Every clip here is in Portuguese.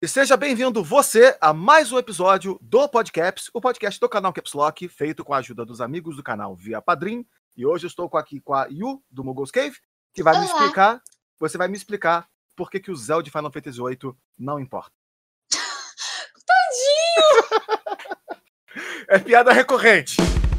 E seja bem-vindo você a mais um episódio do Podcaps, o podcast do canal Caps Lock, feito com a ajuda dos amigos do canal via Padrim. E hoje eu estou aqui com a Yu, do Muggles Cave, que vai me explicar, você vai me explicar por que o Zelda de Final Fantasy VIII não importa. Tadinho! É piada recorrente.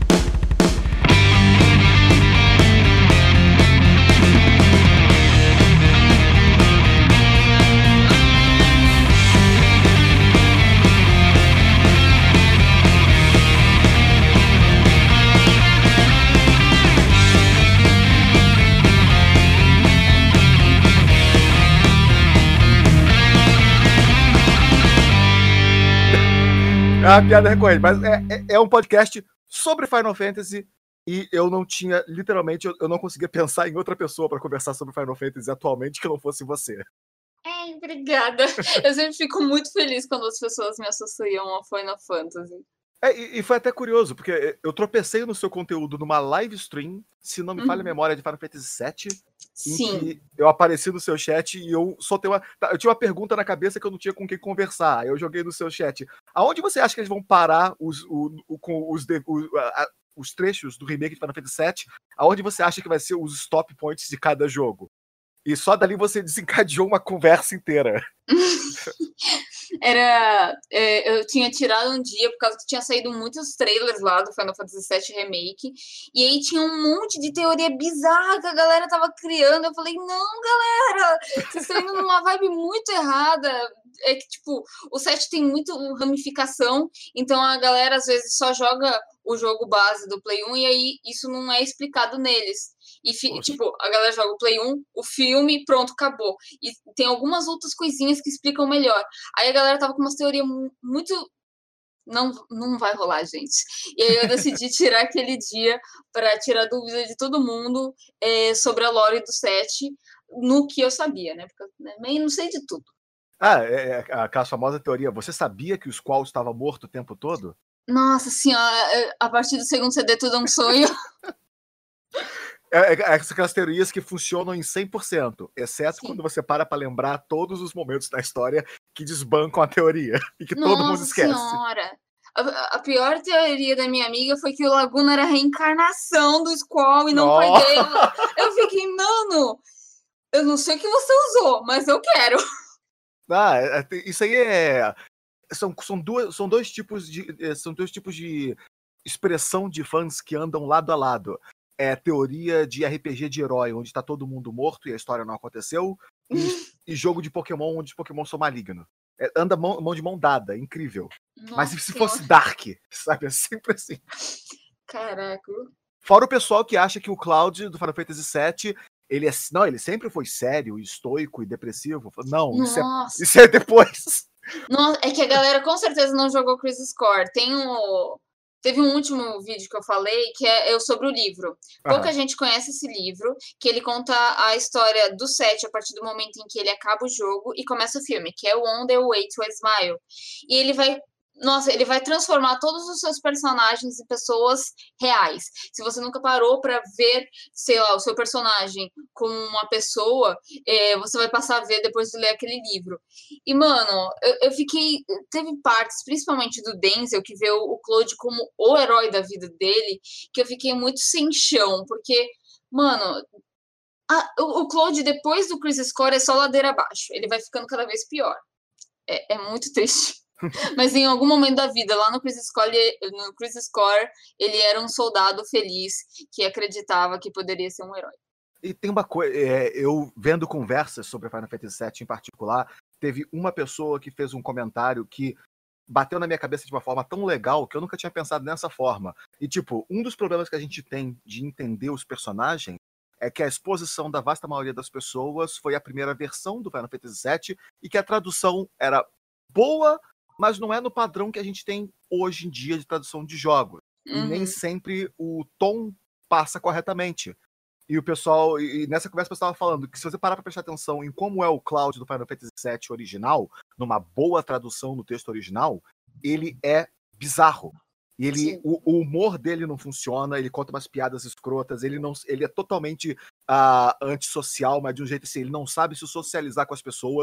É uma piada recorrente, mas é um podcast sobre Final Fantasy e eu não tinha, literalmente, eu não conseguia pensar em outra pessoa para conversar sobre Final Fantasy atualmente que não fosse você. Obrigada. Eu sempre fico muito feliz quando as pessoas me associam a Final Fantasy. E foi até curioso, porque eu tropecei no seu conteúdo numa live stream, se não me falha a memória, de Final Fantasy VII. Sim. Em que eu apareci no seu chat e eu soltei eu tinha uma pergunta na cabeça que eu não tinha com quem conversar. Aí eu joguei no seu chat. Aonde você acha que eles vão parar os trechos do remake de Final Fantasy VII? Aonde você acha que vai ser os stop points de cada jogo? E só dali você desencadeou uma conversa inteira. Eu tinha tirado um dia por causa que tinha saído muitos trailers lá do Final Fantasy VII Remake, e aí tinha um monte de teoria bizarra que a galera tava criando. Eu falei, não, galera, vocês estão indo numa vibe muito errada. É que, tipo, o 7 tem muito ramificação, então a galera às vezes só joga o jogo base do Play 1 e aí isso não é explicado neles. E, tipo, a galera joga o Play 1, o filme, pronto, acabou. E tem algumas outras coisinhas que explicam melhor. Aí a galera tava com umas teorias muito... Não vai rolar, gente. E aí eu decidi tirar aquele dia para tirar dúvida de todo mundo sobre a lore do 7, no que eu sabia, né? Porque eu não sei de tudo. Aquela famosa teoria. Você sabia que o Squall estava morto o tempo todo? Nossa senhora, a partir do segundo CD tudo é um sonho. Aquelas teorias que funcionam em 100%, exceto Sim. quando você para lembrar todos os momentos da história que desbancam a teoria e que todo mundo esquece. Nossa senhora! A pior teoria da minha amiga foi que o Laguna era a reencarnação do Squall e não o pai dela. Eu fiquei, mano, eu não sei o que você usou, mas eu quero. Isso aí são dois tipos de expressão de fãs que andam lado a lado. É teoria de RPG de herói, onde tá todo mundo morto e a história não aconteceu, e jogo de Pokémon, onde os Pokémon são malignos. Anda mão de mão dada, incrível. Nossa, mas se fosse Dark, sabe? É sempre assim. Caraca. Fora o pessoal que acha que o Cloud do Final Fantasy VII, ele sempre foi sério, estoico e depressivo. Não, isso é depois. Nossa, é que a galera com certeza não jogou Crisis Score. Teve um último vídeo que eu falei que é sobre o livro. Pouca gente conhece esse livro, que ele conta a história do 7 a partir do momento em que ele acaba o jogo e começa o filme, que é o On The Way to a Smile. E ele vai transformar todos os seus personagens em pessoas reais. Se você nunca parou para ver, sei lá, o seu personagem como uma pessoa, você vai passar a ver depois de ler aquele livro. E, mano, eu fiquei... Teve partes, principalmente do Denzel, que vê o Claude como o herói da vida dele, que eu fiquei muito sem chão, porque, mano... o Claude, depois do Crisis Core, é só ladeira abaixo. Ele vai ficando cada vez pior. É muito triste. Mas em algum momento da vida, lá no Crisis Core, ele era um soldado feliz que acreditava que poderia ser um herói. E tem uma coisa, eu vendo conversas sobre Final Fantasy VII em particular, teve uma pessoa que fez um comentário que bateu na minha cabeça de uma forma tão legal que eu nunca tinha pensado nessa forma. E, tipo, um dos problemas que a gente tem de entender os personagens é que a exposição da vasta maioria das pessoas foi a primeira versão do Final Fantasy VII e que a tradução era boa, mas não é no padrão que a gente tem hoje em dia de tradução de jogos. E nem sempre o tom passa corretamente. E o pessoal, e nessa conversa eu estava falando que se você parar para prestar atenção em como é o Cloud do Final Fantasy VII original, numa boa tradução no texto original, ele é bizarro. E o humor dele não funciona, ele conta umas piadas escrotas, ele é totalmente antissocial, mas de um jeito assim, ele não sabe se socializar com as pessoas,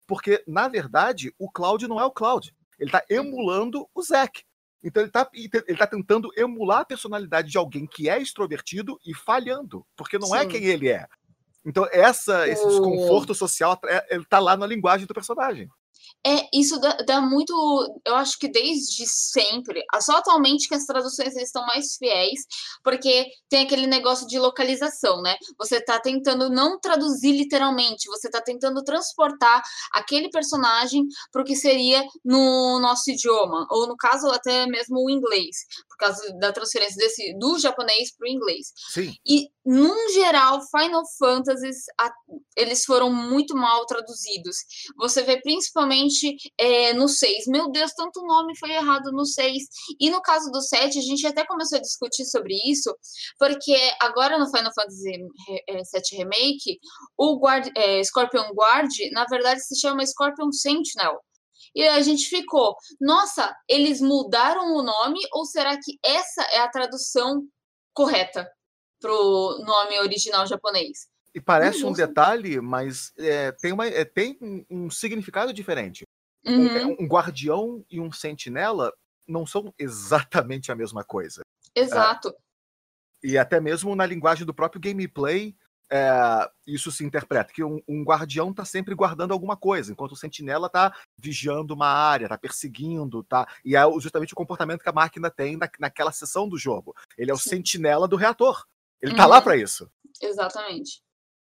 Porque, na verdade, o Cloud não é o Cloud. Ele tá emulando o Zack. Então ele tá tentando emular a personalidade de alguém que é extrovertido e falhando, porque não é quem ele é. Então esse desconforto social, ele tá lá na linguagem do personagem. Isso dá muito. Eu acho que desde sempre, só atualmente que as traduções estão mais fiéis, porque tem aquele negócio de localização, né? Você tá tentando não traduzir literalmente, você tá tentando transportar aquele personagem para o que seria no nosso idioma, ou no caso, até mesmo o inglês, por causa da transferência do japonês para o inglês. Sim. E, num geral, Final Fantasy, eles foram muito mal traduzidos. Você vê principalmente no 6. Meu Deus, tanto nome foi errado no 6. E no caso do 7, a gente até começou a discutir sobre isso, porque agora no Final Fantasy VII Remake, o Scorpion Guard, na verdade, se chama Scorpion Sentinel. E a gente ficou, nossa, eles mudaram o nome ou será que essa é a tradução correta pro nome original japonês? E parece um detalhe, mas tem um significado diferente. Uhum. Um guardião e um sentinela não são exatamente a mesma coisa. Exato. E até mesmo na linguagem do próprio gameplay, isso se interpreta, que um guardião tá sempre guardando alguma coisa, enquanto o sentinela tá vigiando uma área, tá perseguindo, tá? E é justamente o comportamento que a máquina tem naquela seção do jogo. Ele é o sentinela do reator. Ele tá lá para isso. Exatamente.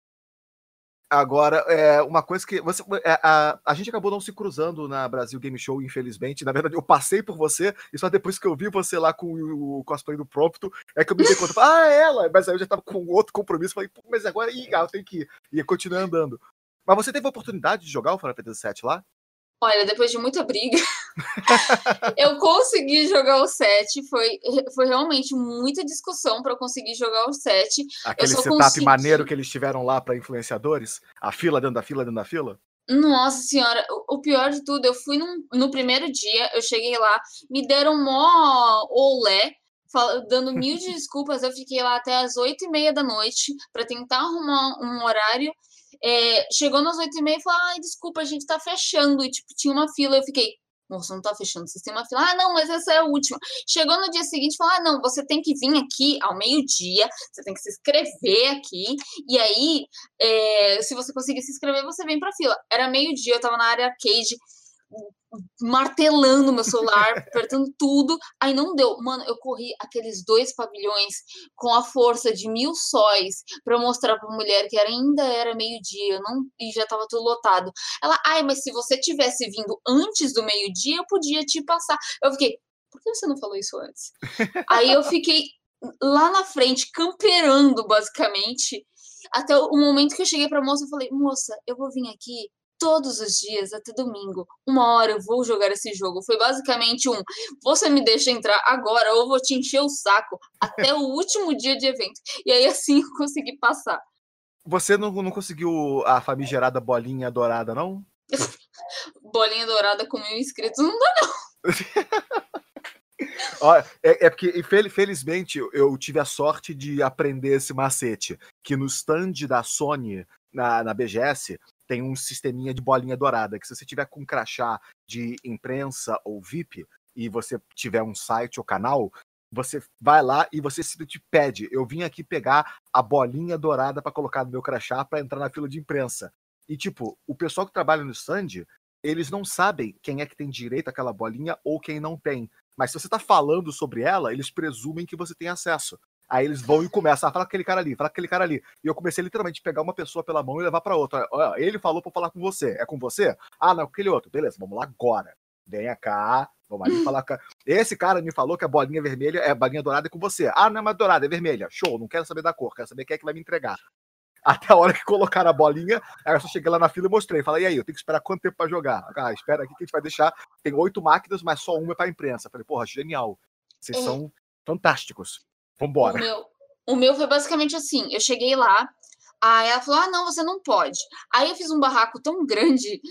Agora, uma coisa que a gente acabou não se cruzando na Brasil Game Show, infelizmente. Na verdade, eu passei por você, e só depois que eu vi você lá com o cosplay do Prompto, é que eu me dei conta. Ela! Mas aí eu já tava com outro compromisso. Falei, mas agora, eu tenho que ir. E continuei andando. Mas você teve a oportunidade de jogar o Final Fantasy VII lá? Olha, depois de muita briga, eu consegui jogar o 7. Foi realmente muita discussão para eu conseguir jogar o 7. Aquele setup maneiro que eles tiveram lá para influenciadores? A fila dentro da fila dentro da fila? Nossa senhora, o pior de tudo, eu fui no primeiro dia, eu cheguei lá, me deram mó olé, dando mil desculpas, eu fiquei lá até as 8h30 da noite para tentar arrumar um horário. Chegou nas 8h30 e falou, desculpa, a gente tá fechando. E, tipo, tinha uma fila, eu fiquei, nossa, não tá fechando, vocês têm uma fila. Não, mas essa é a última. Chegou no dia seguinte e falou, não, você tem que vir aqui ao meio-dia, você tem que se inscrever aqui, e aí, se você conseguir se inscrever, você vem pra fila. Era meio-dia, eu tava na área arcade, martelando meu celular, apertando tudo, aí não deu. Mano, eu corri aqueles 2 pavilhões com a força de 1000 sóis pra mostrar pra mulher que ainda era meio-dia e já tava tudo lotado. Ela, mas se você tivesse vindo antes do meio-dia, eu podia te passar. Eu fiquei, por que você não falou isso antes? Aí eu fiquei lá na frente, camperando, basicamente, até o momento que eu cheguei pra moça, eu falei, moça, eu vou vir aqui todos os dias, até domingo, 1 hora eu vou jogar esse jogo. Foi basicamente você me deixa entrar agora ou eu vou te encher o saco até o último dia de evento. E aí assim eu consegui passar. Você não conseguiu a famigerada bolinha dourada, não? Bolinha dourada com 1000 inscritos não dá, não. Porque, felizmente, eu tive a sorte de aprender esse macete, que no stand da Sony, na BGS, tem um sisteminha de bolinha dourada, que se você tiver com crachá de imprensa ou VIP, e você tiver um site ou canal, você vai lá e você te pede, eu vim aqui pegar a bolinha dourada para colocar no meu crachá para entrar na fila de imprensa. E tipo, o pessoal que trabalha no stand, eles não sabem quem é que tem direito àquela bolinha ou quem não tem. Mas se você tá falando sobre ela, eles presumem que você tem acesso. Aí eles vão e começam a falar com aquele cara ali, fala com aquele cara ali. E eu comecei literalmente a pegar uma pessoa pela mão e levar pra outra. Ele falou pra eu falar com você. É com você? Não, com aquele outro. Beleza, vamos lá agora. Venha cá, vamos ali falar com... Esse cara me falou que a bolinha vermelha a bolinha dourada é com você. Não é mais dourada, é vermelha. Show, não quero saber da cor, quero saber quem é que vai me entregar. Até a hora que colocaram a bolinha, aí eu só cheguei lá na fila e mostrei. Falei, e aí, eu tenho que esperar quanto tempo pra jogar? Espera aqui que a gente vai deixar. Tem 8 máquinas, mas só uma é pra imprensa. Falei, porra, genial. Vocês são fantásticos. Vambora. O meu foi basicamente assim, eu cheguei lá, Aí ela falou, não, você não pode. Aí eu fiz um barraco tão grande,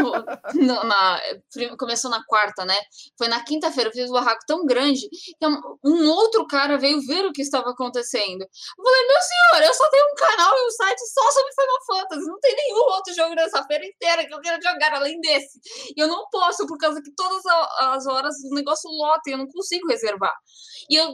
começou na quarta, né? Foi na quinta-feira, eu fiz um barraco tão grande, que um outro cara veio ver o que estava acontecendo. Eu falei, meu senhor, eu só tenho um canal e um site só sobre Final Fantasy, não tem nenhum outro jogo nessa feira inteira que eu quero jogar além desse. E eu não posso, por causa que todas as horas o negócio lota e eu não consigo reservar. E eu...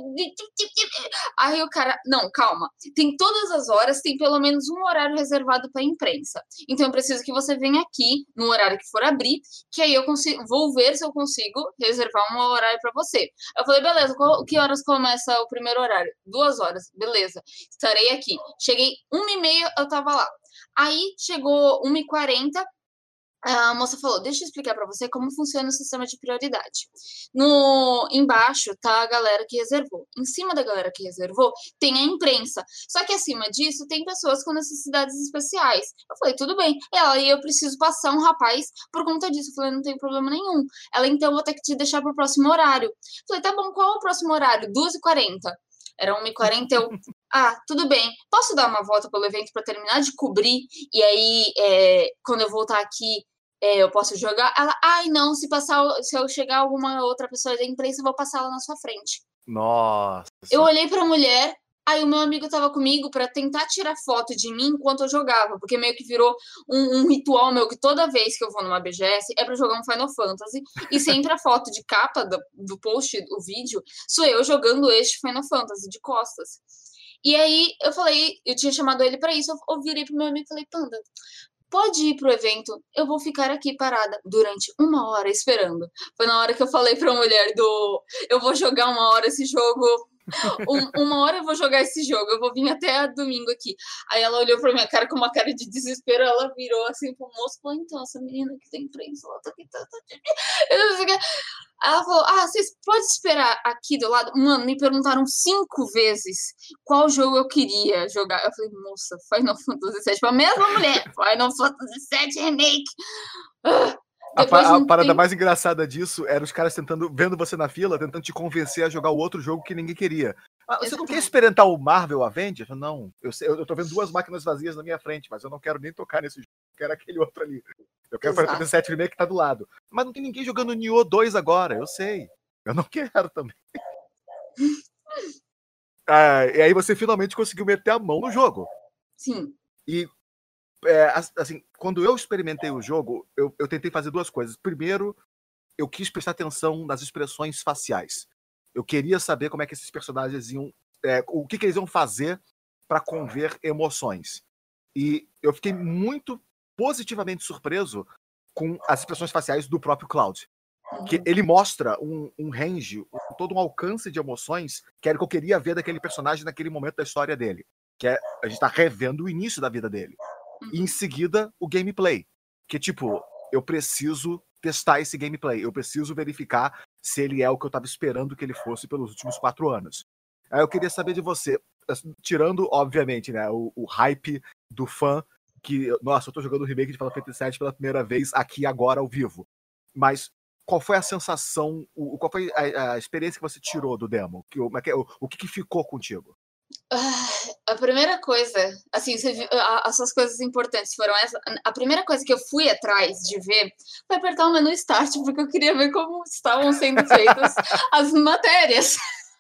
Aí o cara, não, calma, tem todas as horas, tem pelo menos um horário reservado para imprensa. Então eu preciso que você venha aqui no horário que for abrir, que aí eu vou ver se eu consigo reservar um horário para você. Eu falei, beleza, que horas começa o primeiro horário? 2 horas, beleza, estarei aqui. Cheguei 1h30, eu tava lá. Aí chegou 1h40, a moça falou, deixa eu explicar para você como funciona o sistema de prioridade. Embaixo tá a galera que reservou. Em cima da galera que reservou tem a imprensa. Só que acima disso tem pessoas com necessidades especiais. Eu falei, tudo bem. Ela, e eu preciso passar um rapaz por conta disso. Eu falei, não tem problema nenhum. Ela, então, eu vou ter que te deixar pro próximo horário. Eu falei, tá bom, qual é o próximo horário? 2h40. Era 1h40, eu... tudo bem. Posso dar uma volta pelo evento para terminar de cobrir? E aí, quando eu voltar aqui, eu posso jogar? Ela, não, se eu chegar alguma outra pessoa da imprensa, eu vou passar ela na sua frente. Nossa. Eu olhei pra mulher, aí o meu amigo tava comigo pra tentar tirar foto de mim enquanto eu jogava, porque meio que virou um ritual meu, que toda vez que eu vou numa BGS é pra jogar um Final Fantasy, e sempre a foto de capa do post, o vídeo, sou eu jogando este Final Fantasy de costas. E aí eu falei, eu tinha chamado ele pra isso, eu virei pro meu amigo e falei, Panda, pode ir pro evento, eu vou ficar aqui parada durante 1 hora esperando. Foi na hora que eu falei pra mulher eu vou jogar 1 hora esse jogo, 1 hora eu vou jogar esse jogo, eu vou vir até domingo aqui. Aí ela olhou pra minha cara com uma cara de desespero, ela virou assim pro moço e falou, então, essa menina que tem imprensa, ela tá aqui, Aí ela falou, vocês podem esperar aqui do lado? Mano, me perguntaram 5 vezes qual jogo eu queria jogar. Eu falei, moça, Final Fantasy VII. Tipo, a mesma mulher, Final Fantasy VII Remake. A parada mais engraçada disso era os caras vendo você na fila, tentando te convencer a jogar o outro jogo que ninguém queria. Você não quer experimentar o Marvel Avengers? Não, eu tô vendo 2 máquinas vazias na minha frente, mas eu não quero nem tocar nesse jogo, eu quero aquele outro ali. Eu quero Final Fantasy VII Remake que tá do lado. Mas não tem ninguém jogando Nioh 2 agora, eu sei. Eu não quero também. E aí você finalmente conseguiu meter a mão no jogo. Sim. E assim, quando eu experimentei o jogo, eu tentei fazer 2 coisas. Primeiro, eu quis prestar atenção nas expressões faciais. Eu queria saber como é que esses personagens iam... o que eles iam fazer para conver emoções. E eu fiquei muito positivamente surpreso com as expressões faciais do próprio Cloud. Que ele mostra um range, todo um alcance de emoções que era o que eu queria ver daquele personagem naquele momento da história dele. Que a gente tá revendo o início da vida dele. E em seguida, o gameplay. Que, tipo, eu preciso testar esse gameplay. Eu preciso verificar se ele é o que eu tava esperando que ele fosse pelos últimos 4 anos. Aí eu queria saber de você, tirando, obviamente, né, o hype do fã, que, nossa, eu tô jogando o remake de Final Fantasy VII pela primeira vez aqui, agora, ao vivo. Mas qual foi a sensação, qual foi a experiência que você tirou do demo? O que ficou contigo? A primeira coisa, assim, as suas coisas importantes foram essa. A primeira coisa que eu fui atrás de ver foi apertar o menu Start, porque eu queria ver como estavam sendo feitas as matérias.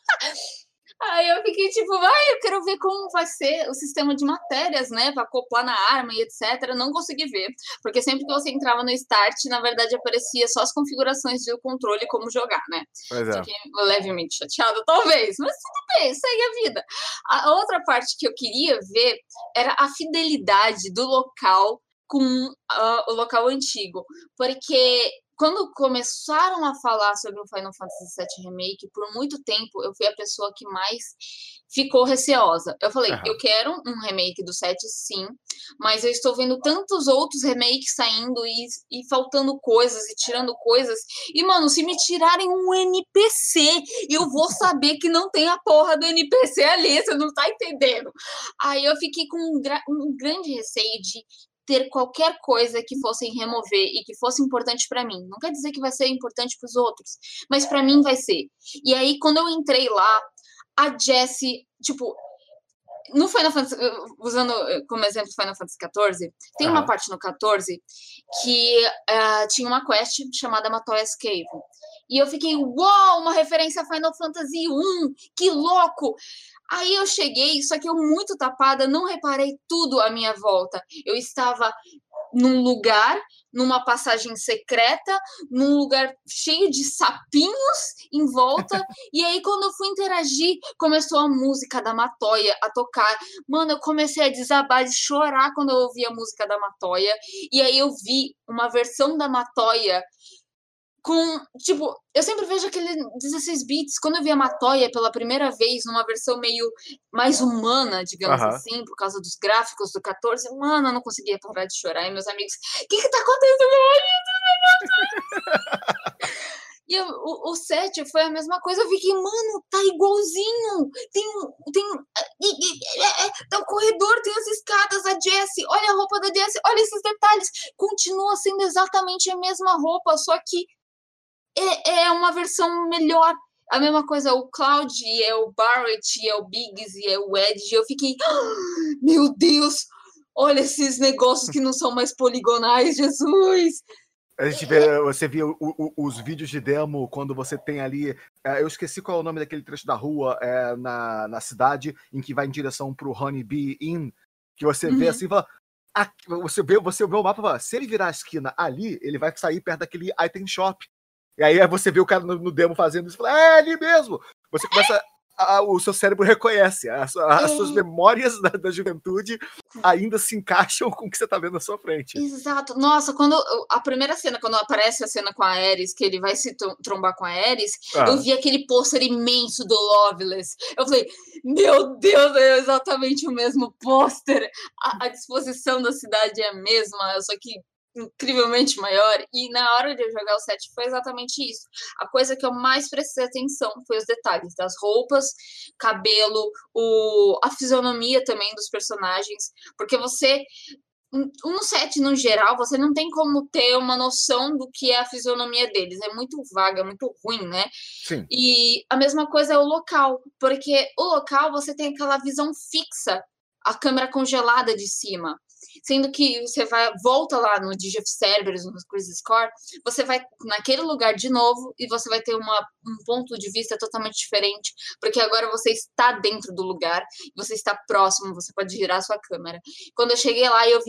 Aí eu fiquei tipo, eu quero ver como vai ser o sistema de matérias, né, para acoplar na arma e etc. Não consegui ver, porque sempre que você entrava no Start, na verdade aparecia só as configurações do controle e como jogar, né? Fiquei levemente chateada, talvez, mas tudo bem, segue a vida. A outra parte que eu queria ver era a fidelidade do local com o local antigo, porque quando começaram a falar sobre o Final Fantasy VII Remake, por muito tempo eu fui a pessoa que mais ficou receosa. Eu falei, eu quero um remake do 7, sim, mas eu estou vendo tantos outros remakes saindo e faltando coisas e tirando coisas. E, mano, se me tirarem um NPC, eu vou saber que não tem a porra do NPC ali, você não tá entendendo. Aí eu fiquei com um grande receio de ter qualquer coisa que fossem remover e que fosse importante para mim. Não quer dizer que vai ser importante para os outros, mas para mim vai ser. E aí, quando eu entrei lá, a Jessie, tipo, No Final Fantasy, usando como exemplo Final Fantasy XIV, tem uma parte no 14 que tinha uma quest chamada Matoya's Cave. E eu fiquei, uau, uma referência a Final Fantasy 1, que louco! Aí eu cheguei, só que eu muito tapada, não reparei tudo à minha volta. Eu estava num lugar, numa passagem secreta, num lugar cheio de sapinhos em volta, e aí quando eu fui interagir, começou a música da Matoya a tocar. Mano, eu comecei a desabar de chorar quando eu ouvi a música da Matoya, e aí eu vi uma versão da Matoya com, tipo, eu sempre vejo aquele 16 bits. Quando eu vi a Matoya pela primeira vez, numa versão meio mais humana, digamos assim, por causa dos gráficos do 14, mano, eu não conseguia parar de chorar. E meus amigos, o que tá acontecendo? E o 7 foi a mesma coisa. Eu fiquei, mano, tá igualzinho. Tá o corredor, tem as escadas, a Jessie, olha a roupa da Jessie, olha esses detalhes. Continua sendo exatamente a mesma roupa, só que é uma versão melhor. A mesma coisa, o Cloud, é o Barrett, é o Biggs, é o Edge. Eu fiquei, meu Deus, olha esses negócios que não são mais poligonais, Jesus. A gente vê, você vê os vídeos de demo quando você tem ali. Eu esqueci qual é o nome daquele trecho da rua na cidade em que vai em direção pro Honey Bee Inn, que você vê assim, fala, você vê o mapa e fala, se ele virar a esquina ali, ele vai sair perto daquele item shop. E aí você vê o cara no demo fazendo isso e fala, é ali mesmo! Você começa. O seu cérebro reconhece. As suas memórias da juventude ainda se encaixam com o que você tá vendo na sua frente. Exato. Nossa, quando a primeira cena, quando aparece a cena com a Ares, que ele vai se trombar com a Ares, eu vi aquele pôster imenso do Loveless. Eu falei, meu Deus, é exatamente o mesmo pôster. A disposição da cidade é a mesma, só que incrivelmente maior, e na hora de eu jogar o 7 foi exatamente isso. A coisa que eu mais prestei atenção foi os detalhes das roupas, cabelo, a fisionomia também dos personagens, porque você no 7 no geral, você não tem como ter uma noção do que é a fisionomia deles, é muito vaga, é muito ruim, né? Sim. E a mesma coisa é o local, porque o local você tem aquela visão fixa, a câmera congelada de cima. Sendo que você volta lá no Digif Cerberus, no Crisis Core, você vai naquele lugar de novo e você vai ter um ponto de vista totalmente diferente, porque agora você está dentro do lugar, você está próximo, você pode girar a sua câmera. Quando eu cheguei lá, eu vi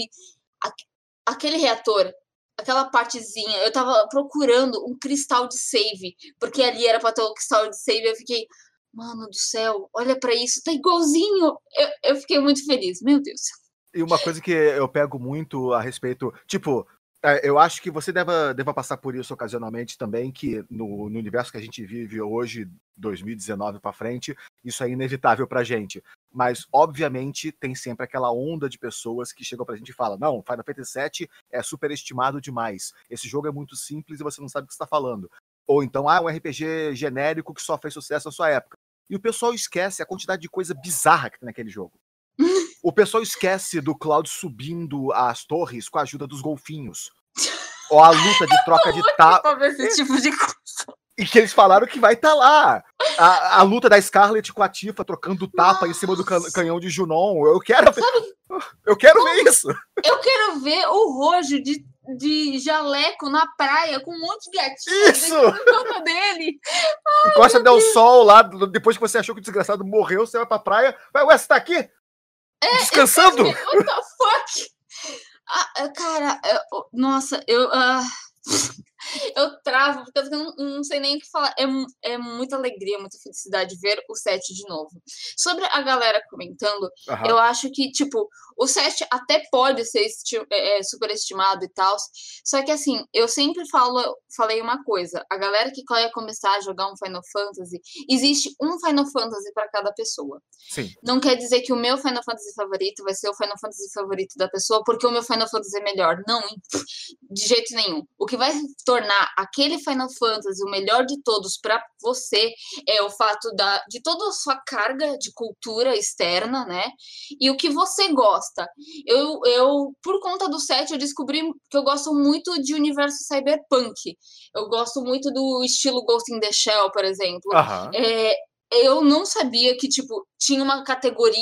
aquele reator, aquela partezinha, eu tava procurando um cristal de save, porque ali era pra ter o cristal de save, eu fiquei, mano do céu, olha pra isso, tá igualzinho. Eu fiquei muito feliz, meu Deus. E uma coisa que eu pego muito a respeito, tipo, eu acho que você deva passar por isso ocasionalmente também, que no universo que a gente vive hoje, 2019 para frente, isso é inevitável pra gente. Mas, obviamente, tem sempre aquela onda de pessoas que chegam pra gente e falam, não, Final Fantasy VII é superestimado demais. Esse jogo é muito simples e você não sabe o que você está falando. Ou então, é um RPG genérico que só fez sucesso na sua época. E o pessoal esquece a quantidade de coisa bizarra que tem naquele jogo. O pessoal esquece do Cloud subindo as torres com a ajuda dos golfinhos. Ou a luta de troca de tapa. Esse tipo de coisa. E que eles falaram que vai estar lá. A luta da Scarlet com a Tifa trocando tapa em cima do canhão de Junon. Eu quero ver isso. Eu quero ver o Rojo de jaleco na praia com um monte de gatinho Isso! dele. Ai, Costa del Sol lá, depois que você achou que o desgraçado morreu, você vai pra praia. Ué, você tá aqui? Descansando? What the fuck? Cara, nossa, eu travo, porque eu não sei nem o que falar. É muita alegria, muita felicidade ver o 7 de novo. Sobre a galera comentando, eu acho que, tipo, o 7 até pode ser superestimado e tal, só que, assim, eu sempre falei uma coisa, a galera que quer começar a jogar um Final Fantasy, existe um Final Fantasy para cada pessoa. Sim. Não quer dizer que o meu Final Fantasy favorito vai ser o Final Fantasy favorito da pessoa, porque o meu Final Fantasy é melhor. Não, de jeito nenhum. O que vai tornar aquele Final Fantasy o melhor de todos para você é o fato de toda a sua carga de cultura externa, né? E o que você gosta. Eu por conta do 7, eu descobri que eu gosto muito de universo cyberpunk. Eu gosto muito do estilo Ghost in the Shell, por exemplo. Eu não sabia que, tipo, tinha uma categoria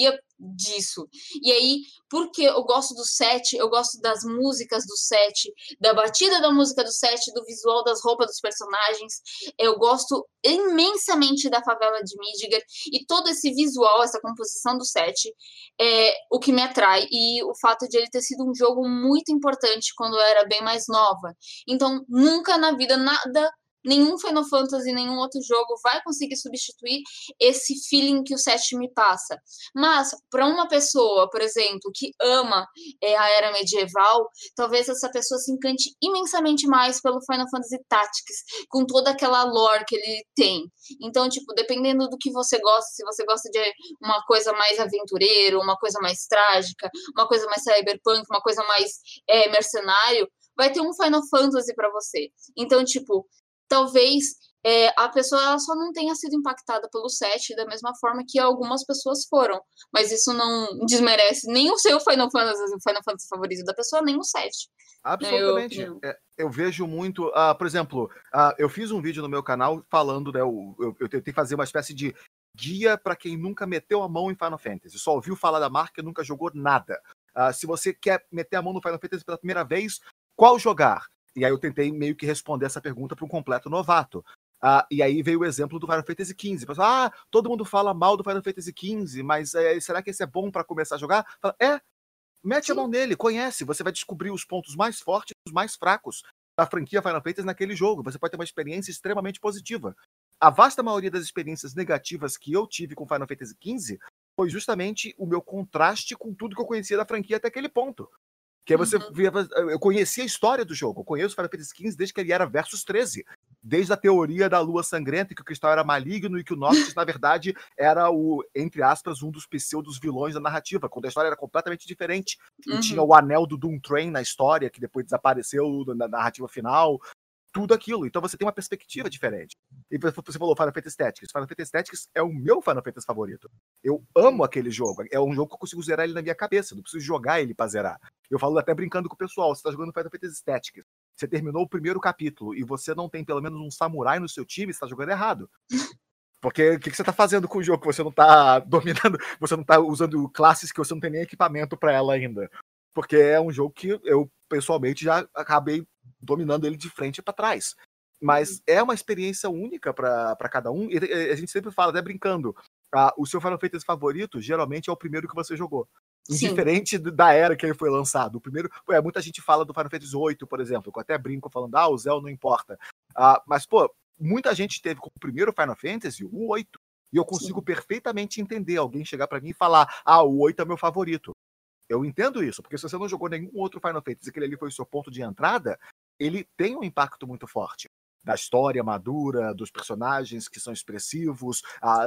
disso. E aí, porque eu gosto do set, eu gosto das músicas do set, da batida da música do set, do visual das roupas dos personagens, eu gosto imensamente da favela de Midgar, e todo esse visual, essa composição do set, é o que me atrai, e o fato de ele ter sido um jogo muito importante quando eu era bem mais nova. Então, nunca na vida, nenhum Final Fantasy, nenhum outro jogo vai conseguir substituir esse feeling que o 7 me passa. Mas, para uma pessoa, por exemplo, que ama a era medieval, talvez essa pessoa se encante imensamente mais pelo Final Fantasy Tactics, com toda aquela lore que ele tem. Então, tipo, dependendo do que você gosta, se você gosta de uma coisa mais aventureira, uma coisa mais trágica, uma coisa mais cyberpunk, uma coisa mais mercenário, vai ter um Final Fantasy para você. Então, tipo, talvez a pessoa ela só não tenha sido impactada pelo 7 da mesma forma que algumas pessoas foram. Mas isso não desmerece nem o seu Final Fantasy favorito da pessoa, nem o 7. Absolutamente. Eu vejo muito... por exemplo, eu fiz um vídeo no meu canal falando, né, eu tentei fazer uma espécie de guia para quem nunca meteu a mão em Final Fantasy. Só ouviu falar da marca e nunca jogou nada. Se você quer meter a mão no Final Fantasy pela primeira vez, qual jogar? E aí eu tentei meio que responder essa pergunta para um completo novato. E aí veio o exemplo do Final Fantasy XV. Pessoal, todo mundo fala mal do Final Fantasy XV, mas será que esse é bom para começar a jogar? Fala, mete a mão nele, conhece. Você vai descobrir os pontos mais fortes e os mais fracos da franquia Final Fantasy naquele jogo. Você pode ter uma experiência extremamente positiva. A vasta maioria das experiências negativas que eu tive com Final Fantasy XV foi justamente o meu contraste com tudo que eu conhecia da franquia até aquele ponto. Que aí você via, eu conhecia a história do jogo, eu conheço o Final Fantasy XV desde que ele era Versus 13, desde a teoria da lua sangrenta, que o cristal era maligno e que o Noctis, na verdade, era entre aspas, um dos pseudos vilões da narrativa, quando a história era completamente diferente. E tinha o anel do Doom Train na história, que depois desapareceu na narrativa final, tudo aquilo. Então você tem uma perspectiva diferente. E você falou Final Fantasy Tactics. Final Fantasy Tactics é o meu Final Fantasy favorito. Eu amo aquele jogo. É um jogo que eu consigo zerar ele na minha cabeça. Não preciso jogar ele pra zerar. Eu falo até brincando com o pessoal. Você tá jogando Final Fantasy Tactics. Você terminou o primeiro capítulo e você não tem pelo menos um samurai no seu time, você tá jogando errado. Porque o que você tá fazendo com o jogo que você não tá dominando, você não tá usando classes que você não tem nem equipamento pra ela ainda. Porque é um jogo que eu, pessoalmente, já acabei dominando ele de frente para trás. Mas é uma experiência única para cada um. E a gente sempre fala, até brincando, o seu Final Fantasy favorito geralmente é o primeiro que você jogou. Indiferente da era que ele foi lançado. O primeiro, muita gente fala do Final Fantasy VIII, por exemplo, que eu até brinco falando, o Zell não importa. Mas, muita gente teve como primeiro Final Fantasy o 8. E eu consigo perfeitamente entender alguém chegar para mim e falar, o 8 é meu favorito. Eu entendo isso, porque se você não jogou nenhum outro Final Fantasy, aquele ali foi o seu ponto de entrada, ele tem um impacto muito forte. Da história madura, dos personagens que são expressivos,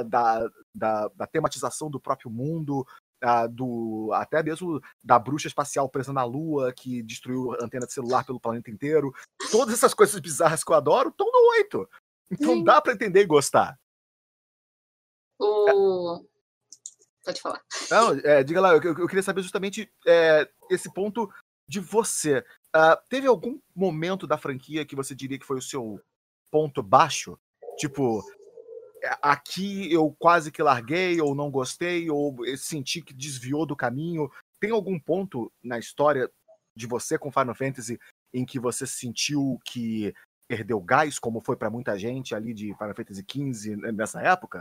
da tematização do próprio mundo, até mesmo da bruxa espacial presa na Lua, que destruiu a antena de celular pelo planeta inteiro. Todas essas coisas bizarras que eu adoro estão no 8. Então dá pra entender e gostar. Pode falar. Não, diga lá, eu queria saber justamente esse ponto de você. Teve algum momento da franquia que você diria que foi o seu ponto baixo? Tipo, aqui eu quase que larguei, ou não gostei, ou senti que desviou do caminho. Tem algum ponto na história de você com Final Fantasy em que você sentiu que perdeu gás, como foi pra muita gente ali de Final Fantasy XV nessa época?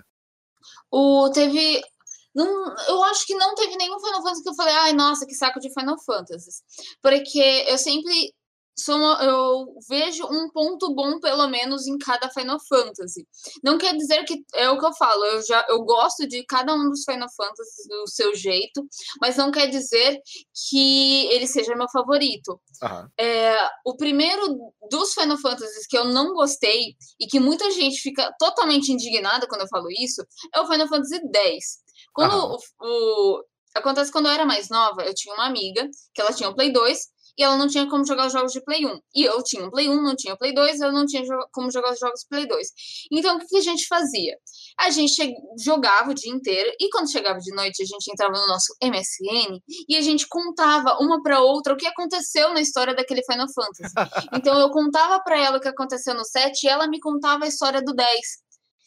Eu acho que não teve nenhum Final Fantasy que eu falei, ai, nossa, que saco de Final Fantasy. Porque eu sempre eu vejo um ponto bom, pelo menos, em cada Final Fantasy. Não quer dizer que é o que eu falo, eu gosto de cada um dos Final Fantasy do seu jeito, mas não quer dizer que ele seja meu favorito. O primeiro dos Final Fantasy que eu não gostei e que muita gente fica totalmente indignada quando eu falo isso é o Final Fantasy X. Acontece quando eu era mais nova, eu tinha uma amiga que ela tinha o Play 2 e ela não tinha como jogar os jogos de Play 1. E eu tinha o Play 1, não tinha o Play 2, eu não tinha como jogar os jogos de Play 2. Então, o que a gente fazia? A gente jogava o dia inteiro e quando chegava de noite, a gente entrava no nosso MSN e a gente contava uma para outra o que aconteceu na história daquele Final Fantasy. Então, eu contava para ela o que aconteceu no 7 e ela me contava a história do 10.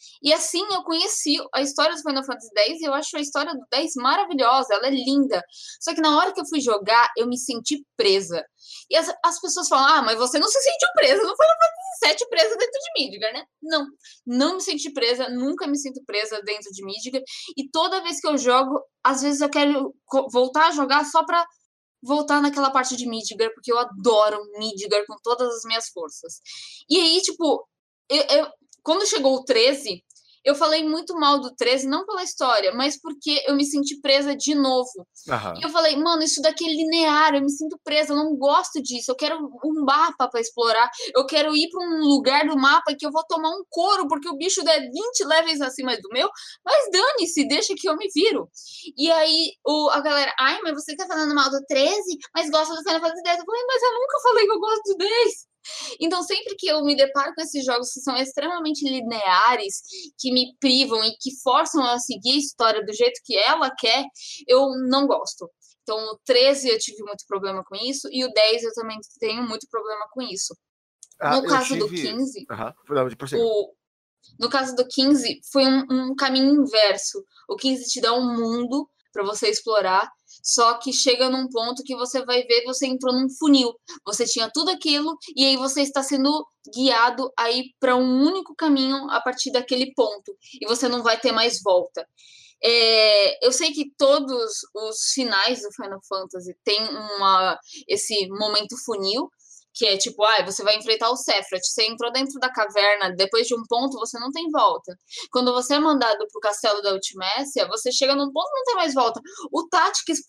E assim eu conheci a história do Final Fantasy X e eu acho a história do 10 maravilhosa, ela é linda. Só que na hora que eu fui jogar, eu me senti presa. E as pessoas falam, mas você não se sentiu presa no Final Fantasy VII presa dentro de Midgar, né? Não me senti presa, nunca me sinto presa dentro de Midgar. E toda vez que eu jogo, às vezes eu quero voltar a jogar só pra voltar naquela parte de Midgar, porque eu adoro Midgar com todas as minhas forças. E aí, tipo, quando chegou o 13, eu falei muito mal do 13, não pela história, mas porque eu me senti presa de novo. Aham. E eu falei, mano, isso daqui é linear, eu me sinto presa, eu não gosto disso, eu quero um mapa pra explorar, eu quero ir pra um lugar do mapa que eu vou tomar um couro, porque o bicho é 20 levels acima do meu, mas dane-se, deixa que eu me viro. E aí a galera, mas você tá falando mal do 13, mas gosta do Final Fantasy X. Eu falei, mas eu nunca falei que eu gosto do 10. Então, sempre que eu me deparo com esses jogos que são extremamente lineares, que me privam e que forçam a seguir a história do jeito que ela quer, eu não gosto. Então, o 13 eu tive muito problema com isso, e o 10 eu também tenho muito problema com isso. No caso do 15, no caso do 15, foi um caminho inverso. O 15 te dá um mundo para você explorar, só que chega num ponto que você vai ver, você entrou num funil. Você tinha tudo aquilo e aí você está sendo guiado aí para um único caminho a partir daquele ponto. E você não vai ter mais volta. Eu sei que todos os finais do Final Fantasy têm esse momento funil, que é tipo, você vai enfrentar o Sephiroth, você entrou dentro da caverna, depois de um ponto você não tem volta. Quando você é mandado pro castelo da Ultimécia, você chega num ponto e não tem mais volta. O Tactics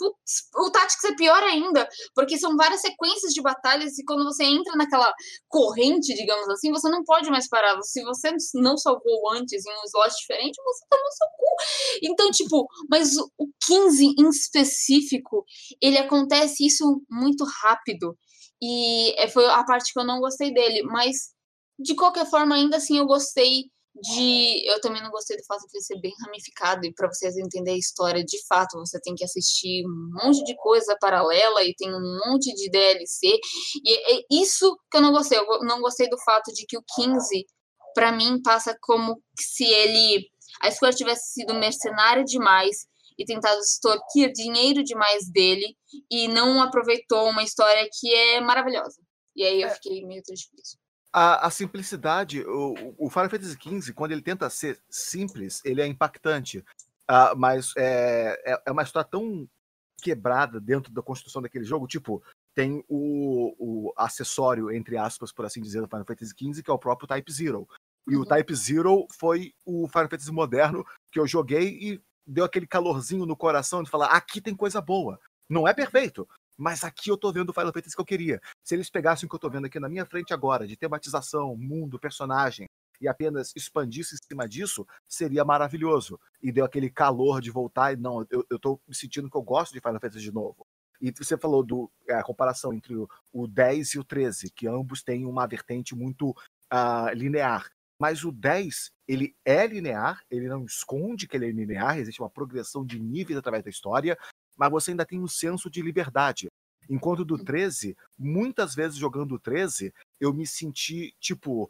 é pior ainda, porque são várias sequências de batalhas e quando você entra naquela corrente, digamos assim, você não pode mais parar. Se você não salvou antes em um slot diferente, você toma o seu cu. Então, tipo, mas o 15 em específico, ele acontece isso muito rápido. E foi a parte que eu não gostei dele. Mas, de qualquer forma, ainda assim, eu gostei eu também não gostei do fato de ele ser bem ramificado. E para vocês entenderem a história, de fato, você tem que assistir um monte de coisa paralela e tem um monte de DLC. E é isso que eu não gostei. Eu não gostei do fato de que o 15, para mim, passa como se a Square tivesse sido mercenária demais e tentado extorquir dinheiro demais dele e não aproveitou uma história que é maravilhosa. E aí eu fiquei meio triste por isso. A simplicidade, o Final Fantasy XV, quando ele tenta ser simples, ele é impactante. Mas é uma história tão quebrada dentro da construção daquele jogo. Tipo, tem o acessório, entre aspas, por assim dizer, do Final Fantasy XV, que é o próprio Type Zero. E o Type Zero foi o Final Fantasy moderno que eu joguei e deu aquele calorzinho no coração de falar, aqui tem coisa boa. Não é perfeito, mas aqui eu tô vendo o Final Fantasy que eu queria. Se eles pegassem o que eu tô vendo aqui na minha frente agora, de tematização, mundo, personagem, e apenas expandisse em cima disso, seria maravilhoso. E deu aquele calor de voltar, e não, eu tô me sentindo que eu gosto de Final Fantasy de novo. E você falou a comparação entre o 10 e o 13, que ambos têm uma vertente muito linear. Mas o 10, ele é linear, ele não esconde que ele é linear, existe uma progressão de níveis através da história, mas você ainda tem um senso de liberdade. Enquanto do 13, muitas vezes jogando o 13, eu me senti, tipo,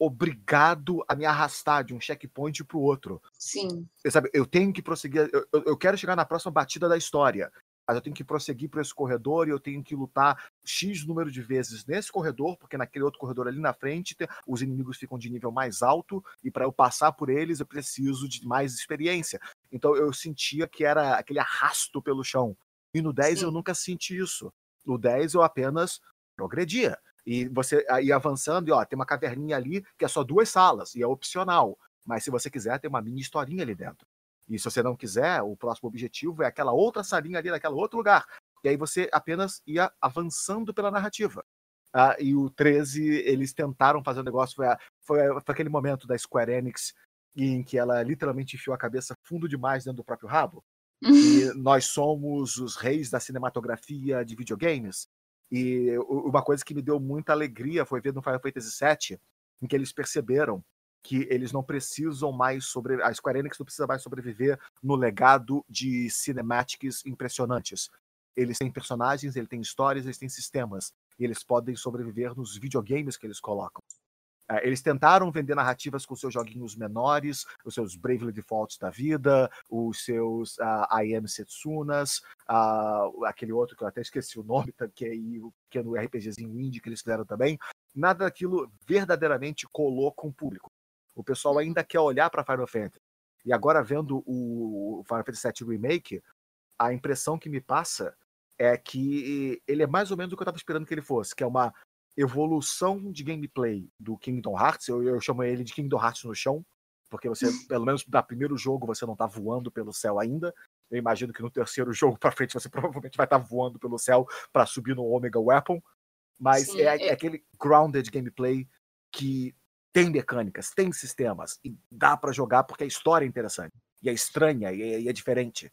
obrigado a me arrastar de um checkpoint pro outro. Sim. Sabe, eu tenho que prosseguir, eu quero chegar na próxima batida da história, mas eu tenho que prosseguir por esse corredor e eu tenho que lutar X número de vezes nesse corredor, porque naquele outro corredor ali na frente os inimigos ficam de nível mais alto e para eu passar por eles eu preciso de mais experiência. Então eu sentia que era aquele arrasto pelo chão. E no 10 eu nunca senti isso. No 10 eu apenas progredia. E você ia avançando e tem uma caverninha ali que é só 2 salas e é opcional. Mas se você quiser, tem uma mini historinha ali dentro. E se você não quiser, o próximo objetivo é aquela outra salinha ali, naquele outro lugar. E aí você apenas ia avançando pela narrativa. E o 13, eles tentaram fazer um negócio, foi aquele momento da Square Enix em que ela literalmente enfiou a cabeça fundo demais dentro do próprio rabo. E nós somos os reis da cinematografia de videogames. E uma coisa que me deu muita alegria foi ver no Final Fantasy VII, em que eles perceberam que eles não precisam mais a Square Enix não precisa mais sobreviver no legado de cinematics impressionantes. Eles têm personagens, eles têm histórias, eles têm sistemas. E eles podem sobreviver nos videogames que eles colocam. Eles tentaram vender narrativas com seus joguinhos menores, os seus Bravely Defaults da vida, os seus I Am Setsunas, aquele outro que eu até esqueci o nome, que é no RPGzinho indie que eles fizeram também. Nada daquilo verdadeiramente colou com o público. O pessoal ainda quer olhar para Final Fantasy. E agora, vendo o Final Fantasy VII Remake, a impressão que me passa é que ele é mais ou menos o que eu estava esperando que ele fosse, que é uma evolução de gameplay do Kingdom Hearts. Eu chamo ele de Kingdom Hearts no chão, porque você, pelo menos no primeiro jogo, você não está voando pelo céu ainda. Eu imagino que no terceiro jogo para frente você provavelmente vai estar voando pelo céu para subir no Omega Weapon. Mas sim, é aquele grounded gameplay que tem mecânicas, tem sistemas, e dá para jogar porque a história é interessante, e é estranha, e é diferente.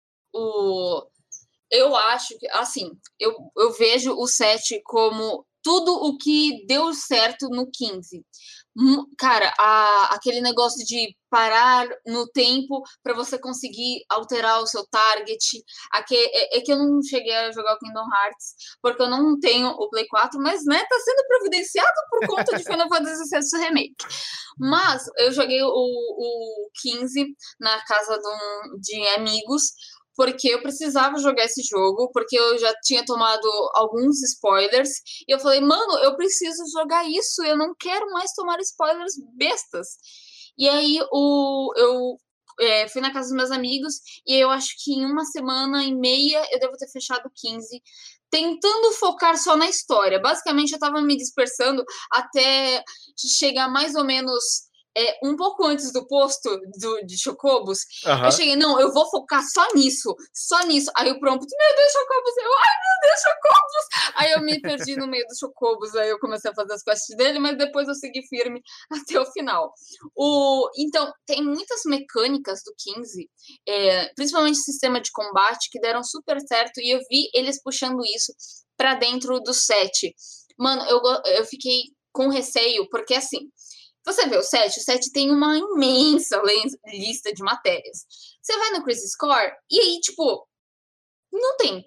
Eu acho que, assim, eu vejo o 7 como tudo o que deu certo no 15. Cara, aquele negócio de parar no tempo para você conseguir alterar o seu target. É que eu não cheguei a jogar o Kingdom Hearts, porque eu não tenho o Play 4, mas, né, tá sendo providenciado por conta de Final Fantasy VII Remake. Mas eu joguei o 15 na casa de amigos, porque eu precisava jogar esse jogo, porque eu já tinha tomado alguns spoilers, e eu falei, mano, eu preciso jogar isso, eu não quero mais tomar spoilers bestas. E aí eu fui na casa dos meus amigos, e eu acho que em 1,5 semanas eu devo ter fechado o 15, tentando focar só na história. Basicamente, eu tava me dispersando até chegar mais ou menos um pouco antes do posto de Chocobos. Uhum. Eu cheguei, não, eu vou focar só nisso. Aí o prompt, meu Deus, Chocobos. Ai, meu Deus, Chocobos. Aí eu me perdi no meio dos Chocobos, aí eu comecei a fazer as quests dele, mas depois eu segui firme até o final. Então, tem muitas mecânicas do 15, principalmente sistema de combate, que deram super certo, e eu vi eles puxando isso pra dentro do 7. Mano, eu fiquei com receio, porque assim, você vê o 7 tem uma imensa lista de matérias. Você vai no Crisis Core e aí, tipo, não tem.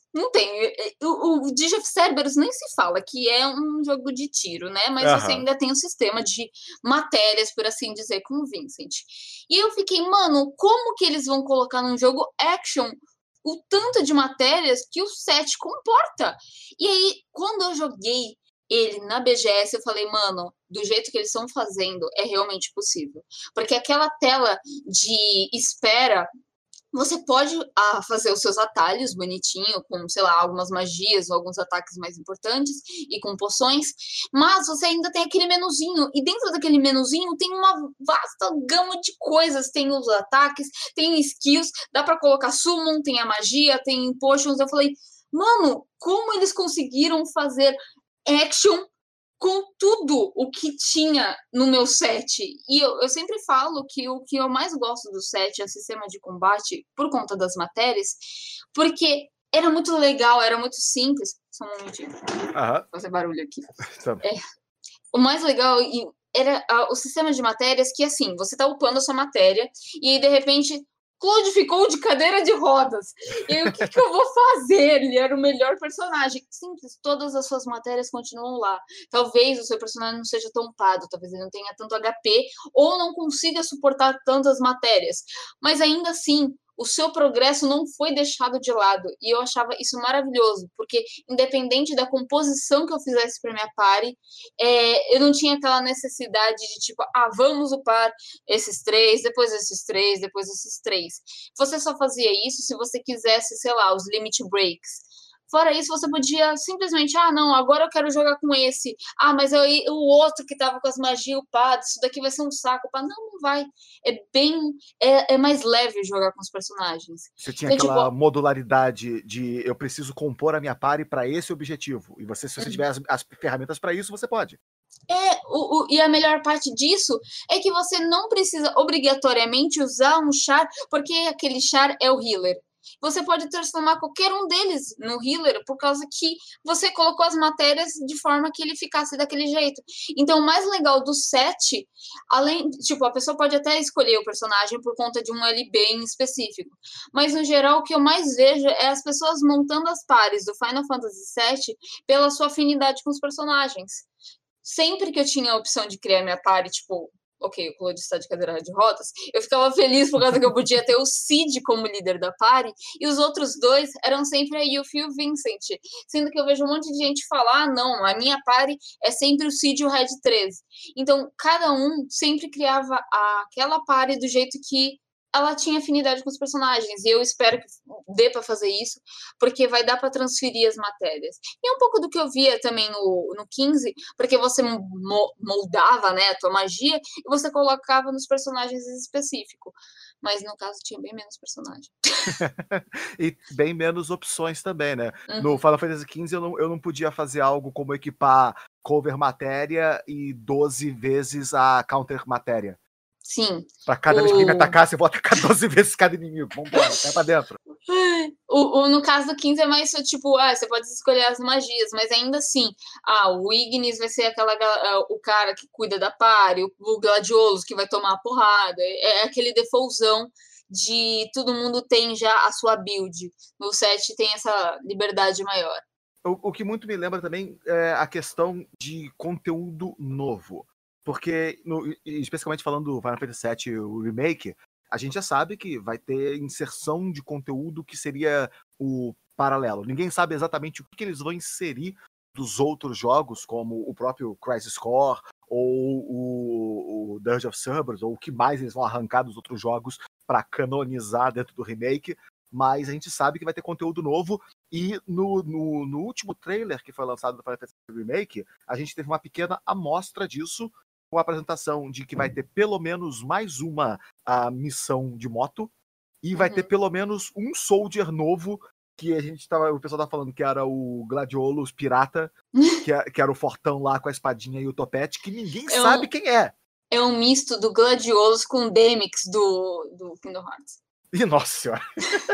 O Digi of Cerberus nem se fala que é um jogo de tiro, né? Mas você ainda tem um sistema de matérias, por assim dizer, com o Vincent. E eu fiquei, mano, como que eles vão colocar num jogo action o tanto de matérias que o 7 comporta? E aí, quando eu joguei ele na BGS, eu falei, mano, do jeito que eles estão fazendo, é realmente possível. Porque aquela tela de espera, você pode fazer os seus atalhos bonitinho, com, sei lá, algumas magias ou alguns ataques mais importantes e com poções, mas você ainda tem aquele menuzinho, e dentro daquele menuzinho tem uma vasta gama de coisas, tem os ataques, tem skills, dá pra colocar summon, tem a magia, tem potions. Eu falei, mano, como eles conseguiram fazer action com tudo o que tinha no meu set? E eu sempre falo que o que eu mais gosto do set é o sistema de combate, por conta das matérias, porque era muito legal, era muito simples. Só um momentinho. Vou fazer barulho aqui. O mais legal era o sistema de matérias que, assim, você tá upando a sua matéria e aí, de repente, Claude ficou de cadeira de rodas. E aí, o que eu vou fazer? Ele era o melhor personagem. Simples, todas as suas matérias continuam lá. Talvez o seu personagem não seja tão upado, talvez ele não tenha tanto HP, ou não consiga suportar tantas matérias. Mas ainda assim, o seu progresso não foi deixado de lado. E eu achava isso maravilhoso, porque independente da composição que eu fizesse para minha party, eu não tinha aquela necessidade de tipo, vamos upar esses 3, depois esses 3, depois esses 3. Você só fazia isso se você quisesse, sei lá, os limit breaks. Fora isso, você podia simplesmente, não, agora eu quero jogar com esse. Mas o outro que tava com as magias upadas, isso daqui vai ser um saco. Não vai. É mais leve jogar com os personagens. Você tinha então, aquela modularidade de eu preciso compor a minha party para esse objetivo. E se você tiver as ferramentas para isso, você pode. E a melhor parte disso é que você não precisa obrigatoriamente usar um char, porque aquele char é o healer. Você pode transformar qualquer um deles no healer, por causa que você colocou as matérias de forma que ele ficasse daquele jeito. Então, o mais legal do set, além, tipo, a pessoa pode até escolher o personagem por conta de um LB em específico, mas no geral o que eu mais vejo é as pessoas montando as pares do Final Fantasy VII pela sua afinidade com os personagens. sempre que eu tinha a opção de criar minha party, tipo, ok, o Claude está de cadeira de rodas, eu ficava feliz por causa que eu podia ter o Cid como líder da party, e os outros dois eram sempre a Yuffie e o Vincent, sendo que eu vejo um monte de gente falar, não, a minha party é sempre o Cid e o Red 13. Então, cada um sempre criava aquela party do jeito que ela tinha afinidade com os personagens, e eu espero que dê para fazer isso, porque vai dar para transferir as matérias. E é um pouco do que eu via também no 15, porque você moldava, né, a tua magia e você colocava nos personagens específicos. Mas no caso tinha bem menos personagem. E bem menos opções também, né? No Final Fantasy XV eu não podia fazer algo como equipar cover matéria e 12 vezes a counter matéria. Sim. Pra cada vez que ele me atacasse, eu vou atacar 12 vezes cada inimigo. Vambora, cai pra dentro. No caso do 15 é mais tipo, você pode escolher as magias, mas ainda assim, o Ignis vai ser o cara que cuida da party, o Gladiolus que vai tomar a porrada, é aquele defaultzão de todo mundo tem já a sua build. No 7 tem essa liberdade maior. O que muito me lembra também é a questão de conteúdo novo. Porque, especialmente falando do Final Fantasy VII, o remake, a gente já sabe que vai ter inserção de conteúdo que seria o paralelo. Ninguém sabe exatamente o que eles vão inserir dos outros jogos, como o próprio Crisis Core, ou o Dirge of Cerberus, ou o que mais eles vão arrancar dos outros jogos para canonizar dentro do remake. Mas a gente sabe que vai ter conteúdo novo. E no último trailer que foi lançado do Final Fantasy Remake, a gente teve uma pequena amostra disso, com a apresentação de que vai ter pelo menos mais uma missão de moto, e vai ter pelo menos um soldier novo, que o pessoal tá falando que era o Gladiolus pirata, que era o fortão lá com a espadinha e o topete, que ninguém sabe quem é. É um misto do Gladiolus com o Demix do Kingdom Hearts. E nossa senhora.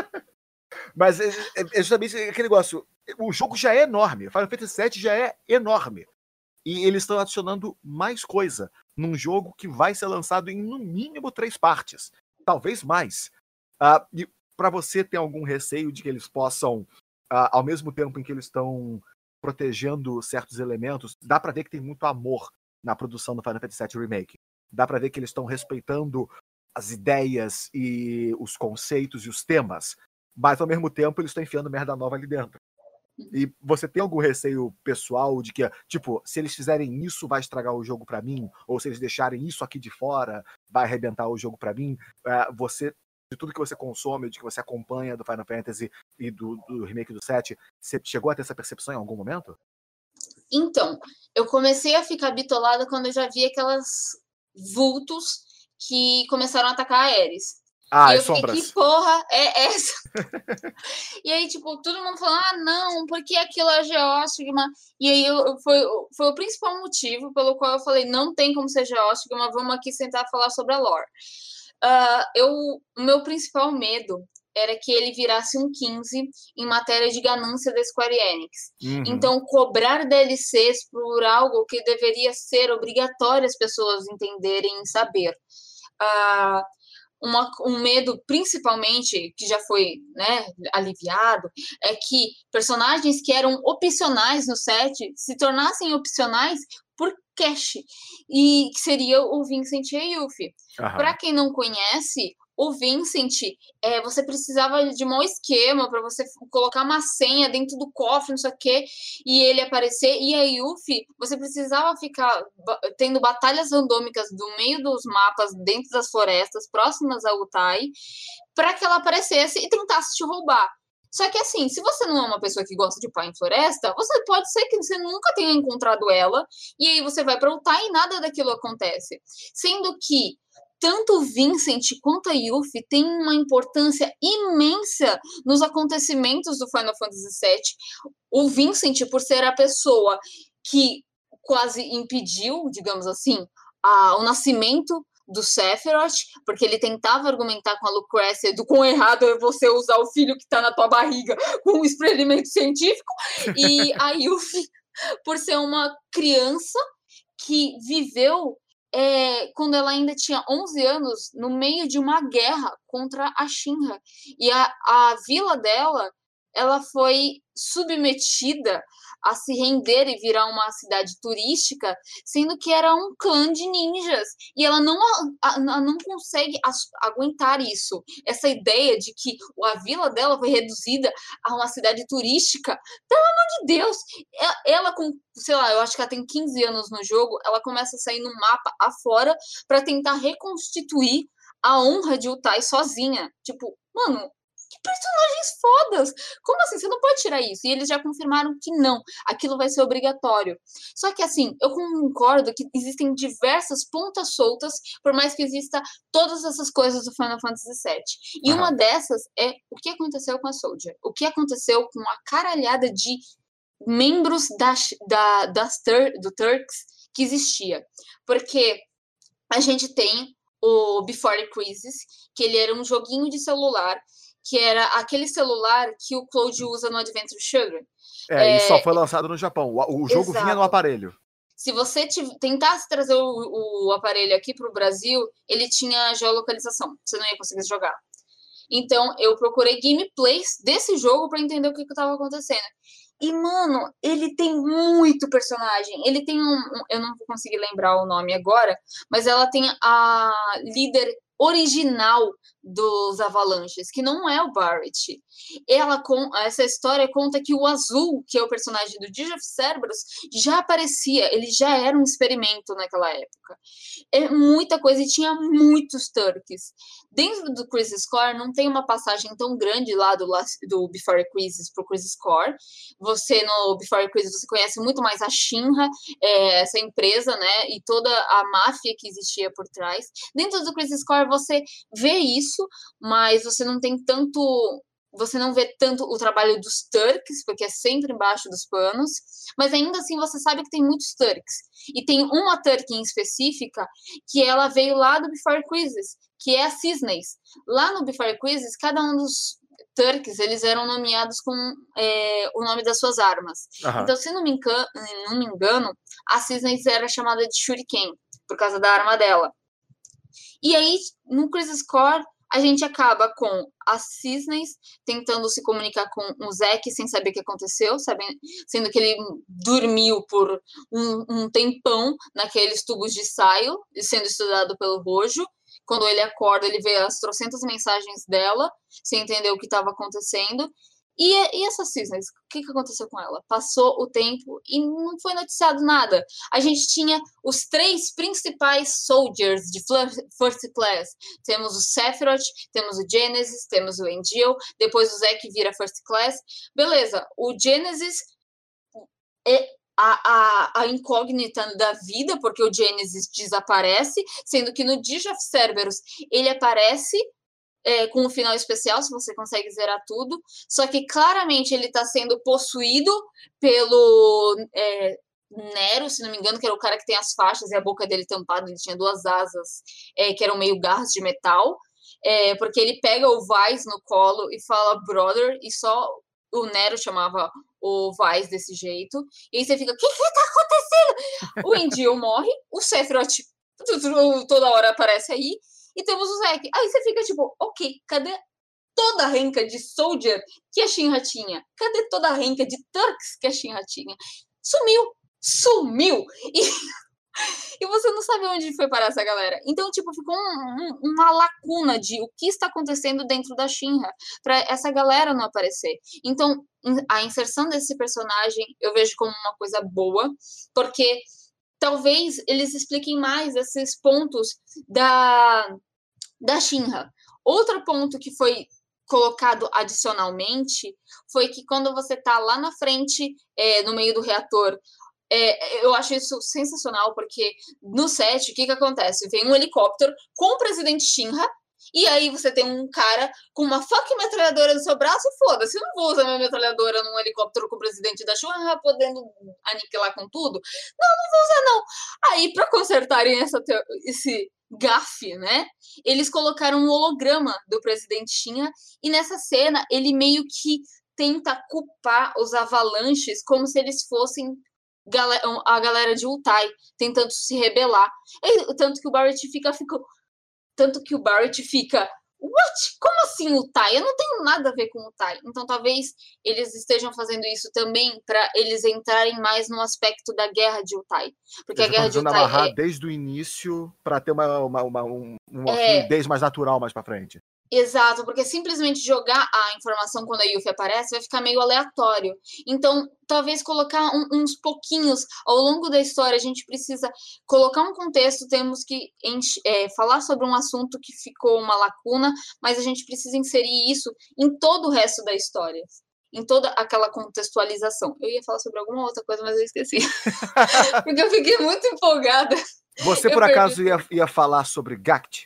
Mas é justamente aquele negócio. O jogo já é enorme. Final Fantasy VII já é enorme. E eles estão adicionando mais coisa num jogo que vai ser lançado em no mínimo 3 partes. Talvez mais. E para você ter algum receio de que eles possam, ao mesmo tempo em que eles estão protegendo certos elementos, dá para ver que tem muito amor na produção do Final Fantasy VII Remake. Dá para ver que eles estão respeitando as ideias e os conceitos e os temas. Mas, ao mesmo tempo, eles estão enfiando merda nova ali dentro. E você tem algum receio pessoal de que, tipo, se eles fizerem isso, vai estragar o jogo pra mim? Ou se eles deixarem isso aqui de fora, vai arrebentar o jogo pra mim? Você, de tudo que você consome, de que você acompanha do Final Fantasy e do remake do 7, você chegou a ter essa percepção em algum momento? Então, eu comecei a ficar bitolada quando eu já vi aquelas vultos que começaram a atacar a Ares. E eu fiquei, que porra é essa? E aí, tipo, todo mundo falando, não, porque aquilo é Geostigma. E aí foi o principal motivo pelo qual eu falei, não tem como ser Geostigma, vamos aqui sentar e falar sobre a lore. O meu principal medo era que ele virasse um 15 em matéria de ganância da Square Enix. Então, cobrar DLCs por algo que deveria ser obrigatório as pessoas entenderem e saber. Um medo, principalmente, que já foi, né, aliviado, é que personagens que eram opcionais no set se tornassem opcionais por cash, e que seria o Vincent e a Yuffie. Para quem não conhece, o Vincent, você precisava de um esquema para você colocar uma senha dentro do cofre, não sei o quê, e ele aparecer. E a Yuffie, você precisava ficar tendo batalhas randômicas do meio dos mapas, dentro das florestas, próximas a Utai, para que ela aparecesse e tentasse te roubar. Só que assim, se você não é uma pessoa que gosta de pá em floresta, pode ser que você nunca tenha encontrado ela, e aí você vai para Utai e nada daquilo acontece. Sendo que tanto o Vincent quanto a Yuffie têm uma importância imensa nos acontecimentos do Final Fantasy VII. O Vincent, por ser a pessoa que quase impediu, digamos assim, o nascimento do Sephiroth, porque ele tentava argumentar com a Lucrecia do quão errado é você usar o filho que está na tua barriga com um experimento científico, e a Yuffie, por ser uma criança que viveu quando ela ainda tinha 11 anos, no meio de uma guerra contra a Shinra. E a vila dela ela foi submetida a se render e virar uma cidade turística, sendo que era um clã de ninjas. E ela não consegue aguentar isso. Essa ideia de que a vila dela foi reduzida a uma cidade turística. Pelo amor de Deus! Ela com, sei lá, eu acho que ela tem 15 anos no jogo, ela começa a sair no mapa afora para tentar reconstituir a honra de Utai sozinha. Tipo, mano, que personagens fodas! Como assim? Você não pode tirar isso. E eles já confirmaram que não. Aquilo vai ser obrigatório. Só que, assim, eu concordo que existem diversas pontas soltas, por mais que exista todas essas coisas do Final Fantasy VII. E uma dessas é o que aconteceu com a Soldier. O que aconteceu com a caralhada de membros do Turks que existia. Porque a gente tem o Before Crisis, que ele era um joguinho de celular, que era aquele celular que o Cloud usa no Adventure Children. E só foi lançado no Japão. O jogo vinha no aparelho. Se você tentasse trazer o aparelho aqui para o Brasil, ele tinha geolocalização. Você não ia conseguir jogar. Então, eu procurei gameplays desse jogo para entender o que estava acontecendo. E, mano, ele tem muito personagem. Ele tem eu não vou conseguir lembrar o nome agora, mas ela tem a líder original dos Avalanches, que não é o Barret. Essa história conta que o Azul, que é o personagem do Dirge of Cerberus, já aparecia, ele já era um experimento naquela época. É muita coisa, e tinha muitos Turks. Dentro do Crisis Core, não tem uma passagem tão grande lá do Before Crisis pro Crisis Core. Você, no Before Crisis, você conhece muito mais a Shinra, essa empresa, né, e toda a máfia que existia por trás. Dentro do Crisis Core, você vê isso, mas você não tem tanto... Você não vê tanto o trabalho dos Turks, porque é sempre embaixo dos panos, mas ainda assim você sabe que tem muitos Turks. E tem uma Turk em específica que ela veio lá do Before Crisis, que é a Cisnes. Lá no Before Crisis, cada um dos Turks, eles eram nomeados com o nome das suas armas. Então, se não me engano, a Cisnes era chamada de Shuriken, por causa da arma dela. E aí, no Crisis Core, a gente acaba com as Cisnes tentando se comunicar com o Zack sem saber o que aconteceu, sendo que ele dormiu por um tempão naqueles tubos de saio, sendo estudado pelo Rojo. Quando ele acorda, ele vê as trocentas mensagens dela, sem entender o que estava acontecendo. E essa Cisnes, o que aconteceu com ela? Passou o tempo e não foi noticiado nada. A gente tinha os 3 principais Soldiers de First Class. Temos o Sephiroth, temos o Genesis, temos o Angel, depois o Zack vira First Class. Beleza, o Genesis é a incógnita da vida, porque o Genesis desaparece, sendo que no Dirge of Cerberus ele aparece com um final especial, se você consegue zerar tudo, só que claramente ele está sendo possuído pelo Nero, se não me engano, que era o cara que tem as faixas e a boca dele tampada, ele tinha 2 asas, que eram meio garras de metal, porque ele pega o Weiss no colo e fala brother, e só o Nero chamava o Weiss desse jeito, e aí você fica, o que tá acontecendo? O Angel morre, o Sephiroth toda hora aparece aí, e temos o Zack. Aí você fica tipo, ok, cadê toda a renca de Soldier que a Shinra tinha? Cadê toda a renca de Turks que a Shinra tinha? Sumiu! E você não sabe onde foi parar essa galera. Então, tipo, ficou uma lacuna de o que está acontecendo dentro da Shinra para essa galera não aparecer. Então, a inserção desse personagem eu vejo como uma coisa boa, porque talvez eles expliquem mais esses pontos da Shinra. Outro ponto que foi colocado adicionalmente foi que quando você tá lá na frente, no meio do reator, eu acho isso sensacional, porque no set, o que acontece? Vem um helicóptero com o presidente Shinra, e aí você tem um cara com uma fucking metralhadora no seu braço e foda-se, eu não vou usar minha metralhadora num helicóptero com o presidente da Shinra podendo aniquilar com tudo. Não vou usar não. Aí, pra consertarem esse gafe, né? Eles colocaram um holograma do presidente Shinra, e nessa cena ele meio que tenta culpar os Avalanches como se eles fossem a galera de Utai tentando se rebelar. Tanto que o Barret fica What? Como assim o Tai? Eu não tenho nada a ver com o Tai. Então talvez eles estejam fazendo isso também para eles entrarem mais no aspecto da guerra de Utai. Porque Eles a já estão guerra de tentando Utai amarrar desde o início para ter uma é fluidez mais natural mais para frente. exato, porque simplesmente jogar a informação quando a Yuffie aparece vai ficar meio aleatório. Então, talvez colocar uns pouquinhos ao longo da história, a gente precisa colocar um contexto, temos que falar sobre um assunto que ficou uma lacuna, mas a gente precisa inserir isso em todo o resto da história. Em toda aquela contextualização. Eu ia falar sobre alguma outra coisa, mas eu esqueci. Porque eu fiquei muito empolgada. Você, por acaso, ia falar sobre Gact?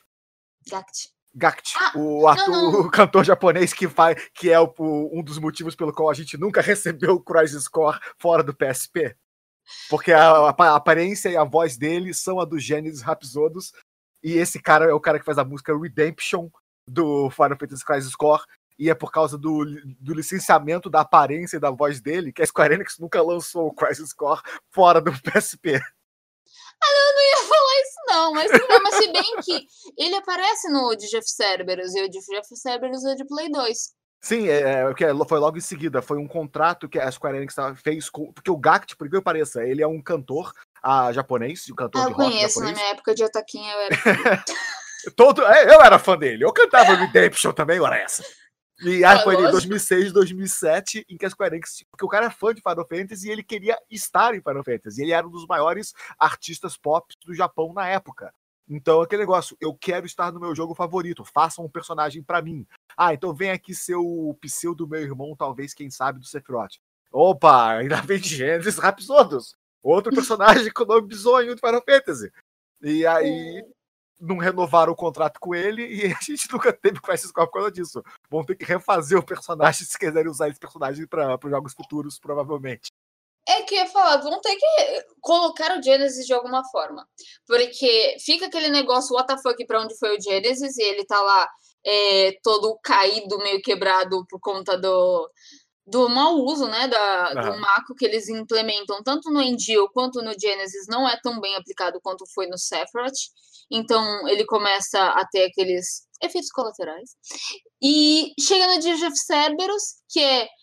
Gact, o não. cantor japonês que é um dos motivos pelo qual a gente nunca recebeu o Crisis Core fora do PSP. Porque a aparência e a voz dele são a do Genesis Rhapsodos, e esse cara é o cara que faz a música Redemption do Final Fantasy Crisis Core, e é por causa do licenciamento da aparência e da voz dele que a Square Enix nunca lançou o Crisis Core fora do PSP. Eu não ia falar isso, não, mas se bem que ele aparece no de Jeff Cerberus, e o de Jeff Cerberus é de Play 2. Sim, foi logo em seguida. Foi um contrato que a Square Enix fez com. Porque o Gact, por que eu pareça, ele é um cantor japonês, um cantor de rock japonês. Eu conheço, na minha época de Otaquinha eu era eu era fã dele. Eu cantava Redemption também, ora essa. E foi em 2006, 2007, em que a Square Enix, porque o cara é fã de Final Fantasy e ele queria estar em Final Fantasy. Ele era um dos maiores artistas pop do Japão na época. Então, aquele negócio, eu quero estar no meu jogo favorito, faça um personagem pra mim. Então vem aqui ser o pseudo do meu irmão, talvez, quem sabe, do Sephiroth. Opa, ainda vem de Genesis Rhapsodos. Outro personagem com o nome bizonho de Final Fantasy. E aí não renovaram o contrato com ele e a gente nunca teve Crisis Core por causa disso. Vão ter que refazer o personagem se quiserem usar esse personagem para jogos futuros, provavelmente. É que eu ia falar, vão ter que colocar o Genesis de alguma forma. Porque fica aquele negócio, what the fuck, pra onde foi o Genesis, e ele tá lá todo caído, meio quebrado por conta do mau uso, né, do Mako que eles implementam tanto no Endio quanto no Genesis, não é tão bem aplicado quanto foi no Sephiroth. Então ele começa a ter aqueles efeitos colaterais. E chega no Dirge of Cerberus, que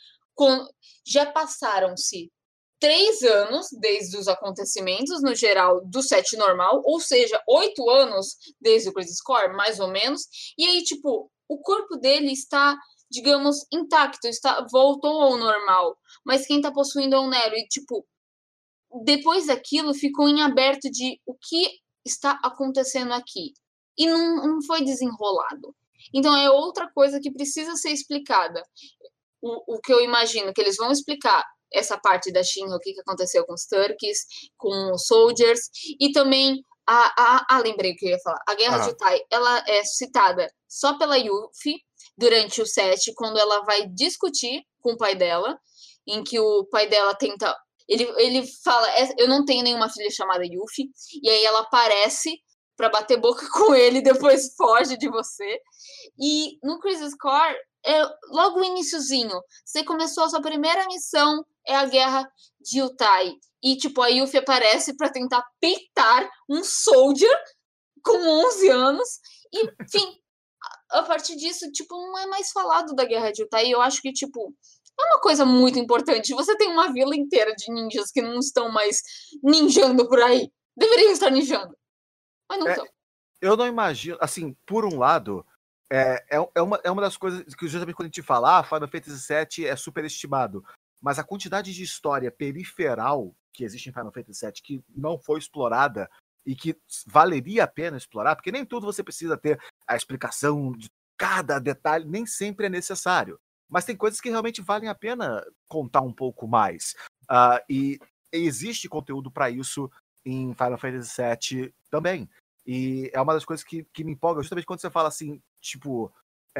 já passaram-se 3 anos desde os acontecimentos, no geral, do set normal, ou seja, 8 anos desde o Crisis Core, mais ou menos. E aí, tipo, o corpo dele está, digamos, intacto, voltou ao normal. Mas quem está possuindo é o Nero. E, tipo, depois daquilo, ficou em aberto de o que está acontecendo aqui. E não foi desenrolado. Então, é outra coisa que precisa ser explicada. O que eu imagino que eles vão explicar essa parte da Shinra, o que aconteceu com os Turks, com os Soldiers, e também lembrei o que eu ia falar. A Guerra de Tai, ela é citada só pela Yuffie durante o set, quando ela vai discutir com o pai dela, em que o pai dela tenta... Ele fala, eu não tenho nenhuma filha chamada Yuffie, e aí ela aparece para bater boca com ele e depois foge de você. E no Crisis Core, logo o iniciozinho, você começou a sua primeira missão, é a guerra de Utai. E, tipo, a Yuffie aparece para tentar peitar um soldier com 11 anos. E, enfim, a partir disso, tipo, não é mais falado da guerra de Utai. Eu acho que, tipo, é uma coisa muito importante. Você tem uma vila inteira de ninjas que não estão mais ninjando por aí. Deveriam estar ninjando, mas não estão. Eu não imagino, assim, por um lado... É uma das coisas que justamente quando a gente fala, Final Fantasy VII é superestimado, mas a quantidade de história periferal que existe em Final Fantasy VII que não foi explorada e que valeria a pena explorar, porque nem tudo você precisa ter a explicação de cada detalhe, nem sempre é necessário, mas tem coisas que realmente valem a pena contar um pouco mais. E existe conteúdo para isso em Final Fantasy VII também. E é uma das coisas que me empolga, justamente quando você fala assim, tipo,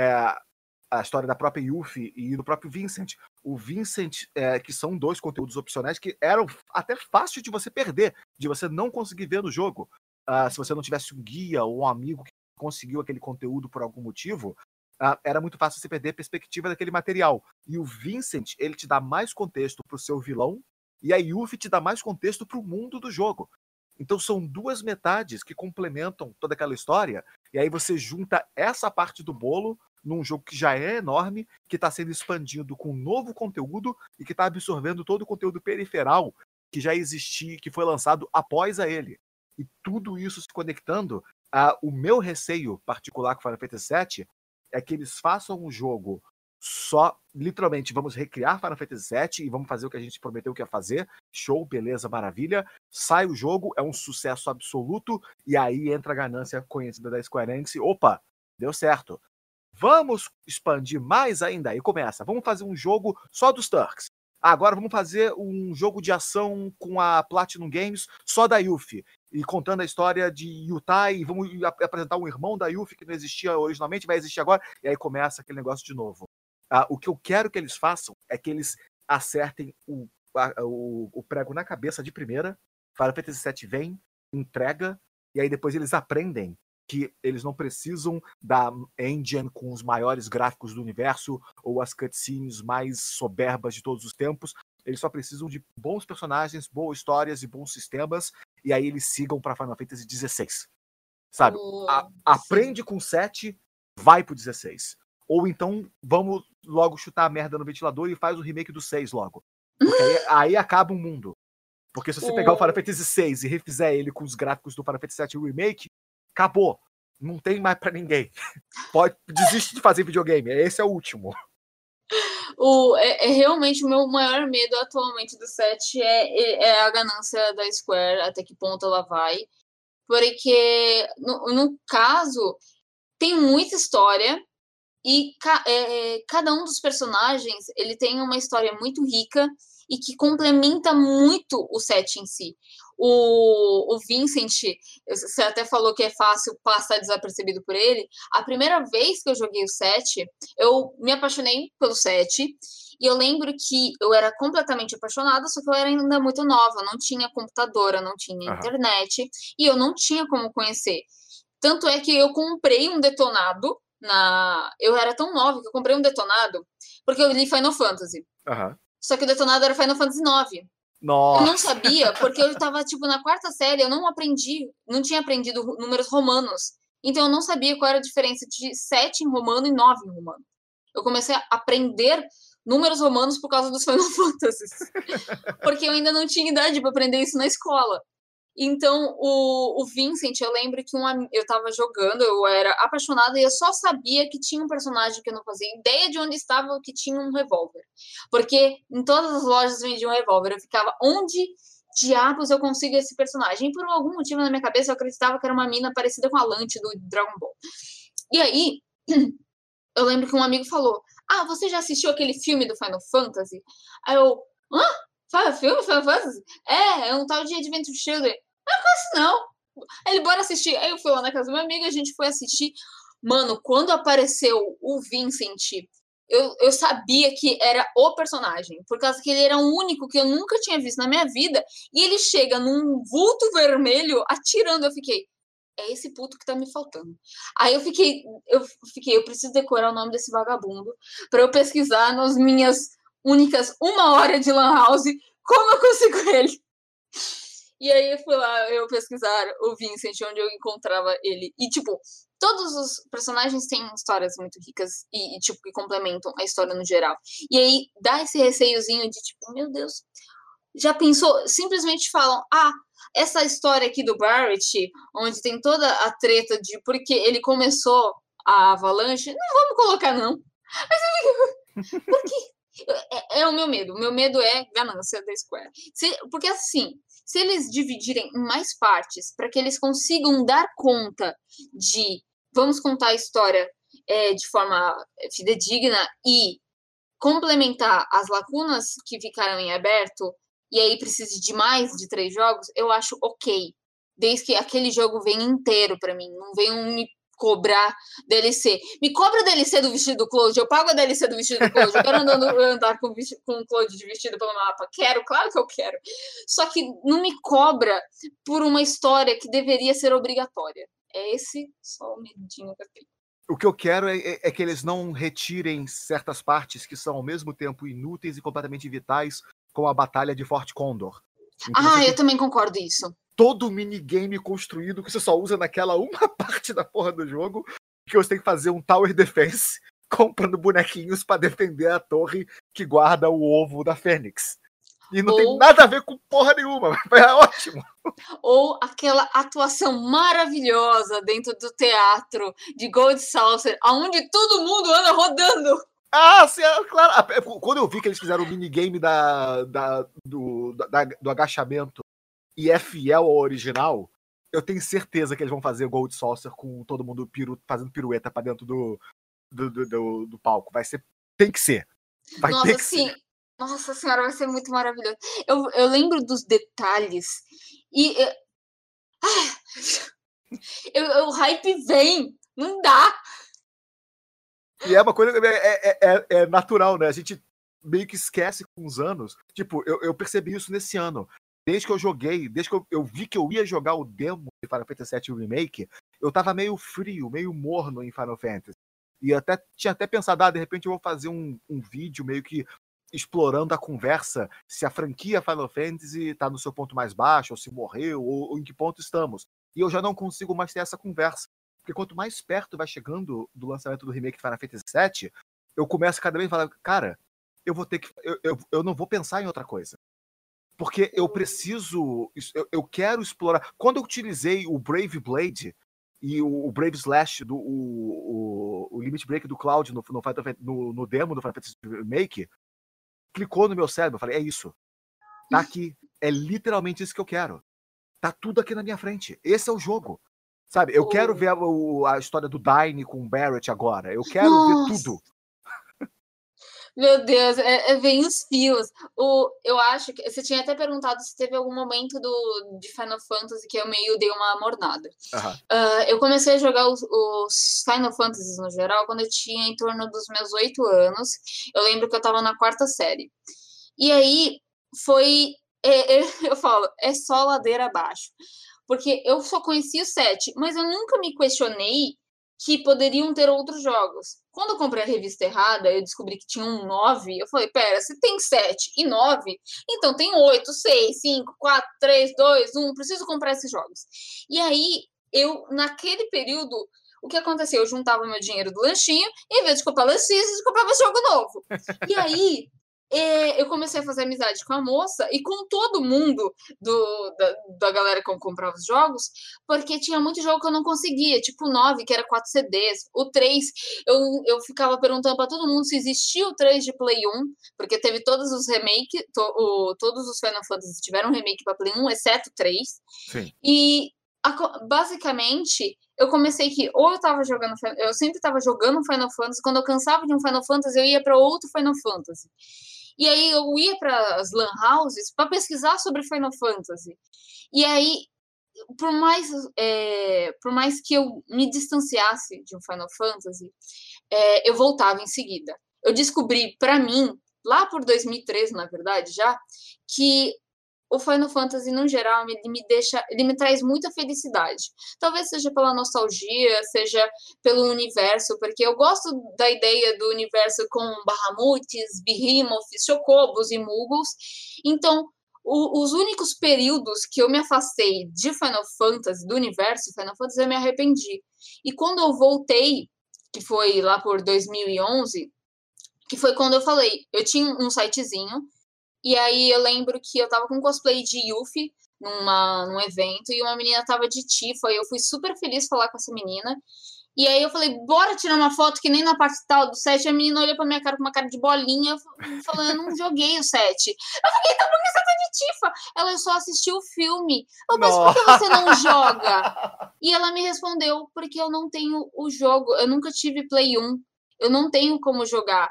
a história da própria Yuffie e do próprio Vincent. O Vincent, que são 2 conteúdos opcionais que eram até fácil de você perder, de você não conseguir ver no jogo. Se você não tivesse um guia ou um amigo que conseguiu aquele conteúdo por algum motivo, era muito fácil você perder a perspectiva daquele material. E o Vincent, ele te dá mais contexto pro seu vilão, e a Yuffie te dá mais contexto pro mundo do jogo. Então são 2 metades que complementam toda aquela história E aí você junta essa parte do bolo num jogo que já é enorme, que está sendo expandido com novo conteúdo e que está absorvendo todo o conteúdo periferal que já existia, que foi lançado após a ele. E tudo isso se conectando, o meu receio particular com Final Fantasy VII é que eles façam um jogo só, literalmente, vamos recriar Final Fantasy VII e vamos fazer o que a gente prometeu que ia fazer. Show, beleza, maravilha. Sai o jogo, é um sucesso absoluto, e aí entra a ganância conhecida da Square Enix. Opa, deu certo. Vamos expandir mais ainda. Aí começa, vamos fazer um jogo só dos Turks. Agora vamos fazer um jogo de ação com a Platinum Games só da Yuffie. E contando a história de Yutai, e vamos apresentar um irmão da Yuffie que não existia originalmente, vai existir agora. E aí começa aquele negócio de novo. O que eu quero que eles façam é que eles acertem o prego na cabeça de primeira. Final Fantasy VII vem, entrega, e aí depois eles aprendem que eles não precisam da engine com os maiores gráficos do universo ou as cutscenes mais soberbas de todos os tempos. Eles só precisam de bons personagens, boas histórias e bons sistemas, e aí eles sigam para Final Fantasy XVI. Sabe? Aprende com 7, vai pro 16. Ou então, vamos logo chutar a merda no ventilador e faz o remake do 6 logo. Porque aí acaba o mundo. Porque se você pegar o Final Fantasy VI e refizer ele com os gráficos do Final Fantasy VII Remake, acabou. Não tem mais pra ninguém. Desiste de fazer videogame. Esse é o último. Realmente o meu maior medo atualmente do 7 é a ganância da Square, até que ponto ela vai. Porque, no caso, tem muita história e cada um dos personagens ele tem uma história muito rica e que complementa muito o set em si. O Vincent, você até falou que é fácil passar desapercebido por ele. A primeira vez que eu joguei o 7, eu me apaixonei pelo 7. E eu lembro que eu era completamente apaixonada, só que eu era ainda muito nova, não tinha computadora, não tinha internet, e eu não tinha como conhecer. Tanto é que eu comprei um detonado, eu era tão nova que eu comprei um detonado, porque eu li Final Fantasy. Só que o detonado era Final Fantasy IX. Nossa. Eu não sabia, porque eu estava na quarta série, eu não tinha aprendido números romanos. Então eu não sabia qual era a diferença de 7 em romano e 9 em romano. Eu comecei a aprender números romanos por causa dos Final Fantasies. Porque eu ainda não tinha idade para aprender isso na escola. Então, o Vincent, eu lembro que eu tava jogando, eu era apaixonada e eu só sabia que tinha um personagem que eu não fazia ideia de onde estava, que tinha um revólver. Porque em todas as lojas vendiam um revólver. Eu ficava, onde diabos eu consigo esse personagem? E por algum motivo na minha cabeça eu acreditava que era uma mina parecida com a Lante do Dragon Ball. E aí, eu lembro que um amigo falou, você já assistiu aquele filme do Final Fantasy? Aí eu, hã? Fala, filme Final Fantasy? É um tal de Adventure Children. Não conheço, não. Aí ele, bora assistir. Aí eu fui lá na casa do meu amigo, a gente foi assistir. Mano, quando apareceu o Vincent, eu sabia que era o personagem, por causa que ele era o único que eu nunca tinha visto na minha vida, e ele chega num vulto vermelho atirando. Eu fiquei, é esse puto que tá me faltando. Aí eu preciso decorar o nome desse vagabundo pra eu pesquisar nas minhas únicas 1 hora de lan house como eu consigo ele. E aí eu fui lá pesquisar o Vincent, onde eu encontrava ele. E, todos os personagens têm histórias muito ricas e que complementam a história no geral. E aí dá esse receiozinho de, meu Deus, já pensou? Simplesmente falam, essa história aqui do Barrett, onde tem toda a treta de porque ele começou a Avalanche, não vamos colocar, não. Mas por quê? É o meu medo. O meu medo é ganância da Square. Porque assim, se eles dividirem em mais partes para que eles consigam dar conta de vamos contar a história de forma fidedigna e complementar as lacunas que ficaram em aberto, e aí precise de mais de 3 jogos, eu acho ok. Desde que aquele jogo venha inteiro para mim, não venham me cobrar DLC. Me cobra a DLC do vestido do Cloud, eu pago a DLC do vestido do Cloud, eu quero andar com o Cloud de vestido pelo mapa. Quero, claro que eu quero. Só que não me cobra por uma história que deveria ser obrigatória. É esse só o medinho que eu tenho. O que eu quero é que eles não retirem certas partes que são ao mesmo tempo inúteis e completamente vitais, como a batalha de Fort Condor. Eu também concordo isso. todo o minigame construído que você só usa naquela uma parte da porra do jogo, que você tem que fazer um Tower Defense comprando bonequinhos pra defender a torre que guarda o ovo da Fênix. E não tem nada a ver com porra nenhuma, mas é ótimo. Ou aquela atuação maravilhosa dentro do teatro de Gold Saucer, onde todo mundo anda rodando. Ah, sim, claro. Quando eu vi que eles fizeram o minigame do agachamento e é fiel ao original, eu tenho certeza que eles vão fazer Gold Saucer com todo mundo fazendo pirueta pra dentro do palco. Vai ser. Tem que ser. Vai ter que ser. Nossa senhora, vai ser muito maravilhoso. Eu lembro dos detalhes e o hype vem, não dá. E é uma coisa é natural, né? A gente meio que esquece com os anos. Tipo, eu percebi isso nesse ano. Desde que eu joguei, desde que eu vi que eu ia jogar o demo de Final Fantasy VII Remake, eu tava meio frio, meio morno em Final Fantasy. E tinha até pensado, de repente eu vou fazer um vídeo meio que explorando a conversa, se a franquia Final Fantasy tá no seu ponto mais baixo, ou se morreu, ou em que ponto estamos. E eu já não consigo mais ter essa conversa. Porque quanto mais perto vai chegando do lançamento do remake de Final Fantasy VII, eu começo cada vez a falar, cara, eu vou ter que. Eu não vou pensar em outra coisa. Porque eu preciso. Eu quero explorar. Quando eu utilizei o Brave Blade e o Brave Slash, o Limit Break do Cloud no demo do Final Fantasy Remake, clicou no meu cérebro. Eu falei, é isso. Tá aqui. É literalmente isso que eu quero. Tá tudo aqui na minha frente. Esse é o jogo. Sabe, eu quero ver a história do Dyne com o Barrett agora. Eu quero ver tudo. Meu Deus, vem os fios. Eu acho que você tinha até perguntado se teve algum momento de Final Fantasy que eu meio dei uma mornada. Eu comecei a jogar os Final Fantasies no geral quando eu tinha em torno dos meus 8 anos. Eu lembro que eu tava na 4ª série. E aí foi. Eu falo, é só ladeira abaixo. Porque eu só conhecia o 7, mas eu nunca me questionei que poderiam ter outros jogos. Quando eu comprei a revista errada, eu descobri que tinha um 9. Eu falei, pera, se tem 7 e 9, então tem 8, 6, 5, 4, 3, 2, 1. Preciso comprar esses jogos. E aí, naquele período, o que acontecia? Eu juntava meu dinheiro do lanchinho e, em vez de comprar lanchinho, eu comprava jogo novo. E aí, eu comecei a fazer amizade com a moça e com todo mundo da galera que comprava os jogos, porque tinha muito jogo que eu não conseguia, tipo o 9, que era 4 CDs, o 3, eu ficava perguntando para todo mundo se existia o 3 de Play 1, porque teve todos os remakes, todos os Final Fantasy tiveram remake para Play 1, exceto o 3. Sim. E basicamente, eu comecei que ou eu sempre estava jogando Final Fantasy, quando eu cansava de um Final Fantasy, eu ia para outro Final Fantasy. E aí eu ia para as LAN houses para pesquisar sobre Final Fantasy. E aí, por mais que eu me distanciasse de um Final Fantasy, eu voltava em seguida. Eu descobri, para mim, lá por 2013, na verdade, já, que o Final Fantasy, no geral, ele me traz muita felicidade. Talvez seja pela nostalgia, seja pelo universo, porque eu gosto da ideia do universo com Bahamutes, Behemoths, Chocobos e Muggles. Então, os únicos períodos que eu me afastei de Final Fantasy, do universo Final Fantasy, eu me arrependi. E quando eu voltei, que foi lá por 2011, que foi quando eu falei, eu tinha um sitezinho, e aí eu lembro que eu tava com cosplay de Yuffie num evento, e uma menina tava de Tifa, e eu fui super feliz falar com essa menina. E aí eu falei, bora tirar uma foto que nem na parte tal do 7. A menina olhou pra minha cara com uma cara de bolinha, falando, eu não joguei o 7. Eu fiquei, então por que você tá de Tifa? Ela só assistiu o filme. Mas por que você não joga? E ela me respondeu, porque eu não tenho o jogo, eu nunca tive Play 1, eu não tenho como jogar.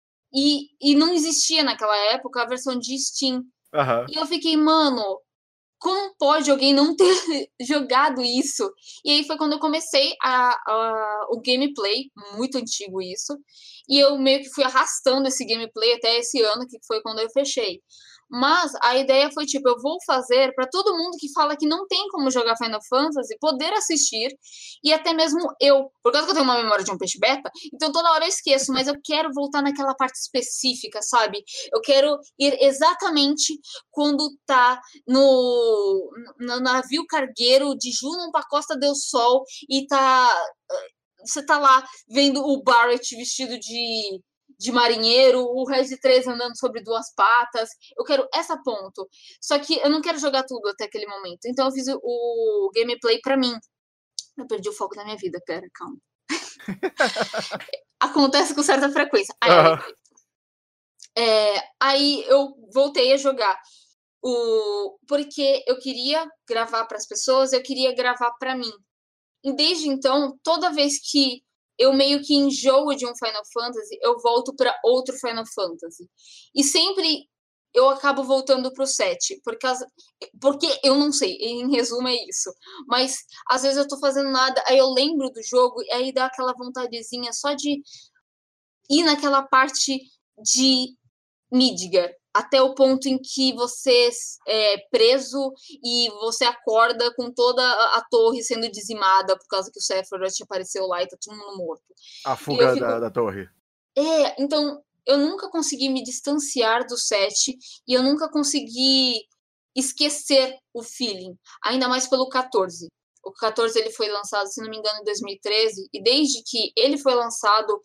E não existia naquela época a versão de Steam. E eu fiquei, mano, como pode alguém não ter jogado isso? E aí foi quando eu comecei o gameplay, muito antigo isso, e eu meio que fui arrastando esse gameplay até esse ano, que foi quando eu fechei. Mas a ideia foi, tipo, eu vou fazer para todo mundo que fala que não tem como jogar Final Fantasy poder assistir, e até mesmo eu, por causa que eu tenho uma memória de um peixe beta, então toda hora eu esqueço, mas eu quero voltar naquela parte específica, sabe? Eu quero ir exatamente quando tá no navio cargueiro de Junon pra Costa del Sol e você tá lá vendo o Barrett vestido de marinheiro, o Red 3 andando sobre duas patas. Eu quero essa ponto. Só que eu não quero jogar tudo até aquele momento. Então eu fiz o gameplay pra mim. Eu perdi o foco da minha vida, pera, calma. Acontece com certa frequência. Aí eu voltei a jogar. Porque eu queria gravar para as pessoas, eu queria gravar para mim. E desde então, toda vez que eu meio que enjoo de um Final Fantasy, eu volto para outro Final Fantasy. E sempre eu acabo voltando pro 7, porque eu não sei, em resumo é isso. Mas às vezes eu tô fazendo nada, aí eu lembro do jogo e aí dá aquela vontadezinha só de ir naquela parte de Midgar, até o ponto em que você é preso e você acorda com toda a torre sendo dizimada por causa que o Sephiroth apareceu lá e tá todo mundo morto. A fuga da torre. Então eu nunca consegui me distanciar do 7 e eu nunca consegui esquecer o feeling, ainda mais pelo 14. O 14 ele foi lançado, se não me engano, em 2013, e desde que ele foi lançado,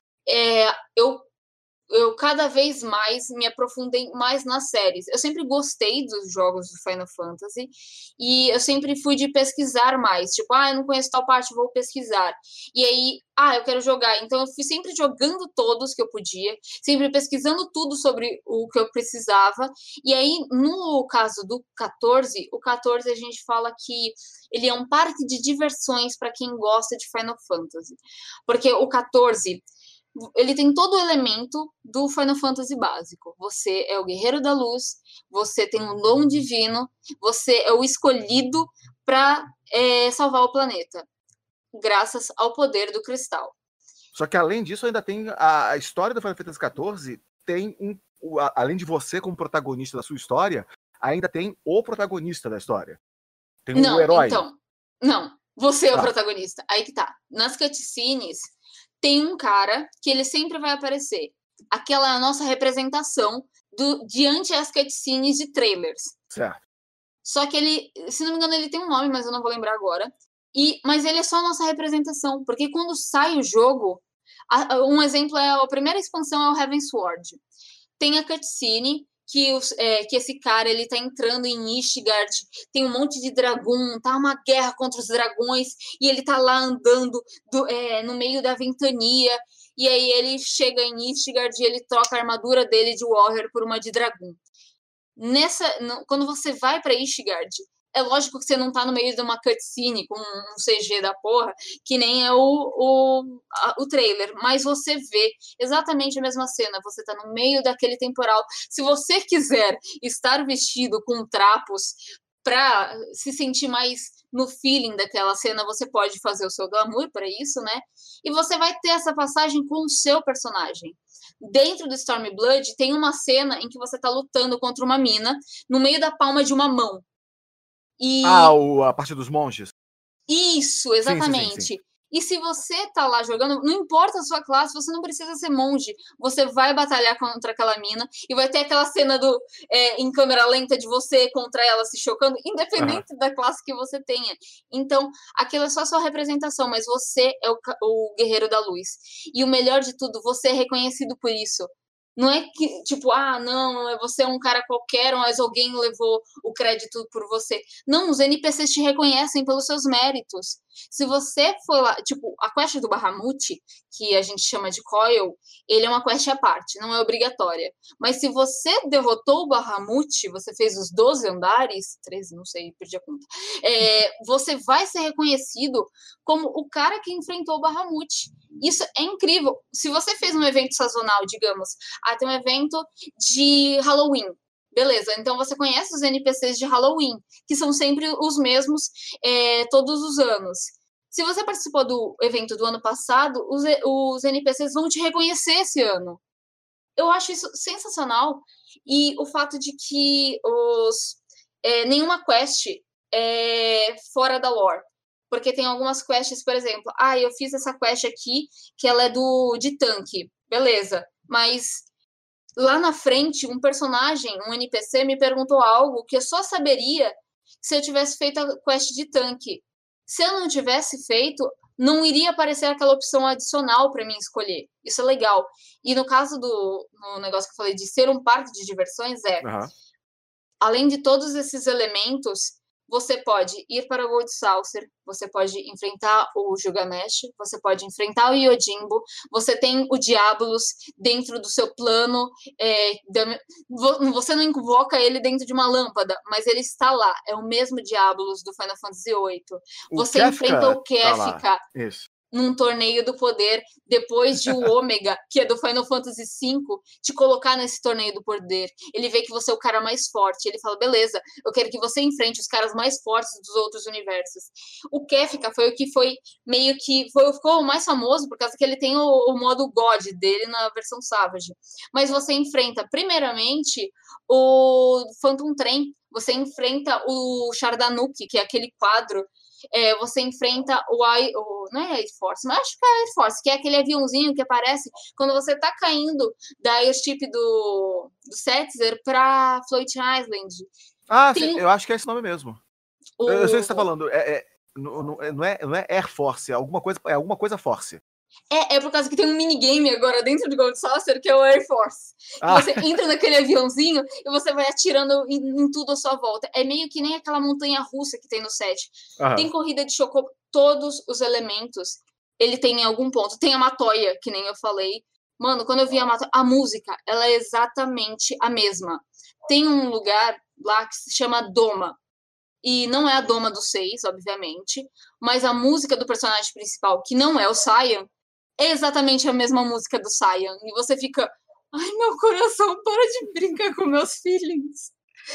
eu cada vez mais me aprofundei mais nas séries. Eu sempre gostei dos jogos do Final Fantasy e eu sempre fui de pesquisar mais. Tipo, eu não conheço tal parte, vou pesquisar. E aí, eu quero jogar. Então eu fui sempre jogando todos que eu podia, sempre pesquisando tudo sobre o que eu precisava. E aí, no caso do 14, o 14 a gente fala que ele é um parque de diversões para quem gosta de Final Fantasy. Porque o 14... ele tem todo o elemento do Final Fantasy básico. Você é o guerreiro da luz, você tem um dom divino, você é o escolhido para salvar o planeta, graças ao poder do cristal. Só que além disso, ainda tem a história do Final Fantasy XIV, tem além de você como protagonista da sua história, ainda tem o protagonista da história. Tem um herói. Não, você é o protagonista. Aí que tá. Nas cutscenes tem um cara que ele sempre vai aparecer. Aquela é a nossa representação diante as cutscenes de trailers. Certo. Só que ele, se não me engano, ele tem um nome, mas eu não vou lembrar agora. Mas ele é só a nossa representação, porque quando sai o jogo, um exemplo é a primeira expansão é o Heavensward. Tem a cutscene que esse cara ele tá entrando em Ishgard, tem um monte de dragão, tá uma guerra contra os dragões, e ele tá lá andando no meio da ventania, e aí ele chega em Ishgard e ele troca a armadura dele de Warrior por uma de dragão. Quando você vai pra Ishgard, é lógico que você não tá no meio de uma cutscene com um CG da porra, que nem é o trailer, mas você vê exatamente a mesma cena. Você tá no meio daquele temporal. Se você quiser estar vestido com trapos pra se sentir mais no feeling daquela cena, você pode fazer o seu glamour para isso, né? E você vai ter essa passagem com o seu personagem. Dentro do Stormblood tem uma cena em que você tá lutando contra uma mina no meio da palma de uma mão. A parte dos monges. Isso, exatamente. Sim. E se você tá lá jogando, não importa a sua classe, você não precisa ser monge. Você vai batalhar contra aquela mina e vai ter aquela cena em câmera lenta de você contra ela se chocando, independente da classe que você tenha. Então, aquilo é só a sua representação, mas você é o guerreiro da luz. E o melhor de tudo, você é reconhecido por isso. Não é que, tipo, não, você é um cara qualquer, mas alguém levou o crédito por você. Não, os NPCs te reconhecem pelos seus méritos. Se você for lá, tipo, a quest do Bahamut, que a gente chama de Coil, ele é uma quest à parte, não é obrigatória. Mas se você derrotou o Bahamut, você fez os 12 andares, 13, não sei, perdi a conta, você vai ser reconhecido como o cara que enfrentou o Bahamut. Isso é incrível. Se você fez um evento sazonal, digamos, tem um evento de Halloween, beleza, então você conhece os NPCs de Halloween, que são sempre os mesmos todos os anos. Se você participou do evento do ano passado, os NPCs vão te reconhecer esse ano. Eu acho isso sensacional. E o fato de que nenhuma quest é fora da lore. Porque tem algumas quests, por exemplo, eu fiz essa quest aqui, que ela é de tanque. Beleza. Mas lá na frente, um personagem, um NPC, me perguntou algo que eu só saberia se eu tivesse feito a quest de tanque. Se eu não tivesse feito, não iria aparecer aquela opção adicional para mim escolher. Isso é legal. E no caso no negócio que eu falei de ser um parque de diversões, além de todos esses elementos, você pode ir para o Gold Saucer, você pode enfrentar o Gilgamesh, você pode enfrentar o Yojimbo, você tem o Diabolos dentro do seu plano, você não invoca ele dentro de uma lâmpada, mas ele está lá, é o mesmo Diabolos do Final Fantasy VIII. Você enfrenta o Kefka num torneio do poder, depois de o Ômega, que é do Final Fantasy V, te colocar nesse torneio do poder. Ele vê que você é o cara mais forte. Ele fala, beleza, eu quero que você enfrente os caras mais fortes dos outros universos. O Kefka foi o que foi meio que... ficou o mais famoso, por causa que ele tem o modo God dele na versão Savage. Mas você enfrenta, primeiramente, o Phantom Train. Você enfrenta o Shardanuki, que é aquele quadro. Você enfrenta não é Air Force, mas acho que é Air Force, que é aquele aviãozinho que aparece quando você tá caindo da airship do Setzer pra Floating Island. Sim, eu acho que é esse nome mesmo. Eu sei o que você tá falando. Não é Air Force, é alguma coisa Force. É por causa que tem um minigame agora dentro do Gold Saucer, que é o Air Force. Você entra naquele aviãozinho e você vai atirando em tudo à sua volta. É meio que nem aquela montanha-russa que tem no set. Tem corrida de chocobo, todos os elementos, ele tem em algum ponto. Tem a Matoya, que nem eu falei. Mano, quando eu vi a música, ela é exatamente a mesma. Tem um lugar lá que se chama Doma. E não é a Doma do 6, obviamente. Mas a música do personagem principal, que não é o Cyan, é exatamente a mesma música do Cyan. E você fica... Ai, meu coração, para de brincar com meus feelings.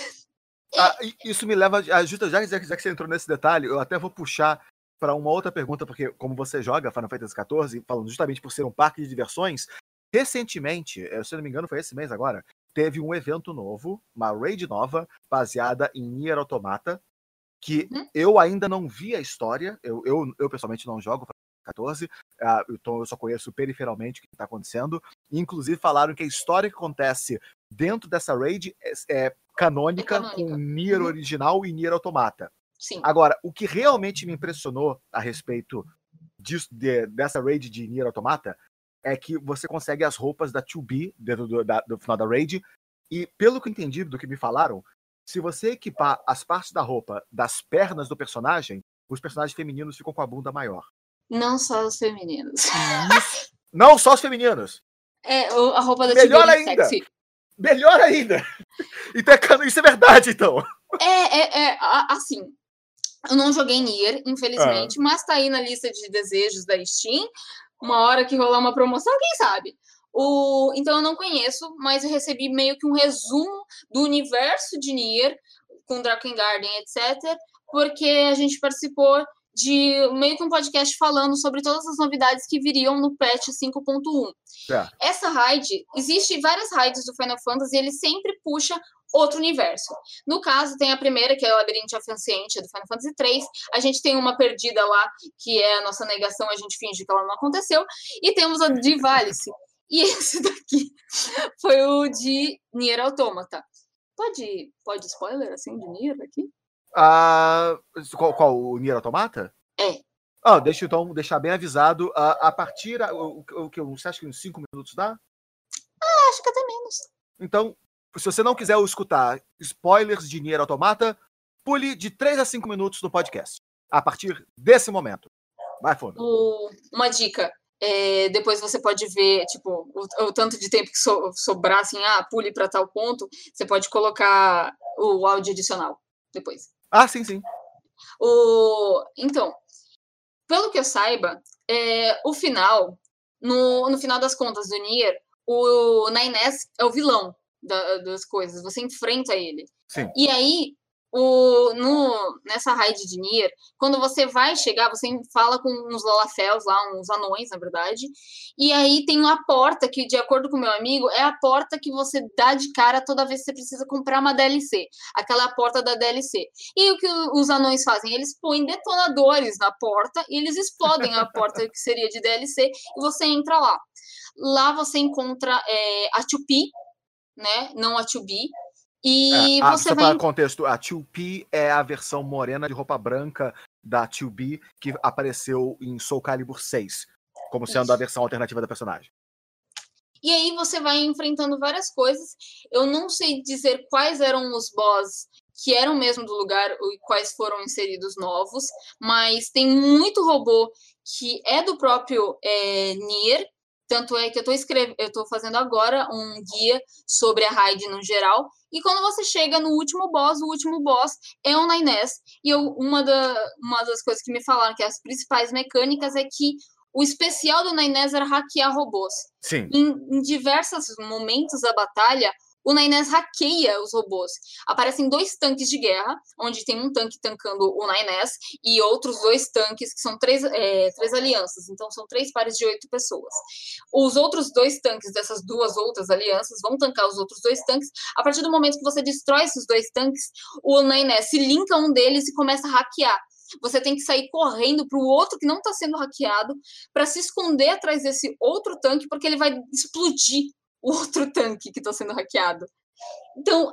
Isso me leva... Já que você entrou nesse detalhe, eu até vou puxar para uma outra pergunta, porque como você joga Final Fantasy XIV, falando justamente por ser um parque de diversões, recentemente, se eu não me engano foi esse mês agora, teve um evento novo, uma raid nova, baseada em Nier Automata, que eu ainda não vi a história, eu pessoalmente não jogo 14, então eu só conheço periferalmente o que está acontecendo, e inclusive falaram que a história que acontece dentro dessa raid é canônica com Nier original e Nier Automata. Sim. Agora, o que realmente me impressionou a respeito dessa raid de Nier Automata é que você consegue as roupas da 2B dentro do final da raid, e pelo que eu entendi do que me falaram, se você equipar as partes da roupa das pernas do personagem, os personagens femininos ficam com a bunda maior. Não só os femininos. Isso. Não só os femininos. A roupa da Melhor ainda. Sexy. Melhor ainda. Então, isso é verdade, então. Assim, eu não joguei Nier, infelizmente, mas tá aí na lista de desejos da Steam. Uma hora que rolar uma promoção, quem sabe? Então eu não conheço, mas eu recebi meio que um resumo do universo de Nier, com Drakengard, etc., porque a gente participou de meio que um podcast falando sobre todas as novidades que viriam no patch 5.1. Essa raid, existe várias raids do Final Fantasy e ele sempre puxa outro universo. No caso, tem a primeira, que é o Labyrinth of Ancients, do Final Fantasy 3. A gente tem uma perdida lá, que é a nossa negação, a gente finge que ela não aconteceu. E temos a de Valice. E esse daqui foi o de Nier Automata. Pode spoiler, assim, de Nier aqui? Qual? O Nier Automata? Deixa eu então deixar bem avisado. A partir... Você acha que uns 5 minutos dá? Acho que até menos. Então, se você não quiser escutar spoilers de Nier Automata, pule de 3 a 5 minutos no podcast. A partir desse momento. Vai fundo. Uma dica. Depois você pode ver, tipo, o tanto de tempo que sobrar, assim, pule para tal ponto, você pode colocar o áudio adicional depois. Sim. Então, pelo que eu saiba, o final, no final das contas do Nier, o Nines é o vilão das coisas, você enfrenta ele. Sim. E aí, Nessa raid de Nier, quando você vai chegar, você fala com uns Lalafels lá, uns anões, na verdade, e aí tem uma porta que, de acordo com o meu amigo, é a porta que você dá de cara toda vez que você precisa comprar uma DLC, aquela porta da DLC. E o que os anões fazem? Eles põem detonadores na porta e eles explodem a porta que seria de DLC e você entra lá. Lá você encontra a 2P, né? Não a 2B. E você só vai. para contexto, a 2P é a versão morena de roupa branca da 2B que apareceu em Soul Calibur 6, como sendo a versão alternativa da personagem. E aí você vai enfrentando várias coisas. Eu não sei dizer quais eram os boss que eram mesmo do lugar e quais foram inseridos novos, mas tem muito robô que é do próprio Nier. Tanto é que eu estou fazendo agora um guia sobre a raid no geral. E quando você chega no último boss é o Nines. E uma das coisas que me falaram que as principais mecânicas é que o especial do Nines era hackear robôs. Sim. Em diversos momentos da batalha, o Nines hackeia os robôs. Aparecem 2 tanques de guerra, onde tem um tanque tancando o Nines e outros 2 tanques, que são 3 alianças. Então, são 3 pares de 8 pessoas. Os outros 2 tanques dessas 2 outras alianças vão tancar os outros 2 tanques. A partir do momento que você destrói esses 2 tanques, o Nines se linka a um deles e começa a hackear. Você tem que sair correndo para o outro que não está sendo hackeado para se esconder atrás desse outro tanque, porque ele vai explodir o outro tanque que está sendo hackeado. Então,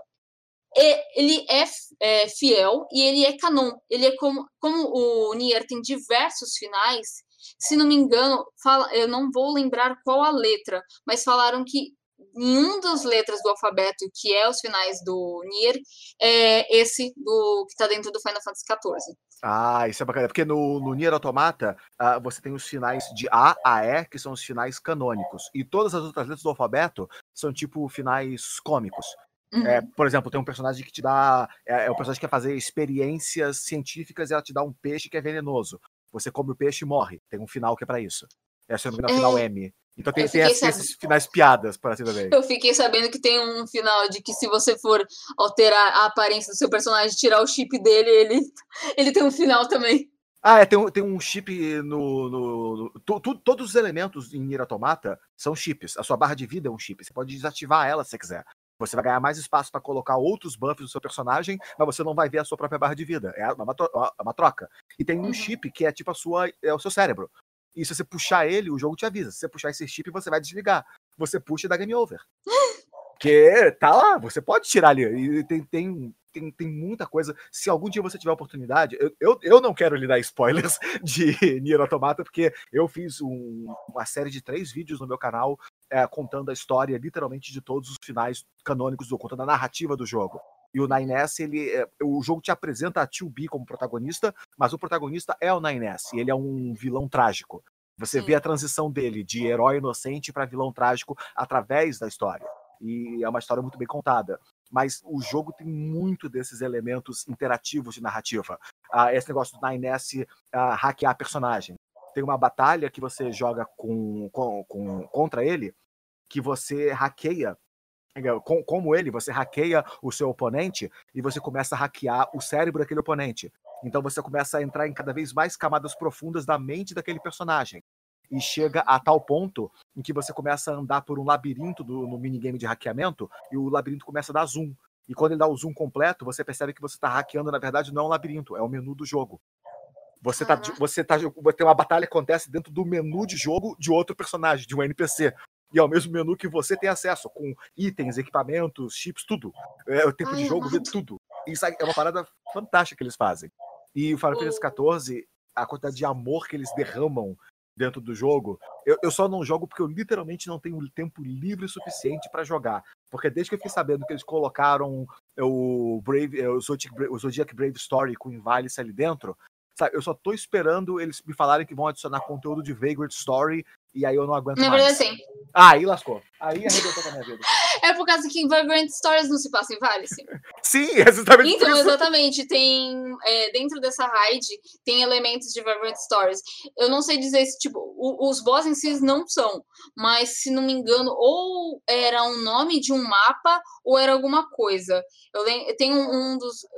ele é fiel e ele é canon. Ele é como o Nier tem diversos finais, se não me engano, eu não vou lembrar qual a letra, mas falaram que em uma das letras do alfabeto, que é os finais do Nier, é esse que está dentro do Final Fantasy XIV. Isso é bacana, porque no Nier Automata você tem os finais de A a E, que são os finais canônicos, e todas as outras letras do alfabeto são tipo finais cômicos. Por exemplo, tem um personagem que te dá. É um personagem que quer fazer experiências científicas e ela te dá um peixe que é venenoso. Você come o peixe e morre. Tem um final que é pra isso. Se eu não me engano, é o final M. Então tem esses finais piadas, por assim dizer. Eu fiquei sabendo que tem um final de que se você for alterar a aparência do seu personagem, tirar o chip dele, ele tem um final também. Tem um chip todos os elementos em Nier Automata são chips. A sua barra de vida é um chip. Você pode desativar ela se você quiser. Você vai ganhar mais espaço para colocar outros buffs do seu personagem, mas você não vai ver a sua própria barra de vida. É uma troca. E tem um chip que é tipo o seu cérebro. E se você puxar ele, o jogo te avisa. Se você puxar esse chip, você vai desligar. Você puxa e dá game over. Porque tá lá, você pode tirar ali. E tem muita coisa. Se algum dia você tiver oportunidade, eu não quero lhe dar spoilers de Nier Automata, porque eu fiz uma série de 3 vídeos no meu canal contando a história, literalmente, de todos os finais canônicos, contando a narrativa do jogo. E o Nines, o jogo te apresenta a 2B como protagonista, mas o protagonista é o Nines, e ele é um vilão trágico. Você vê a transição dele de herói inocente para vilão trágico através da história. E é uma história muito bem contada. Mas o jogo tem muito desses elementos interativos de narrativa. Esse negócio do Nines hackear personagem. Tem uma batalha que você joga contra ele, que você hackeia. Como ele, você hackeia o seu oponente e você começa a hackear o cérebro daquele oponente. Então você começa a entrar em cada vez mais camadas profundas da mente daquele personagem. E chega a tal ponto em que você começa a andar por um labirinto no minigame de hackeamento e o labirinto começa a dar zoom. E quando ele dá o zoom completo, você percebe que você está hackeando, na verdade, não é um labirinto, é o menu do jogo. Tem uma batalha que acontece dentro do menu de jogo de outro personagem, de um NPC. E é o mesmo menu que você tem acesso, com itens, equipamentos, chips, tudo. O tempo de jogo, vê tudo. Isso é uma parada fantástica que eles fazem. E o Final Fantasy XIV, a quantidade de amor que eles derramam dentro do jogo, eu só não jogo porque eu literalmente não tenho tempo livre suficiente para jogar. Porque desde que eu fiquei sabendo que eles colocaram o Zodiac Brave Story com Invalis ali dentro, sabe, eu só tô esperando eles me falarem que vão adicionar conteúdo de Vagrant Story e aí eu não aguento mais. Na verdade, sim. Aí lascou. Aí arrebentou com a minha vida. É por causa que Vagrant Stories não se passa em Vale, sim. Sim, exatamente. Então, exatamente, tem dentro dessa raid tem elementos de Vagrant Stories. Eu não sei dizer se, tipo, os boss em si não são, mas se não me engano, ou era um nome de um mapa ou era alguma coisa. Eu tenho um dos.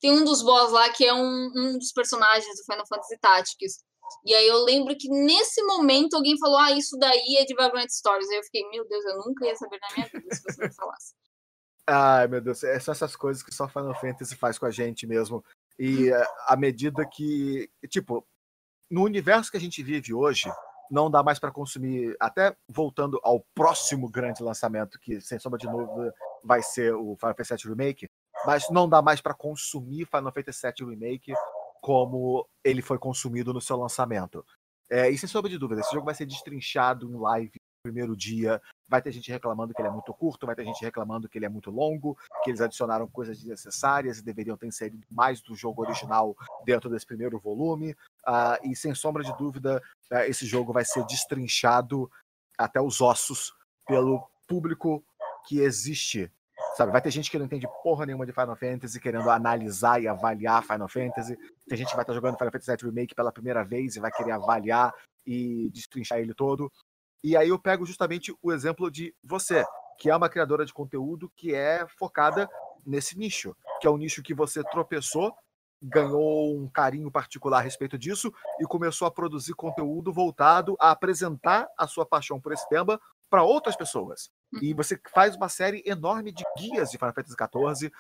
tem um dos boss lá que é um dos personagens do Final Fantasy Tactics. E aí eu lembro que nesse momento alguém falou, isso daí é de Vagrant Stories. Aí eu fiquei, meu Deus, eu nunca ia saber na minha vida se você me falasse. Ai, meu Deus, são essas coisas que só Final Fantasy faz com a gente mesmo. E à medida que, tipo, no universo que a gente vive hoje, não dá mais para consumir, até voltando ao próximo grande lançamento, que sem sombra de dúvida vai ser o Final Fantasy VII Remake, mas não dá mais para consumir Final Fantasy VII Remake como ele foi consumido no seu lançamento. E sem sombra de dúvida, esse jogo vai ser destrinchado em live no primeiro dia, vai ter gente reclamando que ele é muito curto, vai ter gente reclamando que ele é muito longo, que eles adicionaram coisas desnecessárias e deveriam ter inserido mais do jogo original dentro desse primeiro volume, e sem sombra de dúvida, esse jogo vai ser destrinchado até os ossos pelo público que existe. Sabe, vai ter gente que não entende porra nenhuma de Final Fantasy, querendo analisar e avaliar Final Fantasy. Tem gente que vai estar jogando Final Fantasy VII Remake pela primeira vez e vai querer avaliar e destrinchar ele todo. E aí eu pego justamente o exemplo de você, que é uma criadora de conteúdo que é focada nesse nicho, que é um nicho que você tropeçou, ganhou um carinho particular a respeito disso e começou a produzir conteúdo voltado a apresentar a sua paixão por esse tema para outras pessoas. E você faz uma série enorme de guias de Final Fantasy XIV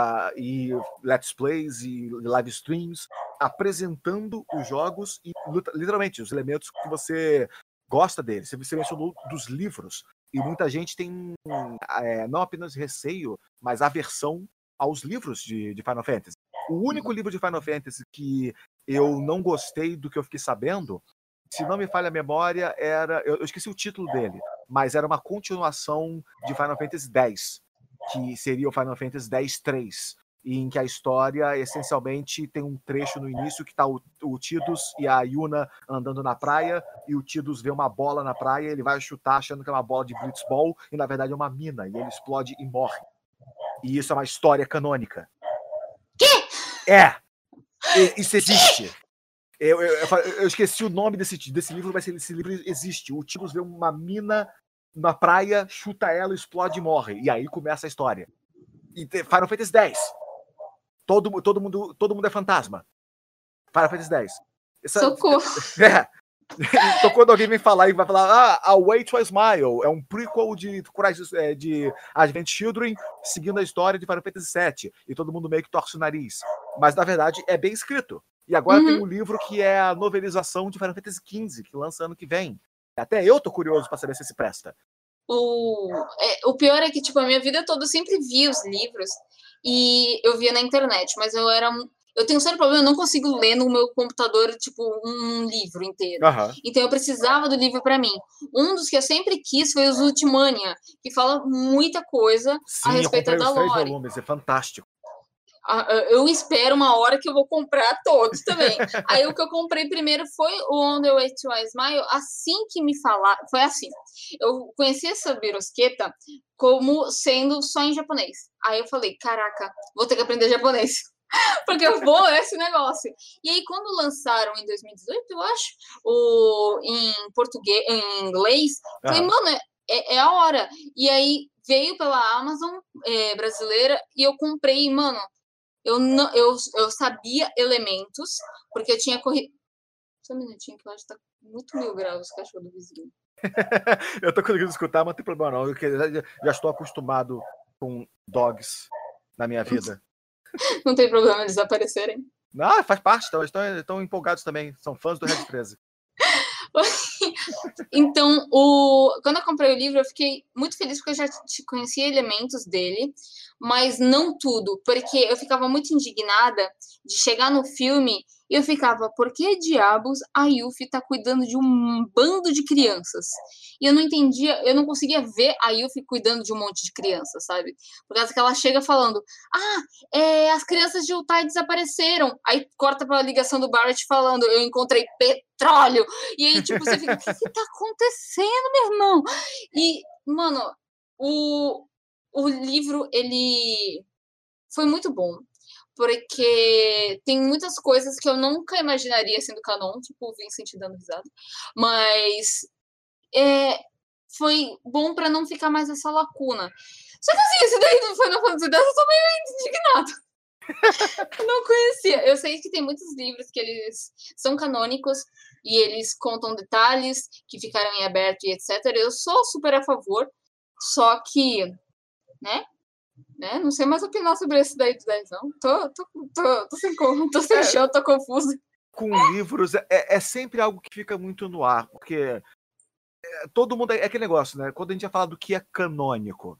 e Let's Plays e live streams apresentando os jogos e literalmente os elementos que você gosta deles. Você mencionou dos livros e muita gente tem não apenas receio, mas aversão aos livros de Final Fantasy. O único livro de Final Fantasy que eu não gostei do que eu fiquei sabendo, se não me falha a memória, eu esqueci o título dele, mas era uma continuação de Final Fantasy X, que seria o Final Fantasy X-3, em que a história, essencialmente, tem um trecho no início que está o Tidus e a Yuna andando na praia, e o Tidus vê uma bola na praia, ele vai chutar achando que é uma bola de blitzball, e na verdade é uma mina, e ele explode e morre. E isso é uma história canônica. Isso existe. Eu esqueci o nome desse livro, mas esse livro existe. O Tidus vê uma mina na praia, chuta ela, explode e morre. E aí começa a história. E Final Fantasy X. Todo mundo é fantasma. Final Fantasy X. Socorro! Então quando alguém vem falar e vai falar A Way to a Smile é um prequel de Advent Children seguindo a história de Final Fantasy VII. E todo mundo meio que torce o nariz. Mas na verdade é bem escrito. E agora tem um livro que é a novelização de Final Fantasy XV, que lança ano que vem. Até eu tô curioso pra saber se esse presta. O pior é que, tipo, a minha vida toda eu sempre vi os livros e eu via na internet, mas eu tenho um sério problema, eu não consigo ler no meu computador, tipo, um livro inteiro. Então eu precisava do livro pra mim. Um dos que eu sempre quis foi os Ultimania, que fala muita coisa a respeito da lore. Sim, eu comprei os 3 volumes, é fantástico. Eu espero uma hora que eu vou comprar todos também. Aí o que eu comprei primeiro foi o On the Way to a Smile. Assim que me falaram, foi assim. Eu conheci essa birosqueta como sendo só em japonês. Aí eu falei, caraca, vou ter que aprender japonês. Porque eu vou esse negócio. E aí, quando lançaram em 2018, eu acho, em português, em inglês, falei, mano, é a hora. E aí veio pela Amazon brasileira e eu comprei, mano. Eu sabia elementos, porque eu tinha corrido. Só um minutinho, que eu acho que tá muito 1000 graus o cachorro do vizinho. Eu tô conseguindo escutar, mas não tem problema não. Eu já estou acostumado com dogs na minha vida. Não tem problema eles aparecerem. Não, faz parte, estão empolgados também. São fãs do Red 13. Então, quando eu comprei o livro, eu fiquei muito feliz porque eu já conhecia elementos dele, mas não tudo, porque eu ficava muito indignada de chegar no filme e eu ficava, por que diabos a Yuffie tá cuidando de um bando de crianças? E eu não entendia, eu não conseguia ver a Yuffie cuidando de um monte de crianças, sabe? Por causa que ela chega falando, as crianças de Ultai desapareceram. Aí corta pra ligação do Barrett falando, eu encontrei petróleo. E aí, tipo, você fica, o que tá acontecendo, meu irmão? E, mano, o livro, ele foi muito bom. Porque tem muitas coisas que eu nunca imaginaria sendo canon, tipo o Vincent dando risada. Mas foi bom pra não ficar mais essa lacuna. Só que assim, esse daí do Final Fantasy X eu tô meio indignado. Eu não conhecia. Eu sei que tem muitos livros que eles são canônicos e eles contam detalhes que ficaram em aberto e etc. Eu sou super a favor, só que, né? Não sei mais opinar sobre esse daí do 10, não. Tô sem chão, tô confusa. Com livros, é sempre algo que fica muito no ar, porque todo mundo... É aquele negócio, né? Quando a gente vai falar do que é canônico,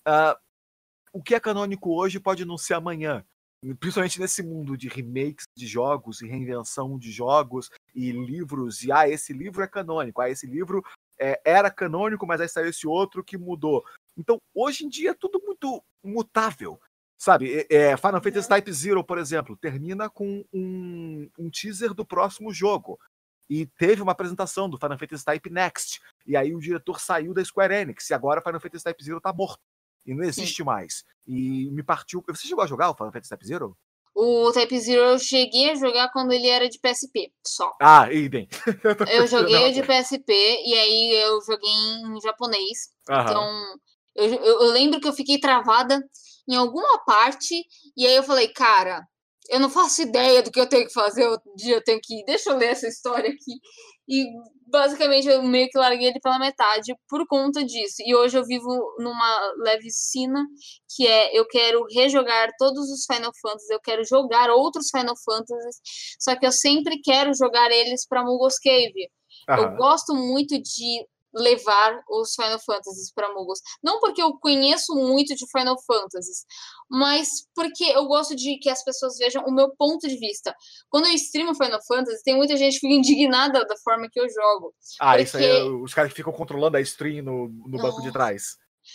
o que é canônico hoje pode não ser amanhã. Principalmente nesse mundo de remakes de jogos e reinvenção de jogos e livros, e esse livro é canônico, esse livro era canônico, mas aí saiu esse outro que mudou. Então, hoje em dia é tudo muito mutável, sabe? Final Fantasy Type Zero, por exemplo, termina com um teaser do próximo jogo. E teve uma apresentação do Final Fantasy Type Next. E aí o diretor saiu da Square Enix. E agora Final Fantasy Type Zero tá morto. E não existe mais. E me partiu... Você chegou a jogar o Final Fantasy Type Zero? O Type Zero eu cheguei a jogar quando ele era de PSP, só. Idem. Eu joguei de PSP e aí eu joguei em japonês. Então, eu lembro que eu fiquei travada em alguma parte e aí eu falei, cara, eu não faço ideia do que eu tenho que fazer, eu tenho que... Deixa eu ler essa história aqui. E basicamente eu meio que larguei ele pela metade por conta disso. E hoje eu vivo numa leve sina, que eu quero rejogar todos os Final Fantasy, eu quero jogar outros Final Fantasy, só que eu sempre quero jogar eles para Mulhouse Cave. Eu gosto muito de levar os Final Fantasies para Mulhouse. Não porque eu conheço muito de Final Fantasies, mas porque eu gosto de que as pessoas vejam o meu ponto de vista. Quando eu streamo Final Fantasy, tem muita gente que fica indignada da forma que eu jogo. Porque... isso aí, os caras que ficam controlando a stream no banco de trás.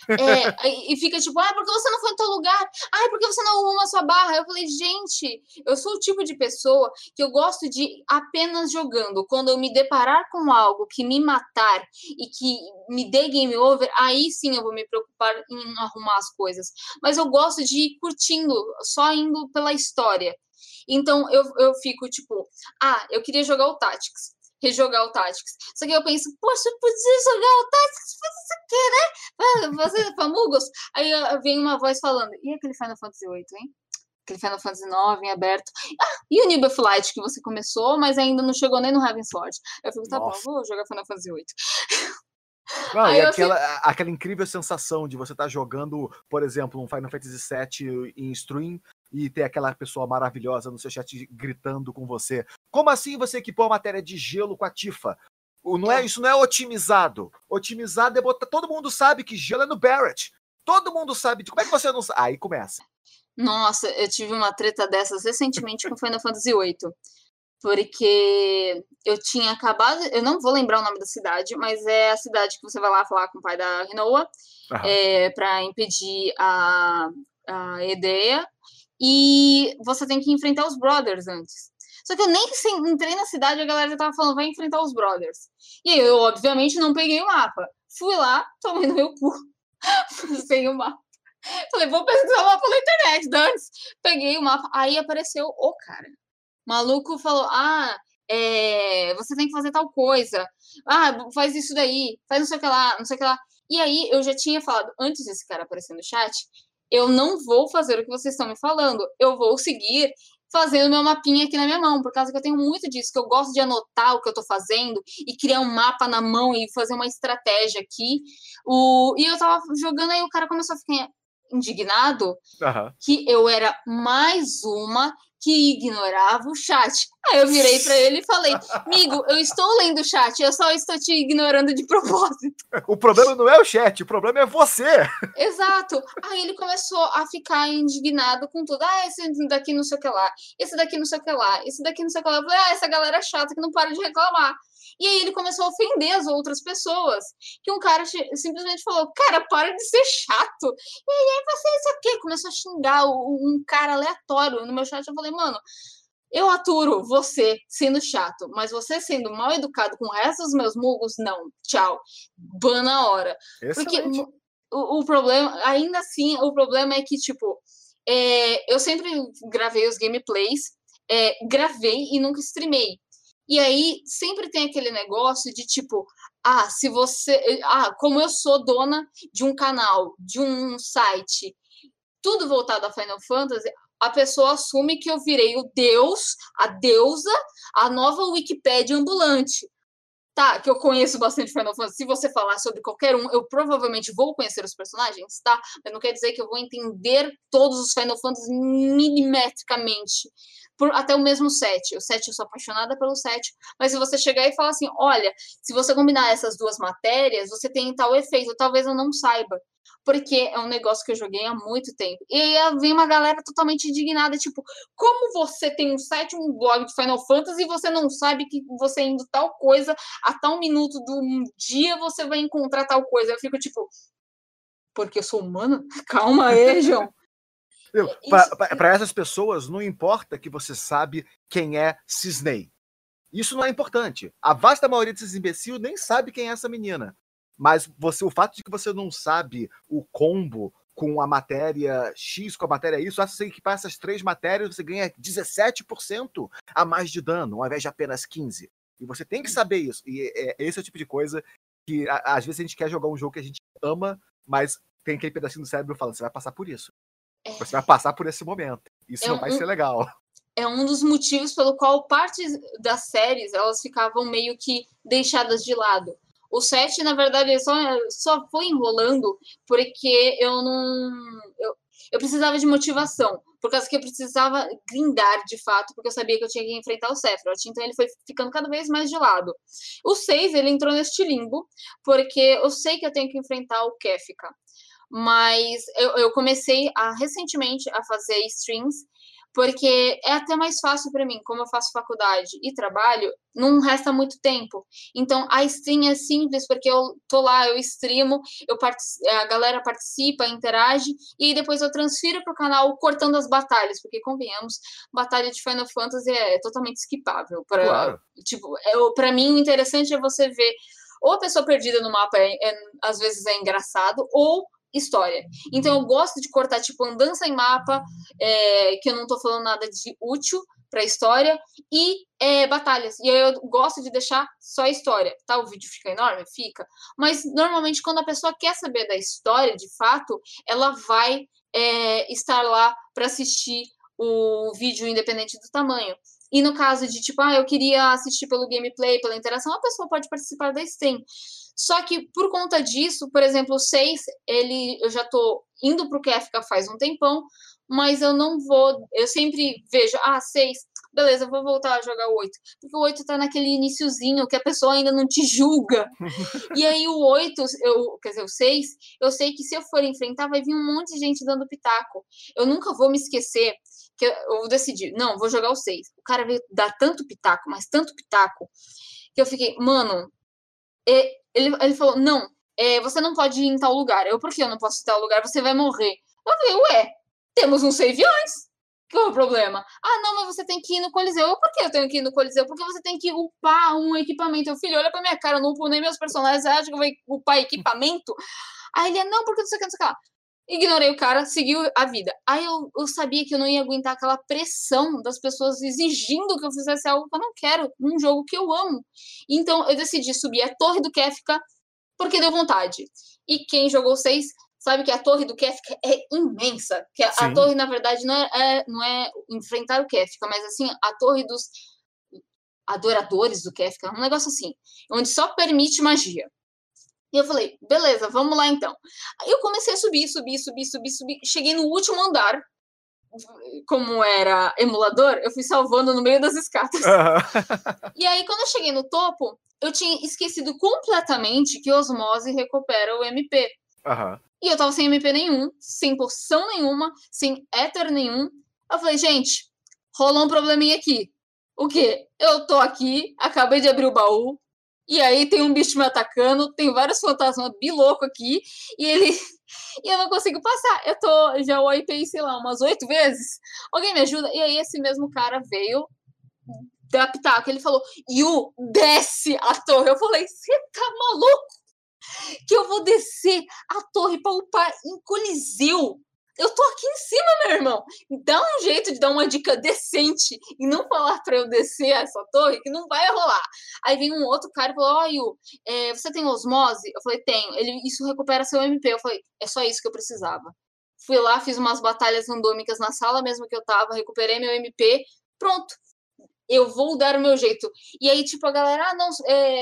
E fica tipo, porque você não foi em tal lugar? Porque você não arruma a sua barra? Eu falei, gente, eu sou o tipo de pessoa que eu gosto de apenas jogando. Quando eu me deparar com algo que me matar e que me dê game over, aí sim eu vou me preocupar em arrumar as coisas. Mas eu gosto de ir curtindo, só indo pela história. Então eu fico tipo, eu queria jogar o Tactics. Rejogar o Tactics. Só que eu penso, poxa, eu podia jogar o Tactics, fazer isso aqui, né? Fazer famugos. Aí vem uma voz falando, e aquele Final Fantasy VIII, hein? Aquele Final Fantasy IX em aberto. E o Nibel Flight que você começou, mas ainda não chegou nem no Heaven's Sword. Eu fico, tá bom, vou jogar Final Fantasy VIII. Não, e aquela incrível sensação de você estar jogando, por exemplo, um Final Fantasy VII em stream e ter aquela pessoa maravilhosa no seu chat gritando com você. Como assim você equipou a matéria de gelo com a Tifa? Isso não é otimizado. Otimizado é botar... Todo mundo sabe que gelo é no Barret. Todo mundo sabe. Como é que você não sabe? Aí começa. Nossa, eu tive uma treta dessas recentemente com Final Fantasy VIII. Porque eu tinha acabado... Eu não vou lembrar o nome da cidade, mas é a cidade que você vai lá falar com o pai da Rinoa para impedir a Edea. E você tem que enfrentar os Brothers antes. Só que eu nem entrei na cidade e a galera já tava falando, vai enfrentar os Brothers. E aí eu, obviamente, não peguei o mapa. Fui lá, tomei no meu cu, sem o mapa. Falei, vou pesquisar o mapa na internet, antes. Peguei o mapa, aí apareceu o cara. O maluco falou, você tem que fazer tal coisa. Faz isso daí, faz não sei o que lá, não sei o que lá. E aí eu já tinha falado, antes desse cara aparecer no chat, eu não vou fazer o que vocês estão me falando. Eu vou seguir fazendo meu mapinha aqui na minha mão, por causa que eu tenho muito disso, que eu gosto de anotar o que eu tô fazendo e criar um mapa na mão e fazer uma estratégia aqui. E eu tava jogando, aí o cara começou a ficar indignado que eu era mais uma que ignorava o chat. Aí eu virei pra ele e falei, amigo, eu estou lendo o chat, eu só estou te ignorando de propósito. O problema não é o chat, o problema é você. Exato. Aí ele começou a ficar indignado com tudo. Esse daqui não sei o que lá, esse daqui não sei o que lá, esse daqui não sei o que lá. Eu falei, essa galera chata que não para de reclamar. E aí ele começou a ofender as outras pessoas. Que um cara simplesmente falou, cara, para de ser chato. E aí você, isso aqui, começou a xingar um cara aleatório no meu chat. Eu falei, mano, eu aturo você sendo chato, mas você sendo mal educado com o resto dos meus mugos, não. Tchau. Ban na hora. Excelente. Porque o problema, ainda assim, o problema é que, tipo, eu sempre gravei os gameplays, gravei e nunca streamei. E aí sempre tem aquele negócio de tipo, se você. Como eu sou dona de um canal, de um site, tudo voltado a Final Fantasy, a pessoa assume que eu virei o deus, a deusa, a nova Wikipédia ambulante. Tá, que eu conheço bastante Final Fantasy. Se você falar sobre qualquer um, eu provavelmente vou conhecer os personagens, tá? Mas não quer dizer que eu vou entender todos os Final Fantasy milimetricamente. Até o mesmo 7. O 7 eu sou apaixonada pelo 7. Mas se você chegar e falar assim, olha, se você combinar essas duas matérias, você tem tal efeito. Talvez eu não saiba. Porque é um negócio que eu joguei há muito tempo. E aí vem uma galera totalmente indignada, tipo, como você tem um site, um blog de Final Fantasy e você não sabe que você indo tal coisa, a tal minuto do dia você vai encontrar tal coisa. Eu fico tipo, porque eu sou humana? Calma aí, João. Para essas pessoas, não importa que você sabe quem é Cisney. Isso não é importante. A vasta maioria desses imbecis nem sabe quem é essa menina. Mas o fato de que você não sabe o combo com a matéria X, com a matéria Y, se você equipar essas 3 matérias, você ganha 17% a mais de dano, ao invés de apenas 15%. E você tem que saber isso. E esse é o tipo de coisa que, às vezes, a gente quer jogar um jogo que a gente ama, mas tem aquele pedacinho do cérebro falando, você vai passar por isso. Você vai passar por esse momento. Isso não vai ser legal. É um dos motivos pelo qual parte das séries, elas ficavam meio que deixadas de lado. O 7, na verdade, só foi enrolando porque eu precisava de motivação. Por causa que eu precisava grindar, de fato, porque eu sabia que eu tinha que enfrentar o Sephiroth. Então, ele foi ficando cada vez mais de lado. O 6, ele entrou neste limbo, porque eu sei que eu tenho que enfrentar o Kefka. Mas eu comecei recentemente a fazer streams, porque é até mais fácil para mim, como eu faço faculdade e trabalho, não resta muito tempo. Então, a stream é simples, porque eu tô lá, eu streamo, a galera participa, interage, e aí depois eu transfiro pro canal cortando as batalhas, porque, convenhamos, batalha de Final Fantasy é totalmente skipável. Claro. Tipo, pra mim, o interessante é você ver ou a pessoa perdida no mapa, às vezes é engraçado, ou história. Então eu gosto de cortar tipo andança em mapa, que eu não tô falando nada de útil pra história, e batalhas. E aí eu gosto de deixar só a história. Tá, o vídeo fica enorme? Fica. Mas normalmente quando a pessoa quer saber da história, de fato, ela vai estar lá para assistir o vídeo independente do tamanho. E no caso de, tipo, eu queria assistir pelo gameplay, pela interação, a pessoa pode participar da stream. Só que, por conta disso, por exemplo, o 6, eu já tô indo pro Kefka faz um tempão, mas eu não vou... Eu sempre vejo, 6, beleza, eu vou voltar a jogar o 8. Porque o 8 tá naquele iniciozinho que a pessoa ainda não te julga. E aí o 8, quer dizer, o 6, eu sei que se eu for enfrentar, vai vir um monte de gente dando pitaco. Eu nunca vou me esquecer que eu decidi, não, vou jogar o 6. O cara veio dar tanto pitaco, mas tanto pitaco, que eu fiquei, mano... Ele falou, não, você não pode ir em tal lugar. Por que eu não posso ir em tal lugar? Você vai morrer. Eu falei, temos um save antes. Qual é o problema? Não, mas você tem que ir no Coliseu. Por que eu tenho que ir no Coliseu? Porque você tem que upar um equipamento. Filho, olha pra minha cara, eu não upo nem meus personagens. Você acha que eu vou upar equipamento? Aí ele, não, porque não sei o que, não sei o que lá. Ignorei o cara, seguiu a vida. Aí eu sabia que eu não ia aguentar aquela pressão das pessoas exigindo que eu fizesse algo que eu não quero num jogo que eu amo. Então eu decidi subir a Torre do Kefka porque deu vontade. E quem jogou 6 sabe que a Torre do Kefka é imensa. Que a torre, na verdade, não é enfrentar o Kefka, mas assim, a torre dos adoradores do Kefka, um negócio assim, onde só permite magia. E eu falei, beleza, vamos lá então. Aí eu comecei a subir. Cheguei no último andar. Como era emulador, eu fui salvando no meio das escadas. E aí, quando eu cheguei no topo, eu tinha esquecido completamente que Osmose recupera o MP. E eu tava sem MP nenhum, sem poção nenhuma, sem éter nenhum. Eu falei, gente, rolou um probleminha aqui. O quê? Eu tô aqui, acabei de abrir o baú, e aí tem um bicho me atacando, tem vários fantasmas biloco aqui, e eu não consigo passar. Já wipei, sei lá, umas 8 vezes. Alguém me ajuda? E aí esse mesmo cara veio dar pitaco. Ele falou, Yu, desce a torre. Eu falei, você tá maluco? Que eu vou descer a torre pra upar em Coliseu? Eu tô aqui em cima, meu irmão. Dá um jeito de dar uma dica decente e não falar pra eu descer essa torre, que não vai rolar. Aí vem um outro cara e falou, Yu, você tem osmose? Eu falei, tenho. Isso recupera seu MP. Eu falei, é só isso que eu precisava. fui lá, fiz umas batalhas randômicas na sala mesmo que eu tava, recuperei meu MP, pronto. Eu vou dar o meu jeito. E aí, tipo, a galera, não,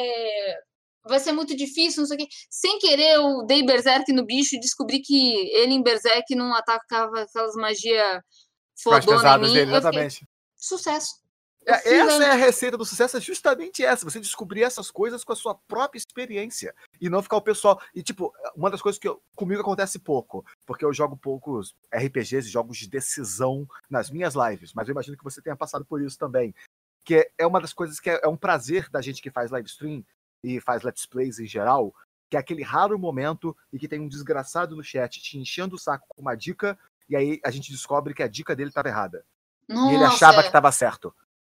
vai ser muito difícil, não sei o quê. Sem querer, eu dei berserk no bicho e descobri que ele em berserk não atacava aquelas magias fodona em mim. Dele, eu fiquei, exatamente. sucesso. Essa é a receita do sucesso, é justamente essa. Você descobrir essas coisas com a sua própria experiência. E não ficar o pessoal... E, tipo, uma das coisas que comigo acontece pouco, porque eu jogo poucos RPGs e jogos de decisão nas minhas lives, mas eu imagino que você tenha passado por isso também. Que é uma das coisas que é um prazer da gente que faz live stream e faz let's plays em geral, que é aquele raro momento em que tem um desgraçado no chat te enchendo o saco com uma dica, e aí a gente descobre que a dica dele estava errada. Nossa, e ele achava que estava certo.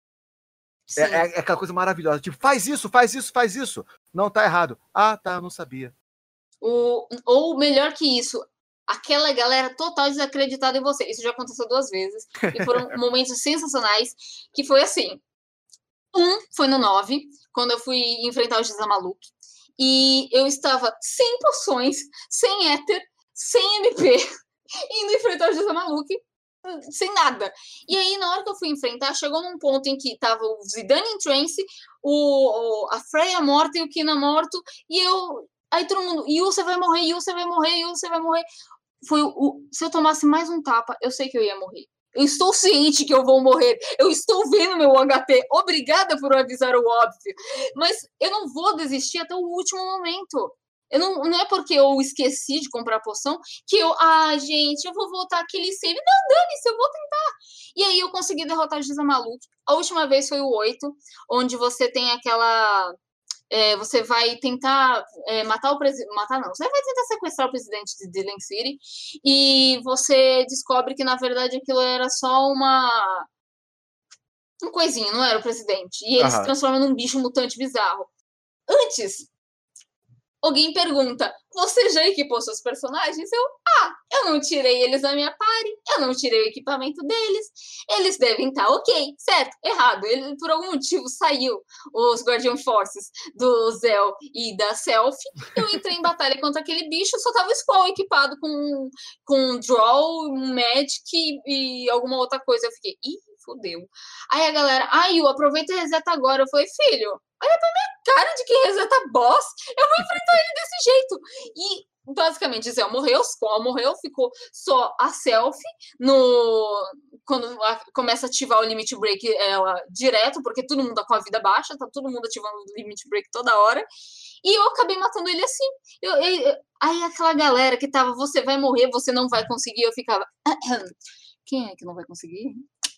É aquela coisa maravilhosa. Tipo, faz isso, faz isso, faz isso. Não, tá errado. Ah, tá, não sabia. Ou melhor que isso, aquela galera total desacreditada em você. Isso já aconteceu 2 vezes. E foram momentos sensacionais. Que foi assim. Foi no 9, quando eu fui enfrentar o Gizamaluk. E eu estava sem poções, sem éter, sem MP, indo enfrentar o Gizamaluk. Sem nada. E aí, na hora que eu fui enfrentar, chegou num ponto em que tava o Zidane em trance, a Freya morta e o Kina morto, e eu... Aí todo mundo, Yu, você vai morrer, Yu, você vai morrer, Yu, você vai morrer. Se eu tomasse mais um tapa, eu sei que eu ia morrer. Eu estou ciente que eu vou morrer. Eu estou vendo meu HT. Obrigada por avisar o óbvio. Mas eu não vou desistir até o último momento. Não é porque eu esqueci de comprar a poção que gente, eu vou voltar aquele save. Não, dane-se, eu vou tentar. E aí eu consegui derrotar o Gizamaluk. A última vez foi o 8, onde você tem aquela... você vai tentar matar o presidente... Matar não. Você vai tentar sequestrar o presidente de Dylan City e você descobre que, na verdade, aquilo era só um coisinho, não era o presidente. E ele se transforma num bicho mutante bizarro. Antes... Alguém pergunta, você já equipou seus personagens? Eu não tirei eles da minha party, eu não tirei o equipamento deles, eles devem estar ok, certo, errado, ele por algum motivo saiu os Guardian Forces do Zell e da Self, eu entrei em batalha contra aquele bicho, só tava o Squall equipado com Draw, Magic e alguma outra coisa, eu fiquei, fodeu. Aí a galera, Yu, aproveita e reseta agora, eu falei, filho, olha pra minha cara de quem reseta boss, eu vou enfrentar ele desse jeito. E basicamente Zell morreu, Squall morreu, ficou só a Self quando começa a ativar o Limit Break ela direto, porque todo mundo tá com a vida baixa, tá todo mundo ativando o Limit Break toda hora. E eu acabei matando ele assim. Aí aquela galera que tava, você vai morrer, você não vai conseguir, eu ficava, quem é que não vai conseguir?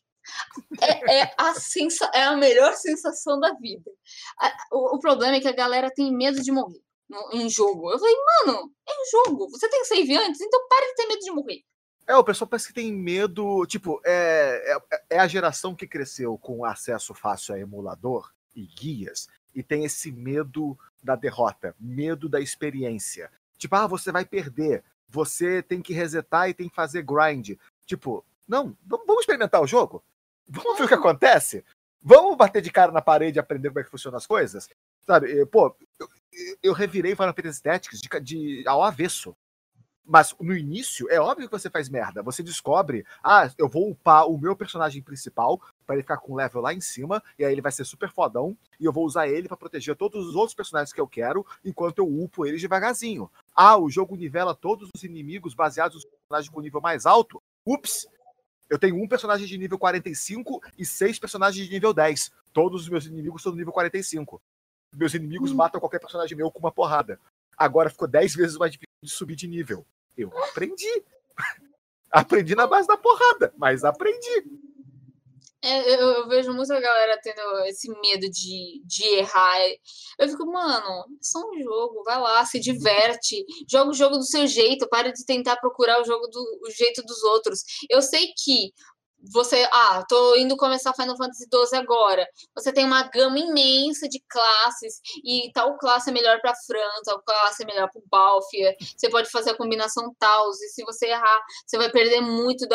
É a melhor sensação da vida. O problema é que a galera tem medo de morrer em jogo. Eu falei, mano, é um jogo. Você tem save antes, então para de ter medo de morrer. O pessoal parece que tem medo. Tipo, é a geração que cresceu com acesso fácil a emulador e guias e tem esse medo da derrota, medo da experiência. Tipo, você vai perder. Você tem que resetar e tem que fazer grind. Tipo, não, vamos experimentar o jogo? Vamos ver o que acontece? Vamos bater de cara na parede e aprender como é que funcionam as coisas? Sabe, pô, eu revirei Final Fantasy Tactics ao avesso. Mas no início, é óbvio que você faz merda. Você descobre, eu vou upar o meu personagem principal para ele ficar com um level lá em cima, e aí ele vai ser super fodão, e eu vou usar ele para proteger todos os outros personagens que eu quero, enquanto eu upo eles devagarzinho. O jogo nivela todos os inimigos baseados nos personagens com nível mais alto. Ups! Eu tenho um personagem de nível 45 e 6 personagens de nível 10. Todos os meus inimigos são do nível 45. Meus inimigos matam qualquer personagem meu com uma porrada. Agora ficou 10 vezes mais difícil de subir de nível. Eu aprendi. Aprendi na base da porrada, mas aprendi. Eu vejo muita galera tendo esse medo de errar. Eu fico, mano, é só um jogo, vai lá, se diverte, joga o jogo do seu jeito, para de tentar procurar o jogo do jeito dos outros. Eu sei que você, tô indo começar Final Fantasy XII agora. Você tem uma gama imensa de classes e tal classe é melhor para Fran, tal classe é melhor para o Balfia. Você pode fazer a combinação tal, e se você errar, você vai perder muito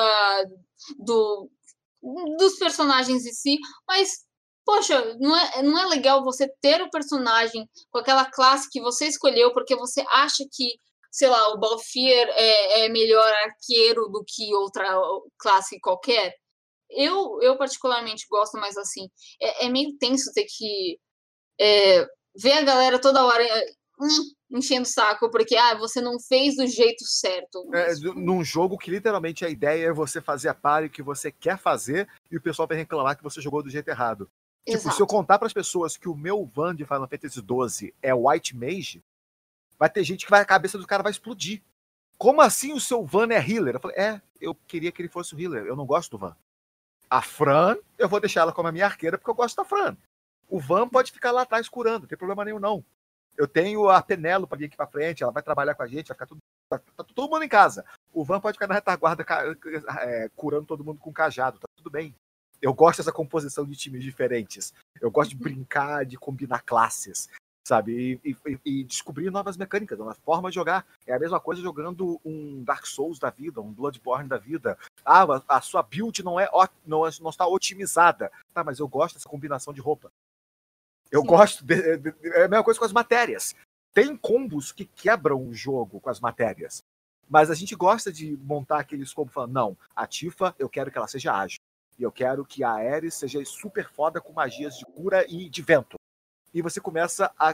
dos personagens em si, mas poxa, não é legal você ter o personagem com aquela classe que você escolheu porque você acha que sei lá, o Balfir é melhor arqueiro do que outra classe qualquer. Eu particularmente gosto mais assim. É meio tenso ter que ver a galera toda hora enchendo o saco, porque você não fez do jeito certo. Num jogo que literalmente a ideia é você fazer a party que você quer fazer e o pessoal vai reclamar que você jogou do jeito errado. Exato. Tipo, se eu contar para as pessoas que o meu van de Final Fantasy XII é White Mage, vai ter gente que a cabeça do cara vai explodir. Como assim o seu van é healer? Eu falei, eu queria que ele fosse o healer, eu não gosto do van. A Fran, eu vou deixar ela como a minha arqueira porque eu gosto da Fran. O van pode ficar lá atrás curando, não tem problema nenhum não. Eu tenho a Penelo para vir aqui para frente, ela vai trabalhar com a gente, vai ficar tudo, tá todo mundo em casa. O van pode ficar na retaguarda curando todo mundo com cajado, tá tudo bem. Eu gosto dessa composição de times diferentes. Eu gosto de brincar, de combinar classes, sabe? E descobrir novas mecânicas, uma forma de jogar. É a mesma coisa jogando um Dark Souls da vida, um Bloodborne da vida. A sua build não está otimizada. Tá, mas eu gosto dessa combinação de roupa. Eu gosto. É a mesma coisa com as matérias. Tem combos que quebram o jogo com as matérias. Mas a gente gosta de montar aqueles combos falando, não, a Tifa, eu quero que ela seja ágil. E eu quero que a Aeris seja super foda com magias de cura e de vento. E você começa a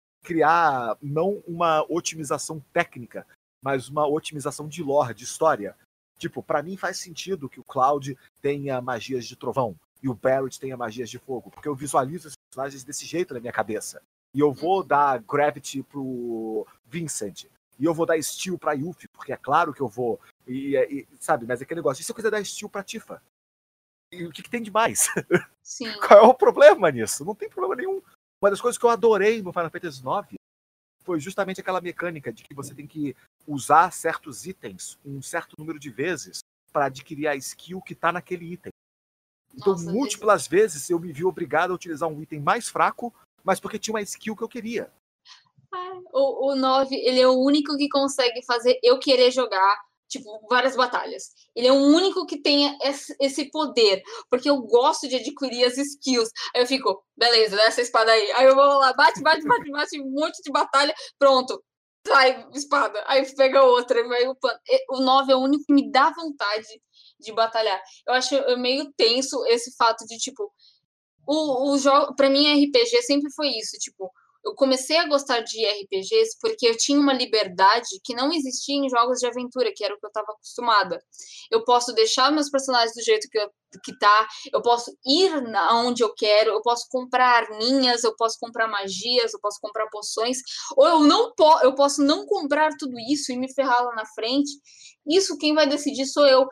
criar não uma otimização técnica, mas uma otimização de lore, de história. Tipo, pra mim faz sentido que o Cloud tenha magias de trovão e o Barret tenha magias de fogo, porque eu visualizo esses personagens desse jeito na minha cabeça. E eu vou dar Gravity pro Vincent. E eu vou dar Steel pra Yuffie, porque é claro que eu vou. Sabe, mas é aquele negócio. E se eu quiser dar Steel pra Tifa? E o que tem de mais? Sim. Qual é o problema nisso? Não tem problema nenhum. Uma das coisas que eu adorei no Final Fantasy IX foi justamente aquela mecânica de que você tem que usar certos itens um certo número de vezes para adquirir a skill que tá naquele item. Então, múltiplas vezes eu me vi obrigado a utilizar um item mais fraco, mas porque tinha uma skill que eu queria. O 9, ele é o único que consegue fazer eu querer jogar, tipo, várias batalhas. Ele é o único que tem esse poder, porque eu gosto de adquirir as skills. Aí eu fico, beleza, dá essa espada aí. Aí eu vou lá, bate, um monte de batalha, pronto. Sai, espada. Aí pega outra, vai upando. O 9 é o único que me dá vontade de batalhar. Eu acho meio tenso esse fato de, tipo, o jogo, pra mim, RPG sempre foi isso, tipo, eu comecei a gostar de RPGs porque eu tinha uma liberdade que não existia em jogos de aventura, que era o que eu estava acostumada. Eu posso deixar meus personagens do jeito que tá, eu posso ir aonde eu quero, eu posso comprar arminhas, eu posso comprar magias, eu posso comprar poções, ou eu posso não comprar tudo isso e me ferrar lá na frente. Isso quem vai decidir sou eu.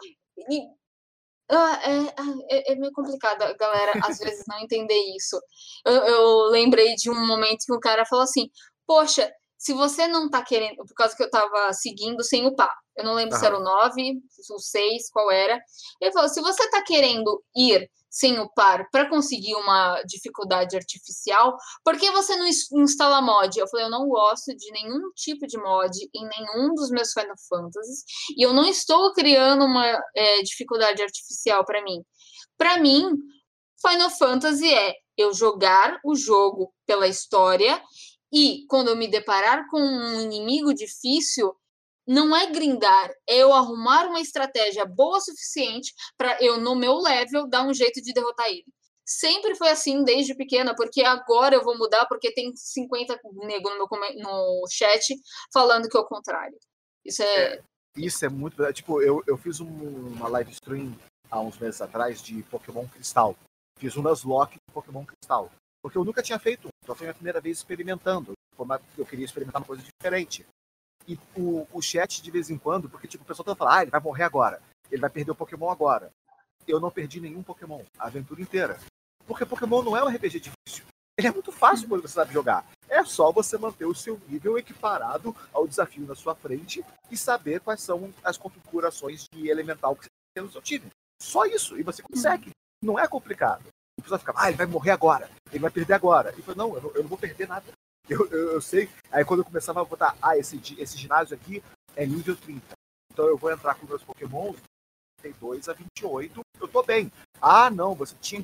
É meio complicado a galera, às vezes, não entender isso. Eu lembrei de um momento que o cara falou assim, poxa, se você não tá querendo... Por causa que eu tava seguindo sem upar. Eu não lembro se era o 9, o 6, qual era. Ele falou, se você tá querendo ir sem upar para conseguir uma dificuldade artificial, por que você não instala mod? Eu falei, eu não gosto de nenhum tipo de mod em nenhum dos meus Final Fantasies e eu não estou criando uma dificuldade artificial para mim. Para mim, Final Fantasy é eu jogar o jogo pela história e quando eu me deparar com um inimigo difícil, não é grindar, é eu arrumar uma estratégia boa o suficiente para eu, no meu level, dar um jeito de derrotar ele. Sempre foi assim desde pequena, porque agora eu vou mudar, porque tem 50 negros no chat falando que é o contrário. Isso é muito... Tipo, eu fiz uma live stream há uns meses atrás de Pokémon Cristal. Fiz um Nuzlocke de Pokémon Cristal. Porque eu nunca tinha feito, então foi a minha primeira vez experimentando. Eu queria experimentar uma coisa diferente. E o chat, de vez em quando, porque tipo, o pessoal tá falando, ele vai morrer agora, ele vai perder o Pokémon agora. Eu não perdi nenhum Pokémon, a aventura inteira. Porque Pokémon não é um RPG difícil. Ele é muito fácil quando você sabe jogar. É só você manter o seu nível equiparado ao desafio na sua frente e saber quais são as configurações de elemental que você tem no seu time. Só isso, e você consegue. Não é complicado. O pessoal fica, ele vai morrer agora, ele vai perder agora. E eu não, eu não vou perder nada. Eu sei. Aí quando eu começava a botar, esse ginásio aqui é nível 30. Então eu vou entrar com meus Pokémon 32 a 28, eu tô bem. Não, você tinha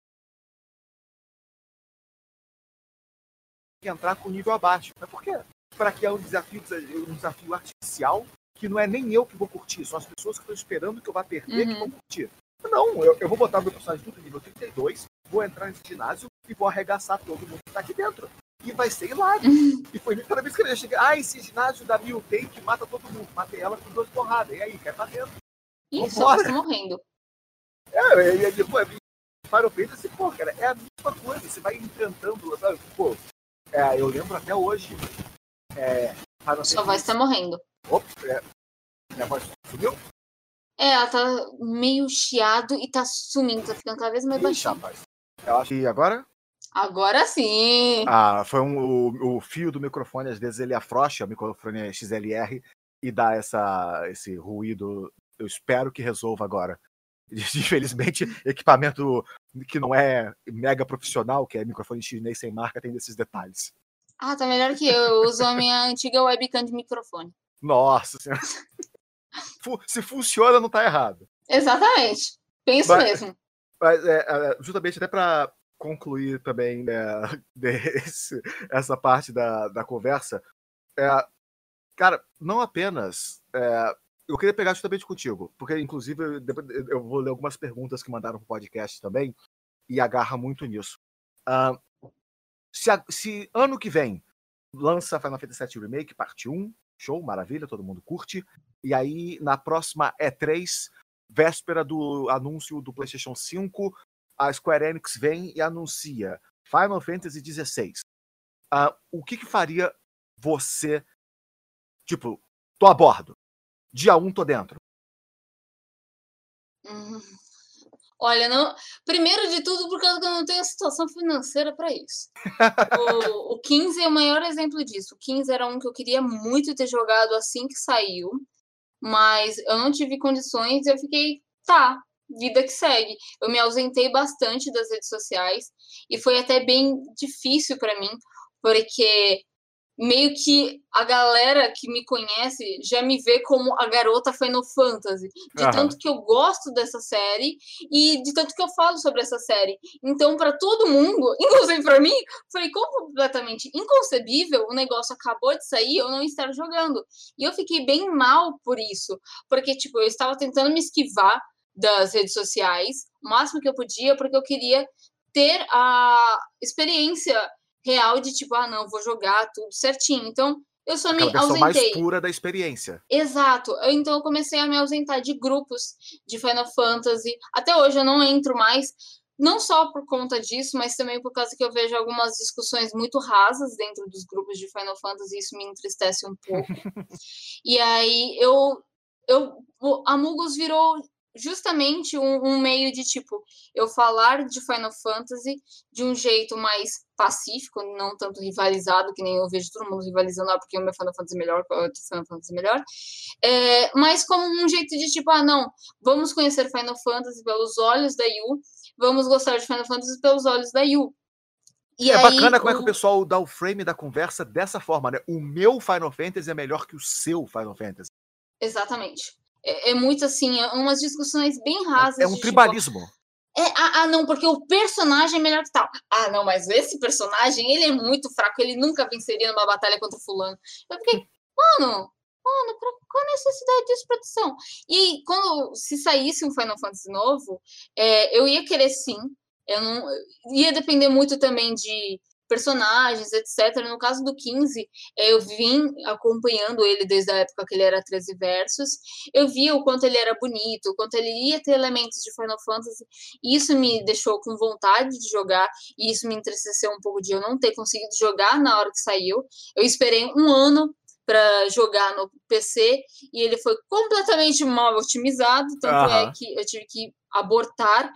que entrar com o nível abaixo. Mas por quê? para que é um desafio artificial que não é nem eu que vou curtir, são as pessoas que estão esperando que eu vá perder que vão curtir. Não, eu vou botar meu personagem tudo nível 32, vou entrar nesse ginásio e vou arregaçar todo mundo que tá aqui dentro. E vai ser hilário. E foi cada vez que eu cheguei, esse ginásio da Mil que mata todo mundo. Matei ela com 2 porradas. E aí, quer tá dentro? Ih, só você morrendo. Final Fantasy, pô, cara, é a mesma coisa. Você vai enfrentando, sabe? Pô, eu lembro até hoje. Só vai estar morrendo. Opa, minha voz sumiu? Ela tá meio chiado e tá sumindo, tá ficando cada vez mais baixinho. Rapaz. Eu acho que agora? Agora sim! Foi o fio do microfone, às vezes ele afrouxa, o microfone XLR, e dá esse ruído. Eu espero que resolva agora. Infelizmente, equipamento que não é mega profissional, que é microfone chinês sem marca, tem desses detalhes. Tá melhor que eu uso a minha antiga webcam de microfone. Nossa Senhora. Se funciona, não tá errado. Exatamente. Penso mesmo. Mas justamente até para concluir também essa parte da conversa, cara, não apenas... eu queria pegar justamente contigo, porque inclusive eu vou ler algumas perguntas que mandaram pro podcast também, e agarra muito nisso. Se ano que vem lança Final Fantasy VII Remake, parte 1, show, maravilha, todo mundo curte, e aí na próxima E3, véspera do anúncio do PlayStation 5, a Square Enix vem e anuncia Final Fantasy XVI. O que faria você, tipo, tô a bordo, dia 1 tô dentro? Olha, não... primeiro de tudo, por causa que eu não tenho situação financeira para isso. O 15 é o maior exemplo disso. O 15 era um que eu queria muito ter jogado assim que saiu, mas eu não tive condições e eu fiquei, vida que segue. Eu me ausentei bastante das redes sociais e foi até bem difícil para mim, porque meio que a galera que me conhece já me vê como a garota Final Fantasy, de tanto que eu gosto dessa série e de tanto que eu falo sobre essa série. Então, para todo mundo, inclusive para mim, foi completamente inconcebível, o negócio acabou de sair, eu não estar jogando. E eu fiquei bem mal por isso, porque, tipo, eu estava tentando me esquivar das redes sociais, o máximo que eu podia, porque eu queria ter a experiência real de tipo, não, vou jogar tudo certinho. Então, eu só me ausentei. Mais pura da experiência. Exato. Então, eu comecei a me ausentar de grupos de Final Fantasy. Até hoje eu não entro mais, não só por conta disso, mas também por causa que eu vejo algumas discussões muito rasas dentro dos grupos de Final Fantasy, e isso me entristece um pouco. E aí, o Amogus virou justamente um meio de, tipo, eu falar de Final Fantasy de um jeito mais pacífico, não tanto rivalizado, que nem eu vejo todo mundo rivalizando, porque o meu Final Fantasy é melhor, o outro Final Fantasy é melhor, mas como um jeito de, tipo, não, vamos conhecer Final Fantasy pelos olhos da Yu, vamos gostar de Final Fantasy pelos olhos da Yu. E aí, bacana como é que o pessoal dá o frame da conversa dessa forma, né? O meu Final Fantasy é melhor que o seu Final Fantasy. Exatamente. É muito assim, umas discussões bem rasas. É um tribalismo. Tipo, não, porque o personagem é melhor que tal. Não, mas esse personagem, ele é muito fraco, ele nunca venceria numa batalha contra o fulano. Eu fiquei, mano, qual a necessidade disso, produção? E quando se saísse um Final Fantasy novo, eu ia querer sim. Eu não ia depender muito também de personagens, etc. No caso do 15, eu vim acompanhando ele desde a época que ele era 13 Versus. Eu via o quanto ele era bonito, o quanto ele ia ter elementos de Final Fantasy. Isso me deixou com vontade de jogar, e isso me entristeceu um pouco de eu não ter conseguido jogar na hora que saiu. Eu esperei um ano para jogar no PC e ele foi completamente mal otimizado, tanto é que eu tive que abortar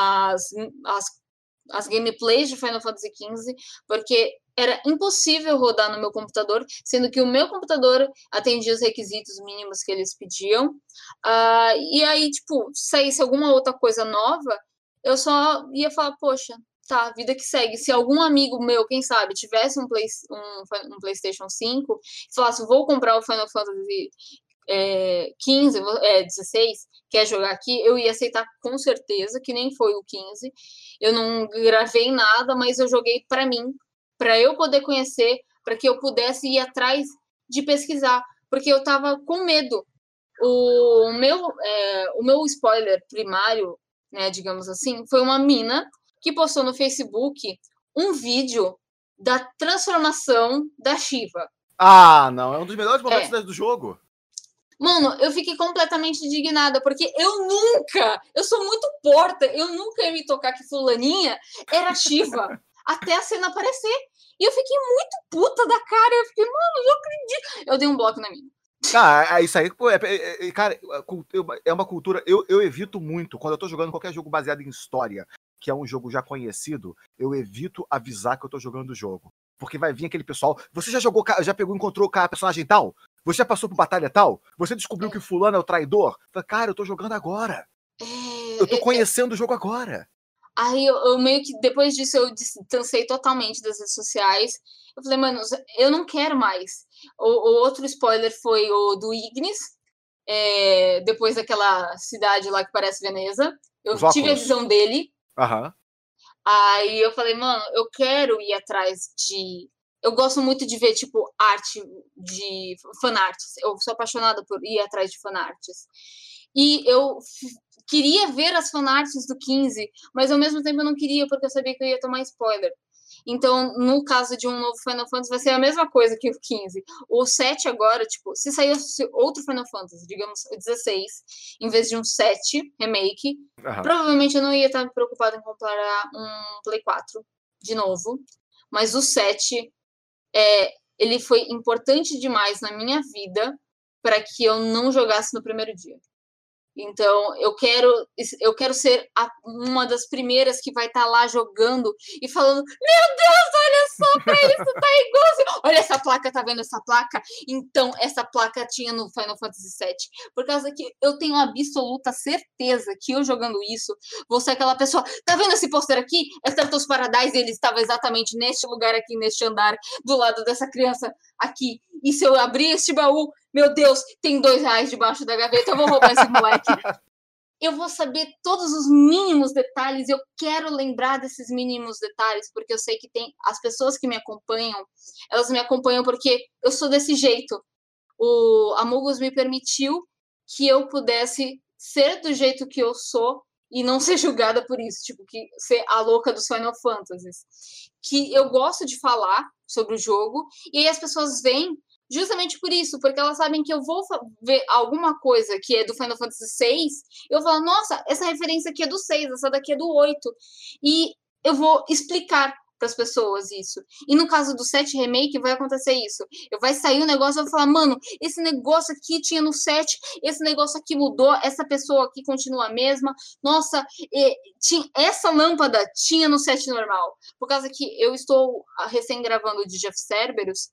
as gameplays de Final Fantasy XV, porque era impossível rodar no meu computador, sendo que o meu computador atendia os requisitos mínimos que eles pediam. E aí, tipo, se saísse alguma outra coisa nova, eu só ia falar, poxa, vida que segue. Se algum amigo meu, quem sabe, tivesse um PlayStation 5 e falasse, vou comprar o Final Fantasy 15, 16, quer jogar aqui, eu ia aceitar com certeza, que nem foi o 15. Eu não gravei nada, mas eu joguei para mim, para eu poder conhecer para que eu pudesse ir atrás de pesquisar, porque eu tava com medo. O meu spoiler primário, né, digamos assim, foi uma mina que postou no Facebook um vídeo da transformação da Shiva. Ah, não, é um dos melhores momentos do jogo. Mano, eu fiquei completamente indignada, porque eu sou muito porta, eu nunca ia me tocar que fulaninha era Shiva, até a cena aparecer. E eu fiquei muito puta da cara, eu fiquei, mano, não acredito. Eu dei um bloco na mina. Ah, isso aí, pô, cara, é uma cultura. Eu evito muito, quando eu tô jogando qualquer jogo baseado em história, que é um jogo já conhecido, eu evito avisar que eu tô jogando o jogo. Porque vai vir aquele pessoal. Você já jogou, já pegou e encontrou o personagem tal? Você já passou por batalha tal? Você descobriu que fulano é o traidor? Cara, eu tô jogando agora. Eu tô conhecendo o jogo agora. Aí eu meio que, depois disso, eu distanciei totalmente das redes sociais. Eu falei, mano, eu não quero mais. O outro spoiler foi o do Ignis, depois daquela cidade lá que parece Veneza. Eu tive a visão dele. Aham. Aí eu falei, mano, eu quero ir atrás de... Eu gosto muito de ver, tipo, arte de fanarts. Eu sou apaixonada por ir atrás de fanarts. E eu queria ver as fanarts do 15, mas ao mesmo tempo eu não queria, porque eu sabia que eu ia tomar spoiler. Então, no caso de um novo Final Fantasy, vai ser a mesma coisa que o 15. O 7 agora, tipo, se sair outro Final Fantasy, digamos, o 16, em vez de um 7 remake, provavelmente eu não ia estar preocupada em comprar um Play 4 de novo. Mas o 7, ele foi importante demais na minha vida para que eu não jogasse no primeiro dia. Então, eu quero ser uma das primeiras que vai estar lá jogando e falando, meu Deus, olha só pra isso, tá igual. Olha essa placa, tá vendo essa placa? Então, essa placa tinha no Final Fantasy VII. Por causa que eu tenho absoluta certeza que eu jogando isso, vou ser aquela pessoa, tá vendo esse pôster aqui? É Stratos Paradise, ele estava exatamente neste lugar aqui, neste andar, do lado dessa criança aqui. E se eu abrir este baú, meu Deus, tem R$2 debaixo da gaveta, eu vou roubar esse moleque. Eu vou saber todos os mínimos detalhes, eu quero lembrar desses mínimos detalhes, porque eu sei que tem as pessoas que me acompanham, elas me acompanham porque eu sou desse jeito. O Amogus me permitiu que eu pudesse ser do jeito que eu sou e não ser julgada por isso, tipo, que ser a louca dos Final Fantasies. Que eu gosto de falar sobre o jogo, e aí as pessoas vêm justamente por isso, porque elas sabem que eu vou ver alguma coisa que é do Final Fantasy VI, eu vou falar, nossa, essa referência aqui é do 6, essa daqui é do 8, e eu vou explicar para as pessoas isso. E no caso do 7 Remake vai acontecer isso. Vai sair um negócio e eu vou falar, mano, esse negócio aqui tinha no 7, esse negócio aqui mudou, essa pessoa aqui continua a mesma, nossa, essa lâmpada tinha no 7 normal. Por causa que eu estou recém gravando o de Jeff Cerberus,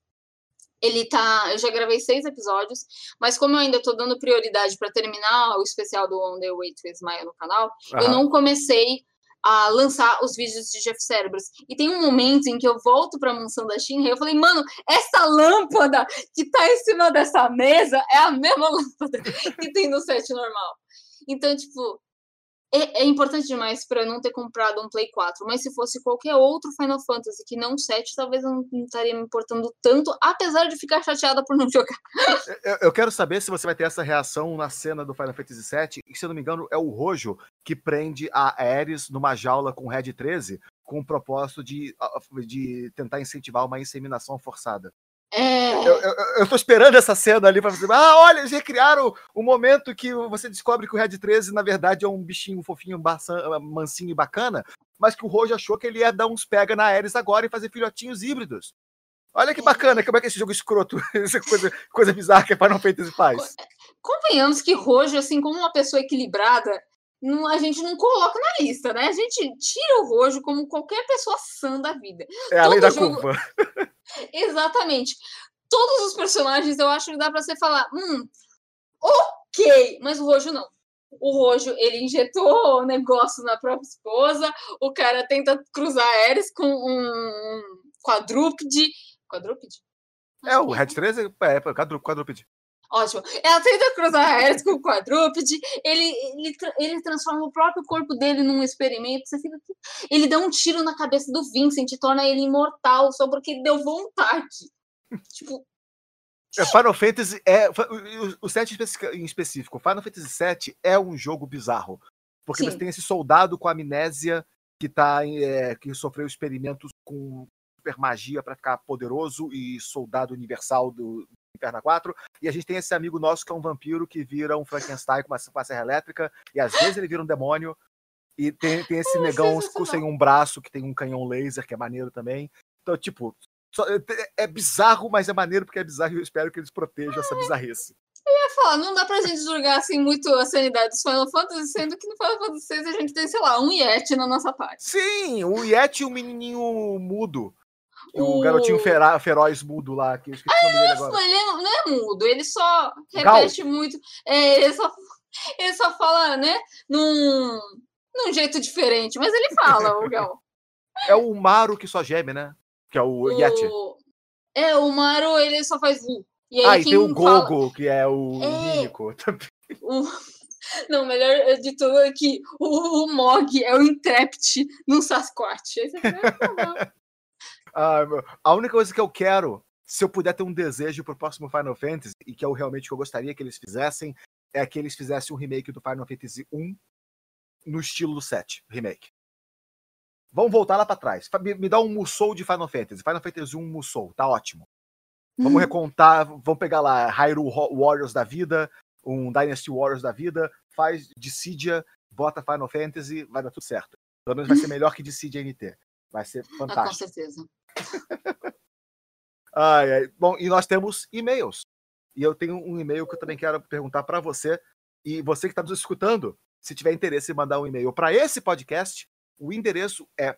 eu já gravei 6 episódios, mas como eu ainda tô dando prioridade para terminar o especial do On The Way to Smile no canal, eu não comecei a lançar os vídeos de Jeff Cerberus. E tem um momento em que eu volto pra mansão da Shinra e eu falei, mano, essa lâmpada que tá em cima dessa mesa é a mesma lâmpada que tem no set normal. Então, tipo, é importante demais para não ter comprado um Play 4, mas se fosse qualquer outro Final Fantasy que não 7, talvez eu não estaria me importando tanto, apesar de ficar chateada por não jogar. Eu quero saber se você vai ter essa reação na cena do Final Fantasy VII, e se eu não me engano é o Rojo que prende a Ares numa jaula com o Red 13, com o propósito de tentar incentivar uma inseminação forçada. Eu tô esperando essa cena ali pra você. Olha, eles recriaram o momento que você descobre que o Red 13, na verdade, é um bichinho fofinho, mansinho e bacana, mas que o Rojo achou que ele ia dar uns pega na Ares agora e fazer filhotinhos híbridos. Olha que bacana, como é que esse jogo escroto, essa coisa bizarra que a Final Fantasy faz. Convenhamos que Rojo, assim como uma pessoa equilibrada, a gente não coloca na lista, né? A gente tira o Rojo como qualquer pessoa sã da vida. É a lei da culpa. Exatamente. Todos os personagens, eu acho que dá pra você falar, ok, mas o Rojo não. O Rojo, ele injetou o negócio na própria esposa, o cara tenta cruzar Ares com um quadrúpede. Quadrúpede? O Red 13 é quadrúpede. Ótimo. Ela tenta cruzar Ares com o quadrúpede, ele transforma o próprio corpo dele num experimento. Ele dá um tiro na cabeça do Vincent e torna ele imortal só porque ele deu vontade. Tipo, Final Fantasy o 7 em específico. Final Fantasy VII é um jogo bizarro. Porque você tem esse soldado com amnésia que sofreu experimentos com super magia pra ficar poderoso e soldado universal do Inferno 4. E a gente tem esse amigo nosso que é um vampiro que vira um Frankenstein com uma serra elétrica. E às vezes ele vira um demônio. E tem esse negão sem um braço que tem um canhão laser, que é maneiro também. Então, tipo, é bizarro, mas é maneiro porque é bizarro e eu espero que eles protejam essa bizarrice. Eu ia falar, não dá pra gente julgar assim muito a sanidade dos Final Fantasy, sendo que no Final Fantasy VI a gente tem, sei lá, um Yeti na nossa parte. Sim, o Yeti e o menininho mudo. O garotinho feroz mudo lá. Que eu esqueci o nome dele agora. Ele não é mudo, ele só repete muito. Ele só fala, né, num jeito diferente, mas ele fala, o Gal. É o Maru que só geme, né? Que é o Yeti. O Maru, ele só faz E aí e tem o Gogo, que é o Mímico. Não, melhor de tudo é que o Mog é o Intrepid no Sasquatch. Aí você fala, a única coisa que eu quero, se eu puder ter um desejo pro próximo Final Fantasy, e que é realmente que eu gostaria que eles fizessem, é que eles fizessem um remake do Final Fantasy 1 no estilo do 7 remake. Vamos voltar lá pra trás. Me dá um Musou de Final Fantasy. Final Fantasy 1 Musou, tá ótimo. Vamos recontar, vamos pegar lá Hyrule Warriors da vida, um Dynasty Warriors da vida, faz Dissidia, bota Final Fantasy, vai dar tudo certo. Pelo menos vai ser melhor que Dissidia NT. Vai ser fantástico. Com certeza. Bom, e nós temos e-mails. E eu tenho um e-mail que eu também quero perguntar para você. E você que está nos escutando, se tiver interesse em mandar um e-mail para esse podcast, o endereço é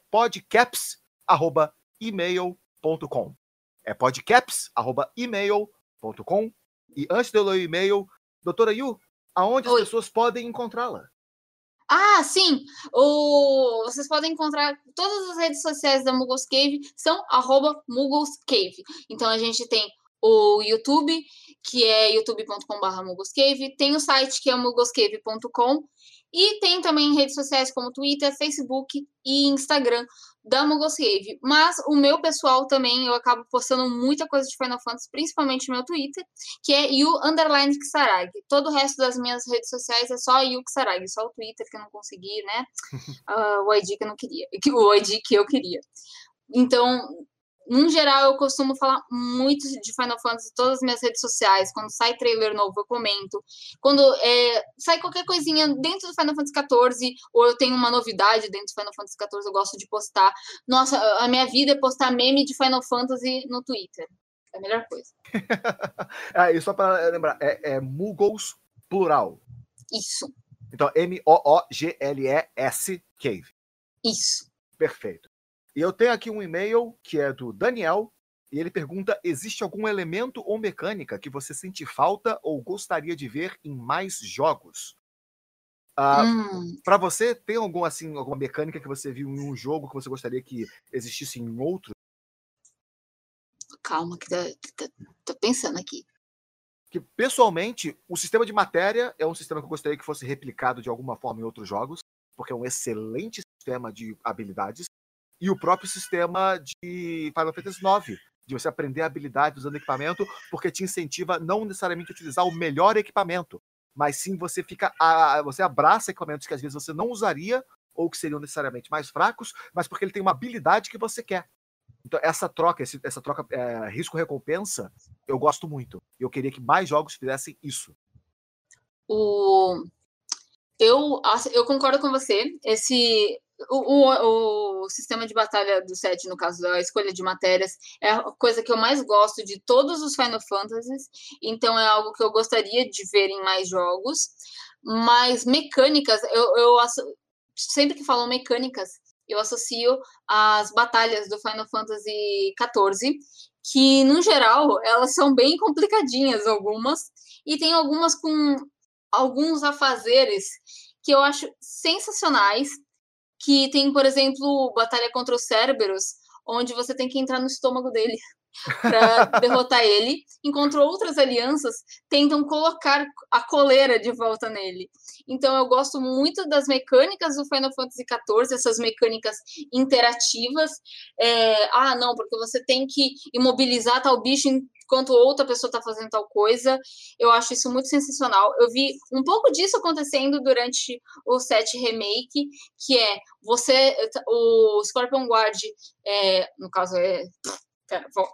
podcaps@email.com. É podcaps@email.com. E antes de eu ler o e-mail, doutora Yu, aonde as pessoas podem encontrá-la? Sim! Vocês podem encontrar todas as redes sociais da Muggles Cave, são @MugglesCave. Então a gente tem o YouTube, que é youtube.com/MugglesCave, tem o site que é mugglescave.com, e tem também redes sociais como Twitter, Facebook e Instagram da Muggles Cave. Mas o meu pessoal também, eu acabo postando muita coisa de Final Fantasy, principalmente no meu Twitter, que é yu_Kisaragi. Todo o resto das minhas redes sociais é só Kisaragi, só o Twitter que eu não consegui, né? O ID que eu não queria, o ID que eu queria. Então, no geral, eu costumo falar muito de Final Fantasy em todas as minhas redes sociais. Quando sai trailer novo, eu comento. Quando sai qualquer coisinha dentro do Final Fantasy XIV, ou eu tenho uma novidade dentro do Final Fantasy XIV, eu gosto de postar. Nossa, a minha vida é postar meme de Final Fantasy no Twitter. É a melhor coisa. E só para lembrar, é Muggles plural. Isso. Então, MOOGLES Cave. Isso. Perfeito. E eu tenho aqui um e-mail que é do Daniel, e ele pergunta: existe algum elemento ou mecânica que você sente falta ou gostaria de ver em mais jogos? Para você, tem alguma mecânica que você viu em um jogo que você gostaria que existisse em outro? Calma, que tô pensando aqui. Que, pessoalmente, o sistema de matéria é um sistema que eu gostaria que fosse replicado de alguma forma em outros jogos, porque é um excelente sistema de habilidades. E o próprio sistema de Final Fantasy IX, de você aprender habilidades usando equipamento, porque te incentiva não necessariamente a utilizar o melhor equipamento, mas sim você abraça equipamentos que às vezes você não usaria, ou que seriam necessariamente mais fracos, mas porque ele tem uma habilidade que você quer. Então essa troca risco-recompensa, eu gosto muito. Eu queria que mais jogos fizessem isso. Eu concordo com você. O sistema de batalha do 7, no caso da escolha de matérias, é a coisa que eu mais gosto de todos os Final Fantasies, então é algo que eu gostaria de ver em mais jogos. Mas mecânicas, sempre que falam mecânicas, eu associo as batalhas do Final Fantasy XIV, que, no geral, elas são bem complicadinhas, algumas, e tem algumas com alguns afazeres que eu acho sensacionais, que tem, por exemplo, batalha contra os Cerberus, onde você tem que entrar no estômago dele para derrotar ele, enquanto outras alianças tentam colocar a coleira de volta nele. Então eu gosto muito das mecânicas do Final Fantasy XIV, essas mecânicas interativas. Não, porque você tem que imobilizar tal bicho enquanto outra pessoa está fazendo tal coisa. Eu acho isso muito sensacional. Eu vi um pouco disso acontecendo durante o 7 Remake, que é o Scorpion Guard, no caso Pera, volta.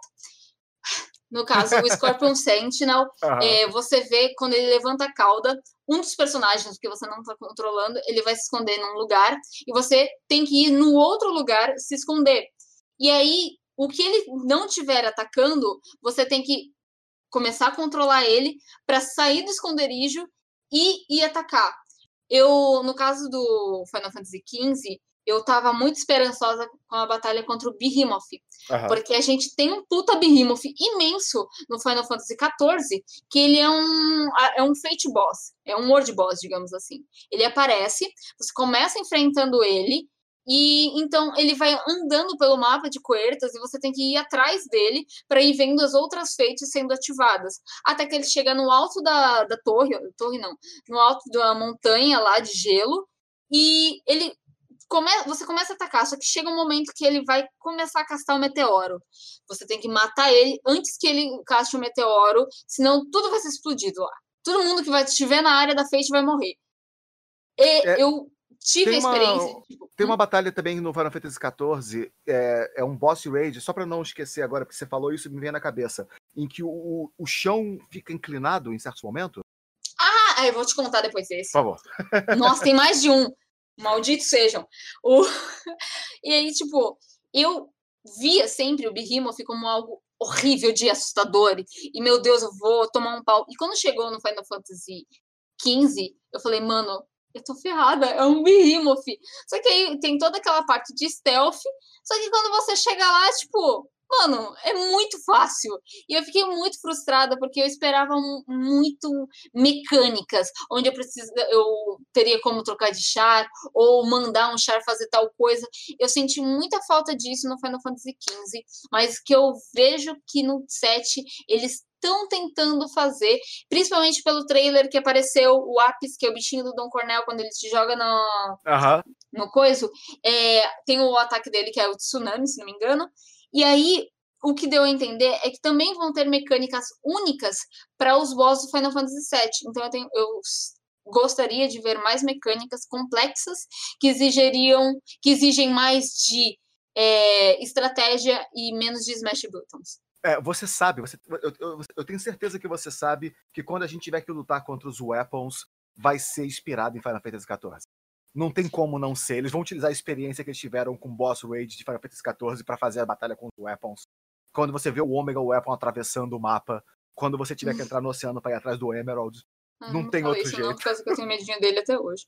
No caso, o Scorpion Sentinel, você vê quando ele levanta a cauda, um dos personagens que você não está controlando, ele vai se esconder num lugar e você tem que ir no outro lugar se esconder. E aí, o que ele não estiver atacando, você tem que começar a controlar ele para sair do esconderijo e atacar. No caso do Final Fantasy XV, eu estava muito esperançosa com a batalha contra o Behemoth, porque a gente tem um puta Behemoth imenso no Final Fantasy XIV, que ele é um Fate Boss, é um World Boss, digamos assim. Ele aparece, você começa enfrentando ele, e então ele vai andando pelo mapa de Coertas e você tem que ir atrás dele para ir vendo as outras fates sendo ativadas. Até que ele chega no alto da torre não, no alto da montanha lá de gelo, e você começa a atacar, só que chega um momento que ele vai começar a castar o meteoro. Você tem que matar ele antes que ele caste o meteoro, senão tudo vai ser explodido lá. Todo mundo que estiver na área da Fate vai morrer. Eu tive a experiência. Tem uma batalha também no Final Fantasy XIV, é um boss raid, só para não esquecer agora, porque você falou isso e me vem na cabeça, em que o chão fica inclinado em certos momentos. Eu vou te contar depois desse. Por favor. Nossa, tem mais de um. Malditos sejam. E aí, eu via sempre o Behemoth como algo horrível de assustador. E, meu Deus, eu vou tomar um pau. E quando chegou no Final Fantasy XV, eu falei, mano, eu tô ferrada, é um Behemoth. Só que aí tem toda aquela parte de stealth, só que quando você chega lá, mano, é muito fácil. E eu fiquei muito frustrada, porque eu esperava muito mecânicas, onde eu teria como trocar de char, ou mandar um char fazer tal coisa. Eu senti muita falta disso no Final Fantasy XV, mas que eu vejo que no 7 eles estão tentando fazer, principalmente pelo trailer que apareceu, o Apis, que é o bichinho do Don Cornell, quando ele te joga no coiso, tem o ataque dele, que é o tsunami, se não me engano. E aí, o que deu a entender é que também vão ter mecânicas únicas para os bosses do Final Fantasy VII. Então, eu gostaria de ver mais mecânicas complexas que exigem mais de estratégia e menos de smash buttons. Você sabe, eu tenho certeza que você sabe que quando a gente tiver que lutar contra os weapons, vai ser inspirado em Final Fantasy XIV. Não tem como não ser. Eles vão utilizar a experiência que eles tiveram com o Boss Raid de Final Fantasy XIV para fazer a batalha contra os weapons. Quando você vê o Omega Weapon atravessando o mapa, quando você tiver que entrar no oceano para ir atrás do Emerald, não tem outro jeito. Não, por causa que eu tenho medinho dele até hoje.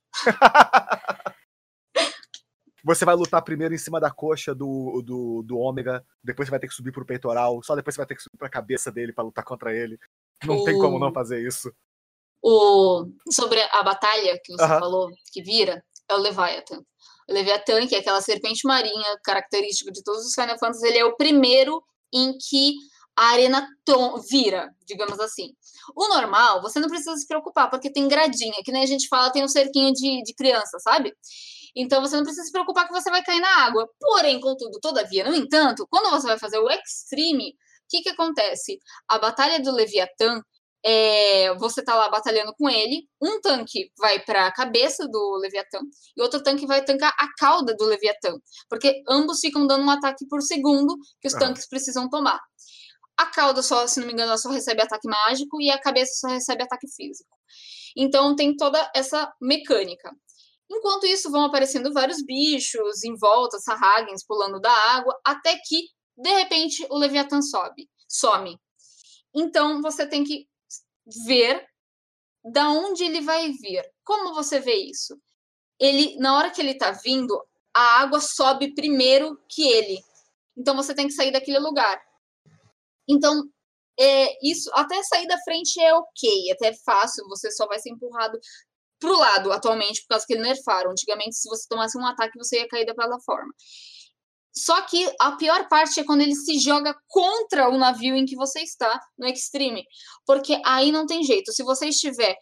Você vai lutar primeiro em cima da coxa do Ômega, depois você vai ter que subir pro peitoral, só depois você vai ter que subir pra cabeça dele pra lutar contra ele. Não tem como não fazer isso. Sobre a batalha que você falou, que vira, é o Leviathan. O Leviathan, que é aquela serpente marinha característica de todos os Final Fantasy, ele é o primeiro em que a arena vira, digamos assim. O normal, você não precisa se preocupar, porque tem gradinha, que nem a gente fala, tem um cerquinho de criança, sabe? Então, você não precisa se preocupar que você vai cair na água. Porém, contudo, todavia, no entanto, quando você vai fazer o Extreme, o que acontece? A batalha do Leviathan, você tá lá batalhando com ele, um tanque vai para a cabeça do Leviathan e outro tanque vai tancar a cauda do Leviathan, porque ambos ficam dando um ataque por segundo que os tanques precisam tomar. A cauda só, se não me engano, ela só recebe ataque mágico e a cabeça só recebe ataque físico. Então tem toda essa mecânica. Enquanto isso, vão aparecendo vários bichos em volta, sarragens pulando da água, até que, de repente, o Leviathan some. Então, você tem que ver da onde ele vai vir. Como você vê isso? Na hora que ele tá vindo, a água sobe primeiro que ele. Então, você tem que sair daquele lugar. Então, isso, até sair da frente é ok, até é fácil, você só vai ser empurrado pro lado atualmente, por causa que eles nerfaram. Antigamente, se você tomasse um ataque, você ia cair da plataforma. Só que a pior parte é quando ele se joga contra o navio em que você está no Extreme. Porque aí não tem jeito. Se você estiver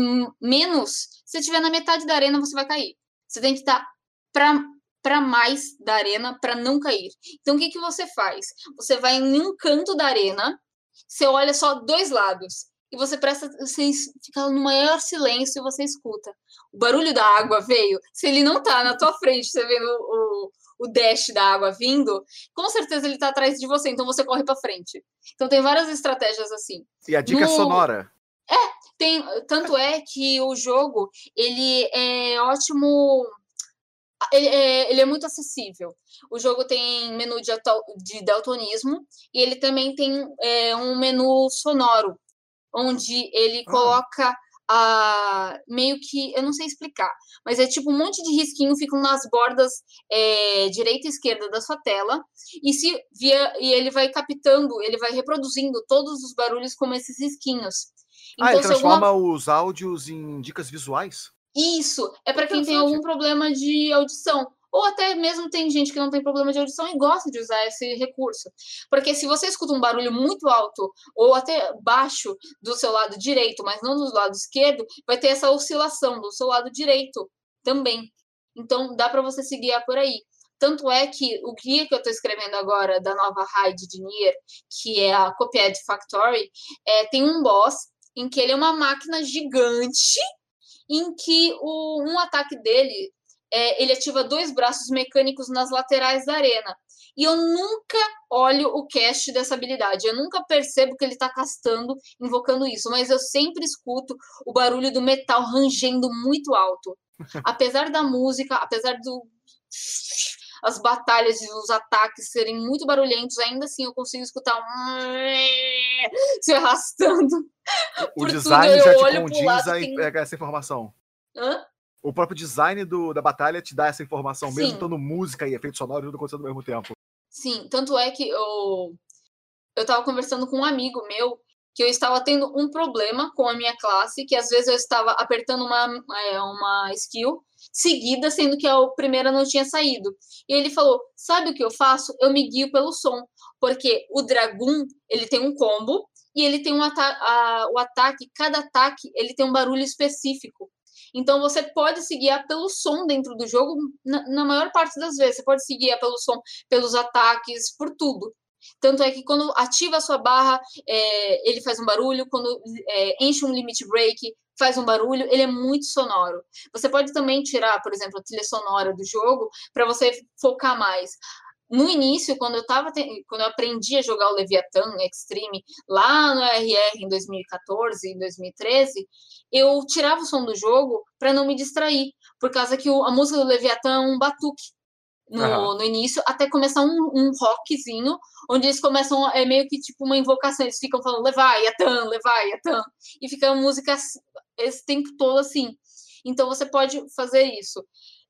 se estiver na metade da arena, você vai cair. Você tem que estar para mais da arena para não cair. Então, o que você faz? Você vai em um canto da arena, você olha só 2 lados. E você fica no maior silêncio e você escuta. O barulho da água veio. Se ele não tá na tua frente, você vê o dash da água vindo, com certeza ele tá atrás de você, então você corre pra frente. Então tem várias estratégias assim. E a dica é sonora. Tanto é que o jogo, ele é ótimo, ele é muito acessível. O jogo tem menu de daltonismo e ele também tem um menu sonoro, onde ele coloca meio que, eu não sei explicar, mas é tipo um monte de risquinho ficam nas bordas direita e esquerda da sua tela, e ele vai captando, ele vai reproduzindo todos os barulhos como esses risquinhos. Então, ele transforma os áudios em dicas visuais? Isso, é para quem tem algum problema de audição. Ou até mesmo tem gente que não tem problema de audição e gosta de usar esse recurso. Porque se você escuta um barulho muito alto ou até baixo do seu lado direito, mas não do lado esquerdo, vai ter essa oscilação do seu lado direito também. Então, dá para você se guiar por aí. Tanto é que o guia que eu estou escrevendo agora da nova raid de Nier, que é a Copied Factory, tem um boss em que ele é uma máquina gigante, em que um ataque dele, ele ativa 2 braços mecânicos nas laterais da arena. E eu nunca olho o cast dessa habilidade. Eu nunca percebo que ele está castando, invocando isso. Mas eu sempre escuto o barulho do metal rangendo muito alto. Apesar da música, apesar as batalhas e os ataques serem muito barulhentos, ainda assim eu consigo escutar se arrastando. O design já te condiz essa informação. Hã? O próprio design da batalha te dá essa informação, mesmo estando música e efeito sonoro tudo acontecendo ao mesmo tempo. Sim, tanto é que eu estava conversando com um amigo meu que eu estava tendo um problema com a minha classe, que às vezes eu estava apertando uma skill seguida, sendo que a primeira não tinha saído. E ele falou, sabe o que eu faço? Eu me guio pelo som, porque o Dragoon, ele tem um combo e ele tem o ataque, cada ataque, ele tem um barulho específico. Então, você pode se guiar pelo som dentro do jogo, na maior parte das vezes. Você pode se guiar pelo som, pelos ataques, por tudo. Tanto é que quando ativa a sua barra, ele faz um barulho. Quando enche um limit break, faz um barulho. Ele é muito sonoro. Você pode também tirar, por exemplo, a trilha sonora do jogo para você focar mais. No início, quando eu aprendi a jogar o Leviathan no Extreme, lá no RR em 2014, em 2013, eu tirava o som do jogo para não me distrair, por causa que a música do Leviathan é um batuque no início, até começar um rockzinho, onde eles começam, meio que tipo uma invocação, eles ficam falando Leviathan, e fica a música esse tempo todo assim. Então você pode fazer isso.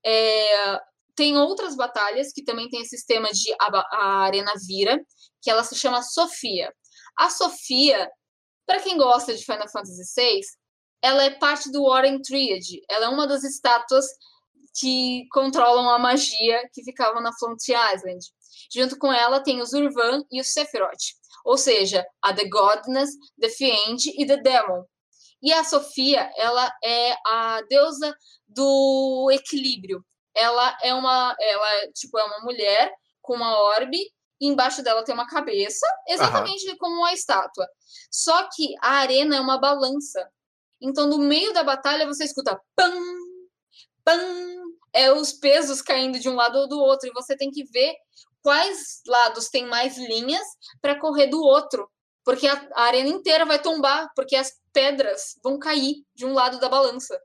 Tem outras batalhas que também tem esse sistema de a arena vira, que ela se chama Sofia. A Sofia, para quem gosta de Final Fantasy VI, ela é parte do Warren Triad. Ela é uma das estátuas que controlam a magia que ficavam na Frontier Island. Junto com ela tem o Zurvan e o Sephiroth. Ou seja, a The Godness, The Fiend e The Demon. E a Sofia, ela é a deusa do equilíbrio. Ela é uma mulher com uma orbe, e embaixo dela tem uma cabeça, exatamente como uma estátua. Só que a arena é uma balança. Então, no meio da batalha, você escuta pam, pam, os pesos caindo de um lado ou do outro, e você tem que ver quais lados tem mais linhas para correr do outro, porque a arena inteira vai tombar, porque as pedras vão cair de um lado da balança.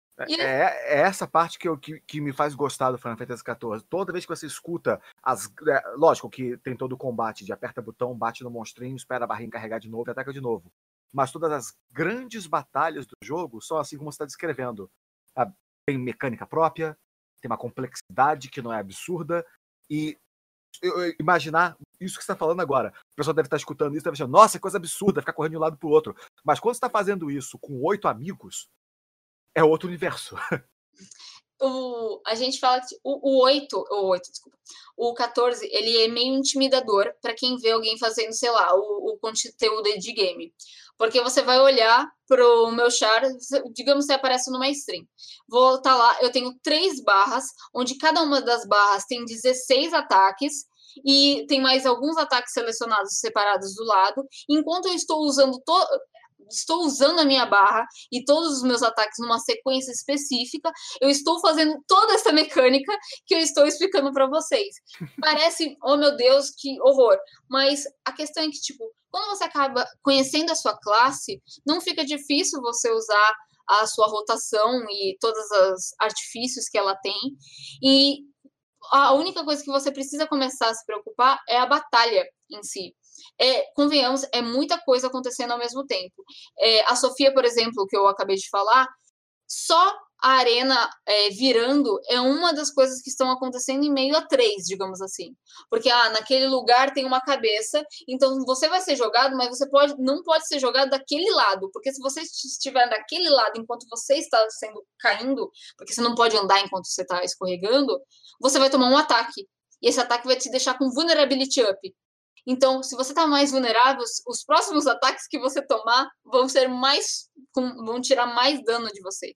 É essa parte que me faz gostar do Final Fantasy XIV. Toda vez que você escuta lógico que tem todo o combate de aperta botão, bate no monstrinho, espera a barrinha carregar de novo e ataca de novo. Mas todas as grandes batalhas do jogo são assim como você está descrevendo. Tem mecânica própria, tem uma complexidade que não é absurda, e eu imaginar isso que você está falando agora. O pessoal deve estar escutando isso, deve achar, nossa, que coisa absurda, ficar correndo de um lado para o outro. Mas quando você está fazendo isso com 8 amigos, é outro universo. A gente fala que o 8, desculpa. O 14, ele é meio intimidador para quem vê alguém fazendo, sei lá, o conteúdo de game. Porque você vai olhar pro meu char, digamos que você aparece numa stream. Vou estar lá, eu tenho 3 barras, onde cada uma das barras tem 16 ataques, e tem mais alguns ataques selecionados separados do lado. Enquanto eu estou usando a minha barra e todos os meus ataques numa sequência específica, eu estou fazendo toda essa mecânica que eu estou explicando para vocês. Parece, oh meu Deus, que horror. Mas a questão é que, tipo, quando você acaba conhecendo a sua classe, não fica difícil você usar a sua rotação e todos os artifícios que ela tem. E a única coisa que você precisa começar a se preocupar é a batalha em si. Convenhamos, é muita coisa acontecendo ao mesmo tempo. A Sofia, por exemplo, que eu acabei de falar, só a arena virando é uma das coisas que estão acontecendo em meio a 3, digamos assim. Porque naquele lugar tem uma cabeça, então você vai ser jogado, mas você não pode ser jogado daquele lado, porque se você estiver daquele lado enquanto você está caindo, porque você não pode andar enquanto você está escorregando, você vai tomar um ataque. E esse ataque vai te deixar com vulnerability up. Então, se você está mais vulnerável, os próximos ataques que você tomar vão tirar mais dano de você.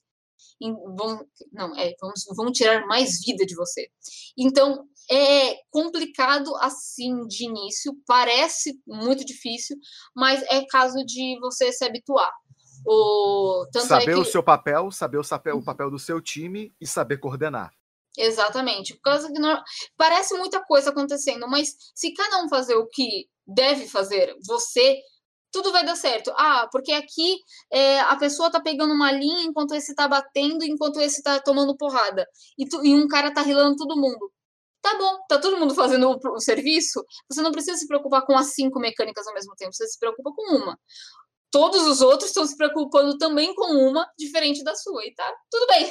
Vão tirar mais vida de você. Então, é complicado assim de início, parece muito difícil, mas é caso de você se habituar. Saber o seu papel, saber o papel do seu time e saber coordenar. Exatamente. Por causa que parece muita coisa acontecendo, mas se cada um fazer o que deve fazer, tudo vai dar certo. Porque aqui a pessoa tá pegando uma linha enquanto esse tá batendo, enquanto esse tá tomando porrada. E um cara tá rilando todo mundo. Tá bom, tá todo mundo fazendo o serviço. Você não precisa se preocupar com as 5 mecânicas ao mesmo tempo, você se preocupa com uma. Todos os outros estão se preocupando também com uma, diferente da sua, e tá tudo bem.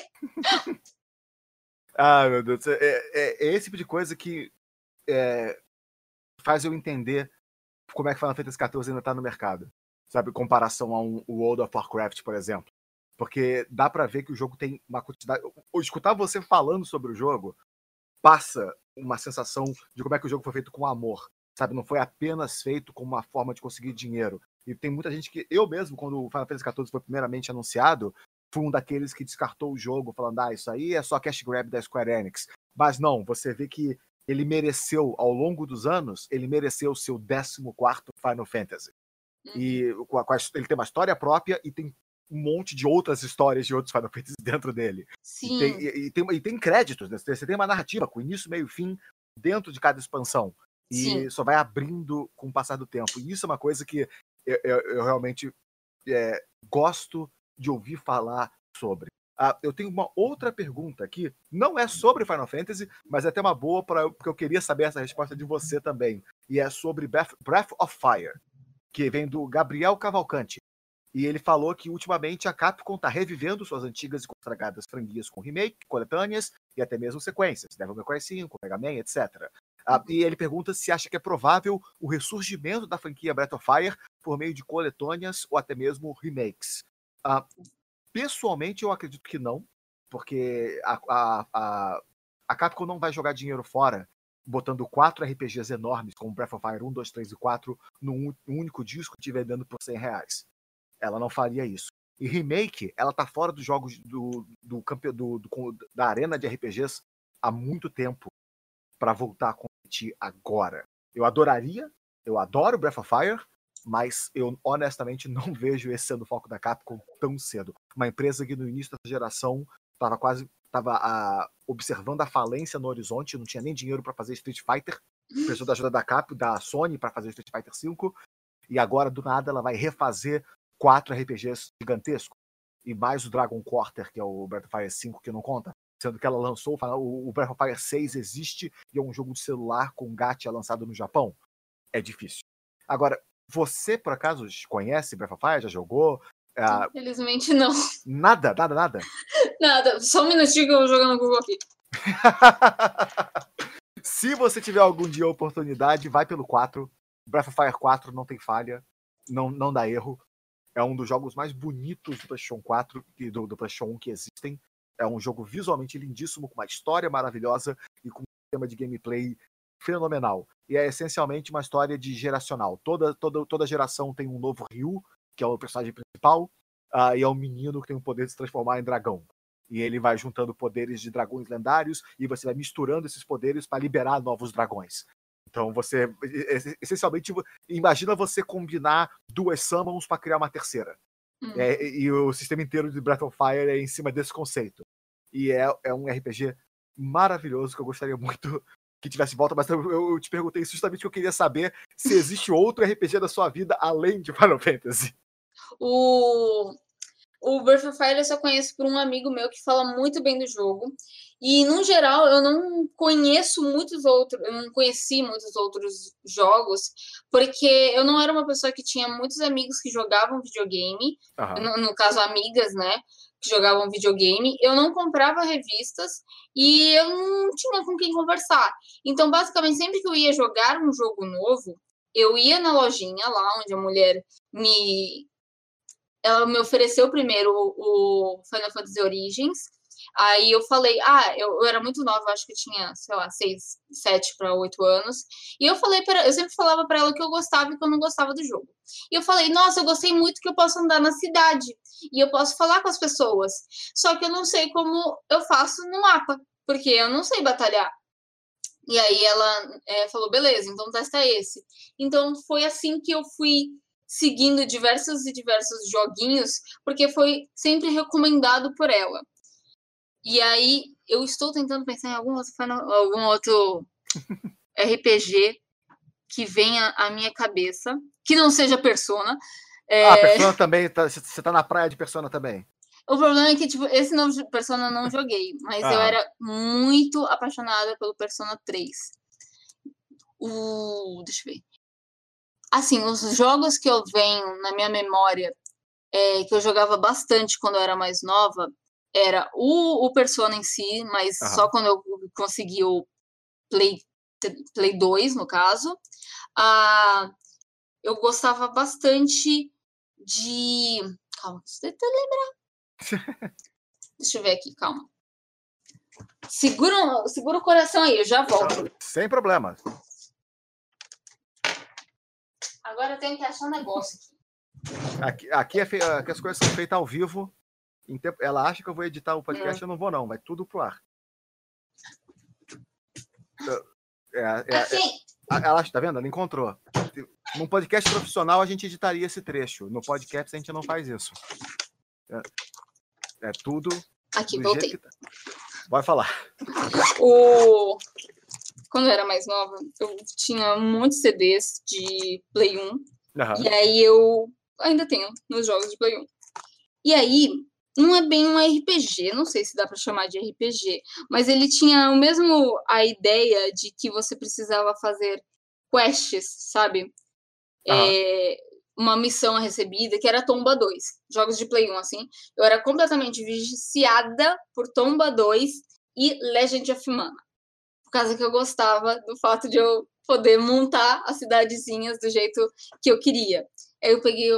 Meu Deus, é esse tipo de coisa que faz eu entender como é que Final Fantasy XIV ainda tá no mercado, sabe, em comparação a um World of Warcraft, por exemplo. Porque dá pra ver que o jogo tem uma quantidade... Escutar você falando sobre o jogo passa uma sensação de como é que o jogo foi feito com amor, sabe? Não foi apenas feito como uma forma de conseguir dinheiro. E tem muita gente que... Eu mesmo, quando o Final Fantasy XIV foi primeiramente anunciado, fui um daqueles que descartou o jogo, falando, isso aí é só cash grab da Square Enix. Mas não, você vê que ele mereceu, ao longo dos anos, ele mereceu o seu 14º Final Fantasy. E ele tem uma história própria e tem um monte de outras histórias de outros Final Fantasy dentro dele. Sim. E tem créditos, né? Você tem uma narrativa com início, meio e fim dentro de cada expansão. E Sim. só vai abrindo com o passar do tempo. E isso é uma coisa que eu realmente gosto de ouvir falar sobre. Eu tenho uma outra pergunta aqui, não é sobre Final Fantasy, mas é até uma boa, porque eu queria saber essa resposta de você também. E é sobre Breath of Fire, que vem do Gabriel Cavalcante. E ele falou que ultimamente a Capcom está revivendo suas antigas e consagradas franquias com remake, coletâneas e até mesmo sequências, Devil May Cry 5, Mega Man, etc. E ele pergunta se acha que é provável o ressurgimento da franquia Breath of Fire por meio de coletâneas ou até mesmo remakes. Pessoalmente, eu acredito que não, porque a Capcom não vai jogar dinheiro fora botando 4 RPGs enormes, como Breath of Fire 1, 2, 3 e 4, num único disco te vendendo por R$100. Ela não faria isso. E remake, ela tá fora dos jogos da arena de RPGs há muito tempo para voltar a competir agora. Eu adoro Breath of Fire, mas eu honestamente não vejo esse sendo o foco da Capcom tão cedo. Uma empresa que no início dessa geração estava observando a falência no horizonte, não tinha nem dinheiro para fazer Street Fighter, precisou da ajuda da Sony para fazer Street Fighter V, e agora do nada ela vai refazer 4 RPGs gigantescos, e mais o Dragon Quarter, que é o Breath of Fire 5, que não conta, sendo que ela lançou, o Breath of Fire 6 existe e é um jogo de celular com gacha lançado no Japão. É difícil. Agora, você, por acaso, conhece Breath of Fire? Já jogou? Infelizmente, não. Nada? Nada. Só um minutinho que eu vou jogar no Google aqui. Se você tiver algum dia a oportunidade, vai pelo 4. Breath of Fire 4 não tem falha. Não dá erro. É um dos jogos mais bonitos do PlayStation 4 e do PlayStation 1 que existem. É um jogo visualmente lindíssimo, com uma história maravilhosa e com um sistema de gameplay fenomenal. E é essencialmente uma história de geracional. Toda geração tem um novo Ryu, que é o personagem principal, e é um menino que tem o poder de se transformar em dragão. E ele vai juntando poderes de dragões lendários e você vai misturando esses poderes para liberar novos dragões. Então você, essencialmente, imagina você combinar 2 summons para criar uma terceira. E o sistema inteiro de Breath of Fire é em cima desse conceito. E é um RPG maravilhoso que eu gostaria muito que tivesse volta, mas eu te perguntei justamente que eu queria saber se existe outro RPG da sua vida além de Final Fantasy. O Breath of Fire eu só conheço por um amigo meu que fala muito bem do jogo. E, no geral, eu não conheci muitos outros jogos, porque eu não era uma pessoa que tinha muitos amigos que jogavam videogame, no caso, amigas, né, que jogavam videogame. Eu não comprava revistas e eu não tinha com quem conversar. Então, basicamente, sempre que eu ia jogar um jogo novo, eu ia na lojinha lá onde a mulher ela me ofereceu primeiro o Final Fantasy Origins. Aí eu falei, eu era muito nova, acho que eu tinha, sei lá, 7 para 8 anos. E eu sempre falava para ela que eu gostava e que eu não gostava do jogo. E eu falei, nossa, eu gostei muito que eu posso andar na cidade e eu posso falar com as pessoas. Só que eu não sei como eu faço no mapa, porque eu não sei batalhar. E aí ela falou, beleza, então testa esse. Então foi assim que eu fui seguindo diversos joguinhos, porque foi sempre recomendado por ela. E aí eu estou tentando pensar em algum outro RPG que venha à minha cabeça, que não seja Persona. Persona também, você tá na praia de Persona também. O problema é que, tipo, esse novo Persona eu não joguei, mas eu era muito apaixonada pelo Persona 3. Deixa eu ver. Assim, os jogos que eu venho na minha memória, que eu jogava bastante quando eu era mais nova, era o Persona em si, mas só quando eu consegui o Play 2, no caso. Eu gostava bastante de... Calma, deixa eu lembrar. Deixa eu ver aqui, calma. Segura o coração aí, eu já volto. Sem problema. Agora eu tenho que achar um negócio aqui. Aqui as coisas são feitas ao vivo. Ela acha que eu vou editar o podcast, eu não vou não, vai tudo pro ar. Ela tá vendo? Ela encontrou. Num podcast profissional a gente editaria esse trecho. No podcast a gente não faz isso. É tudo. Aqui, voltei. Tá. Vai falar. Quando eu era mais nova, eu tinha muitos CDs de Play 1. E aí eu ainda tenho nos jogos de Play 1. E aí, não é bem um RPG, não sei se dá para chamar de RPG, mas ele tinha a ideia de que você precisava fazer quests, sabe? Uma missão recebida, que era Tomba 2. Jogos de Play 1, assim. Eu era completamente viciada por Tomba 2 e Legend of Mana. Por causa que eu gostava do fato de eu poder montar as cidadezinhas do jeito que eu queria. Aí eu peguei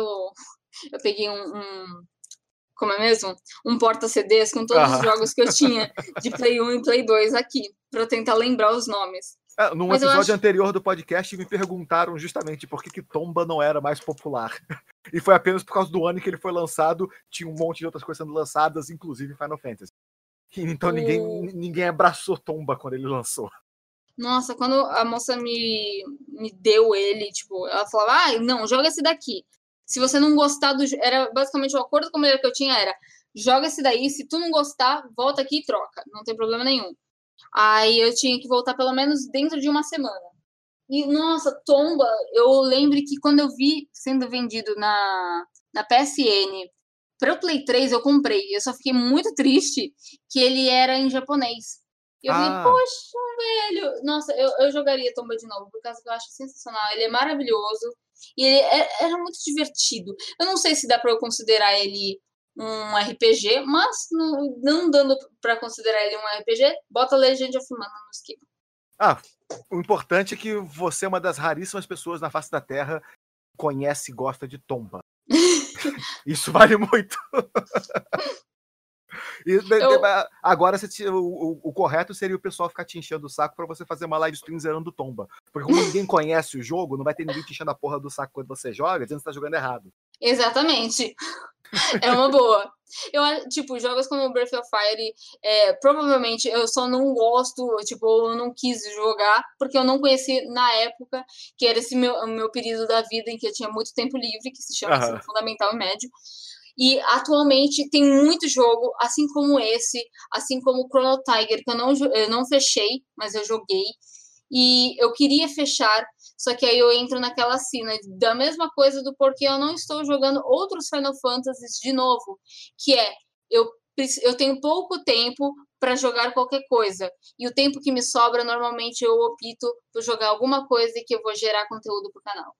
como é mesmo? Um porta-CDs com todos os jogos que eu tinha de Play 1 e Play 2 aqui, pra eu tentar lembrar os nomes. Num episódio anterior do podcast, me perguntaram justamente por que Tomba não era mais popular. E foi apenas por causa do ano que ele foi lançado, tinha um monte de outras coisas sendo lançadas, inclusive Final Fantasy. Então ninguém abraçou Tomba quando ele lançou. Nossa, quando a moça me deu ele, tipo, ela falava, não, joga esse daqui. Se você não gostar era basicamente o acordo com a mulher que eu tinha era, joga esse daí, se tu não gostar, volta aqui e troca, não tem problema nenhum. Aí eu tinha que voltar pelo menos dentro de uma semana. E, nossa, Tomba, eu lembro que quando eu vi sendo vendido na PSN para o Play 3, eu comprei. Eu só fiquei muito triste que ele era em japonês. E eu falei, poxa, velho. Nossa, eu jogaria Tomba de novo, por causa que eu acho sensacional. Ele é maravilhoso. E ele era muito divertido. Eu não sei se dá para eu considerar ele um RPG, mas não dando para considerar ele um RPG, bota Legend of Mana no esquema. O importante é que você é uma das raríssimas pessoas na face da Terra que conhece e gosta de Tomba. Isso vale muito. Agora o correto seria o pessoal ficar te enchendo o saco pra você fazer uma live stream zerando Tomba. Porque como ninguém conhece o jogo, não vai ter ninguém te enchendo a porra do saco quando você joga, dizendo que você tá jogando errado. Exatamente. É uma boa. Tipo, jogos como Breath of Fire, provavelmente eu só não gosto, tipo, eu não quis jogar, porque eu não conheci na época, que era esse meu período da vida em que eu tinha muito tempo livre, que se chama ensino fundamental e médio. E atualmente tem muito jogo, assim como esse, assim como o Chrono Trigger, que eu não fechei, mas eu joguei. E eu queria fechar, só que aí eu entro naquela cena da mesma coisa do porquê eu não estou jogando outros Final Fantasies de novo, que eu tenho pouco tempo para jogar qualquer coisa. E o tempo que me sobra, normalmente eu opto por jogar alguma coisa que eu vou gerar conteúdo pro canal.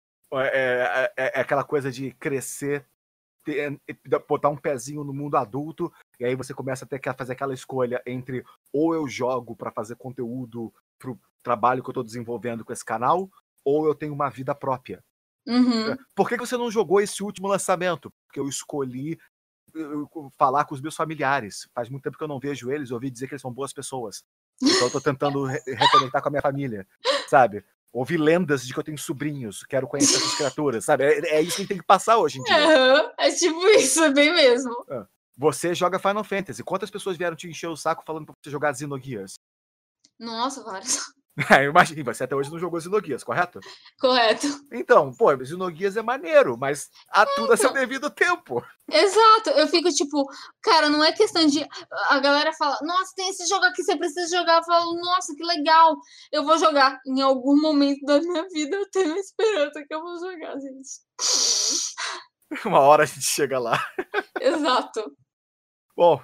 É aquela coisa de crescer, botar um pezinho no mundo adulto, e aí você começa a ter que fazer aquela escolha entre ou eu jogo para fazer conteúdo pro trabalho que eu estou desenvolvendo com esse canal, ou eu tenho uma vida própria. Uhum. Por que você não jogou esse último lançamento? Porque eu escolhi falar com os meus familiares. Faz muito tempo que eu não vejo eles, ouvi dizer que eles são boas pessoas. Então eu tô tentando reconectar com a minha família, sabe? Ouvi lendas de que eu tenho sobrinhos, quero conhecer essas criaturas, sabe? É isso que tem que passar hoje em dia. É tipo isso, é bem mesmo. Você joga Final Fantasy. Quantas pessoas vieram te encher o saco falando pra você jogar Xenogears? Nossa, vários. Eu imagino, você até hoje não jogou Xenogears, correto? Correto. Então, pô, Xenogears é maneiro, mas há tudo a seu devido tempo. Exato, eu fico tipo, cara, não é questão de. A galera fala, nossa, tem esse jogo aqui, você precisa jogar. Eu falo, nossa, que legal, eu vou jogar. Em algum momento da minha vida eu tenho esperança que eu vou jogar, gente. Uma hora a gente chega lá. Exato. Bom,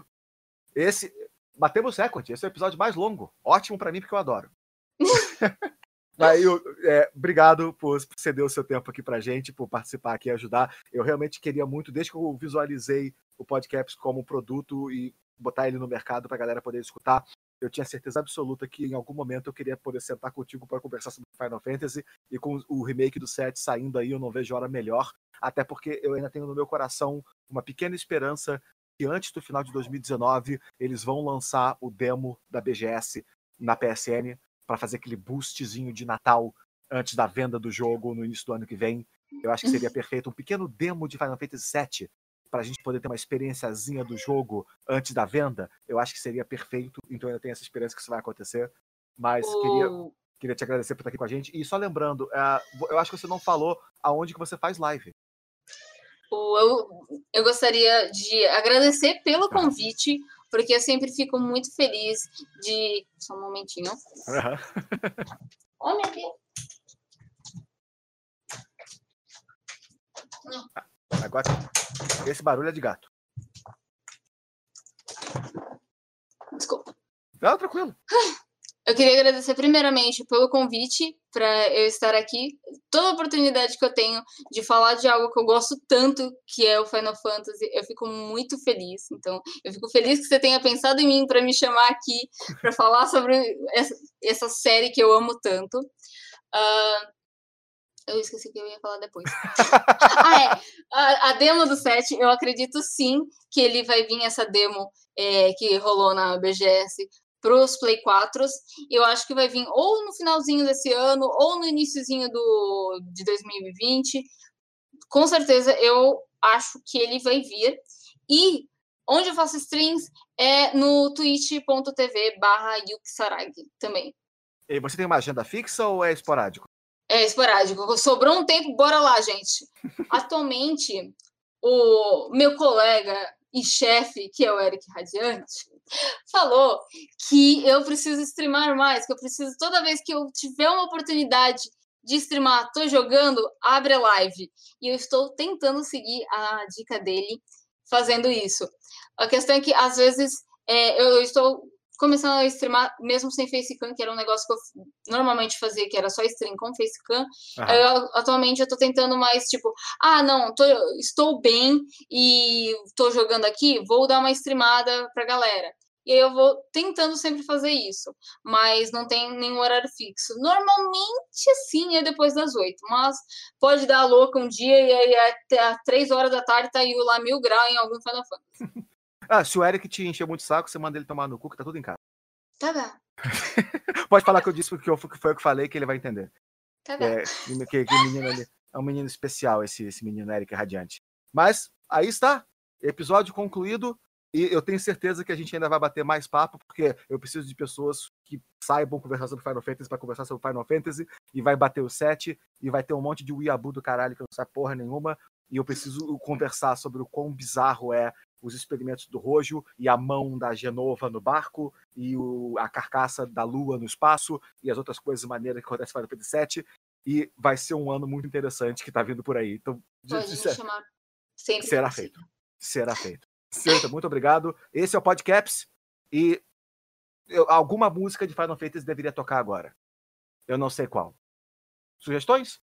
batemos recorde, esse é o episódio mais longo. Ótimo pra mim, porque eu adoro. Aí, obrigado por ceder o seu tempo aqui pra gente, por participar aqui e ajudar. Eu realmente queria muito, desde que eu visualizei o podcast como produto e botar ele no mercado pra galera poder escutar, eu tinha certeza absoluta que em algum momento eu queria poder sentar contigo para conversar sobre Final Fantasy, e com o remake do 7 saindo aí, eu não vejo hora melhor, até porque eu ainda tenho no meu coração uma pequena esperança que antes do final de 2019 eles vão lançar o demo da BGS na PSN, para fazer aquele boostzinho de Natal antes da venda do jogo no início do ano que vem. Eu acho que seria perfeito um pequeno demo de Final Fantasy VII para a gente poder ter uma experiênciazinha do jogo antes da venda. Eu acho que seria perfeito, então eu tenho essa esperança que isso vai acontecer. Mas queria te agradecer por estar aqui com a gente. E só lembrando, eu acho que você não falou aonde que você faz live. Eu gostaria de agradecer pelo convite, porque eu sempre fico muito feliz de... Só um momentinho. Oh, meu Deus. Agora, esse barulho é de gato. Desculpa. Não, tranquilo. Eu queria agradecer primeiramente pelo convite para eu estar aqui. Toda a oportunidade que eu tenho de falar de algo que eu gosto tanto, que é o Final Fantasy, eu fico muito feliz. Então, eu fico feliz que você tenha pensado em mim para me chamar aqui para falar sobre essa série que eu amo tanto. Eu esqueci o que eu ia falar depois. A demo do 7, eu acredito sim que ele vai vir, essa demo que rolou na BGS, para os Play 4. Eu acho que vai vir ou no finalzinho desse ano, ou no iniciozinho de 2020. Com certeza, eu acho que ele vai vir. E onde eu faço streams é no twitch.tv/yuksaragi também. E você tem uma agenda fixa ou é esporádico? É esporádico. Sobrou um tempo, bora lá, gente. Atualmente, o meu colega e chefe, que é o Eric Radiante, falou que eu preciso streamar mais, que eu preciso, toda vez que eu tiver uma oportunidade de streamar, tô jogando, abre a live. E eu estou tentando seguir a dica dele, fazendo isso. A questão é que, às vezes, eu estou começando a streamar mesmo sem facecam, que era um negócio que eu normalmente fazia, que era só stream com facecam. Atualmente eu tô tentando mais, tipo, não, estou bem e tô jogando aqui, vou dar uma streamada pra galera. E aí eu vou tentando sempre fazer isso, mas não tem nenhum horário fixo. Normalmente, assim, é depois das 8, mas pode dar louca um dia e aí até às 3 horas da tarde tá aí lá 1000 graus em algum Final Fantasy. Se o Eric te encher muito o saco, você manda ele tomar no cu, que tá tudo em casa. Tá bom. Pode falar que eu disse porque foi eu que falei, que ele vai entender. Tá bom. Que menino ali, é um menino especial, esse menino Eric Radiante. Mas, aí está. Episódio concluído. E eu tenho certeza que a gente ainda vai bater mais papo, porque eu preciso de pessoas que saibam conversar sobre Final Fantasy para conversar sobre Final Fantasy, e vai bater o 7, e vai ter um monte de uiabu do caralho que não sabe porra nenhuma, e eu preciso conversar sobre o quão bizarro é os experimentos do Rojo, e a mão da Genova no barco, e a carcaça da Lua no espaço, e as outras coisas maneiras que acontecem no Final Fantasy 7, e vai ser um ano muito interessante que tá vindo por aí. Então, pode me chamar sempre. Será feito. Será feito. Certo, muito obrigado. Esse é o Podcaps e alguma música de Final Fantasy deveria tocar agora. Eu não sei qual. Sugestões?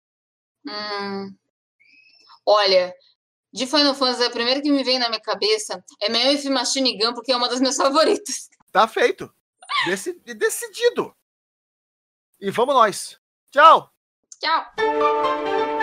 Olha, de Final Fantasy, a primeira que me vem na minha cabeça é Meowth Machine Gun, porque é uma das minhas favoritas. Tá feito. Decidido. E vamos nós. Tchau. Tchau.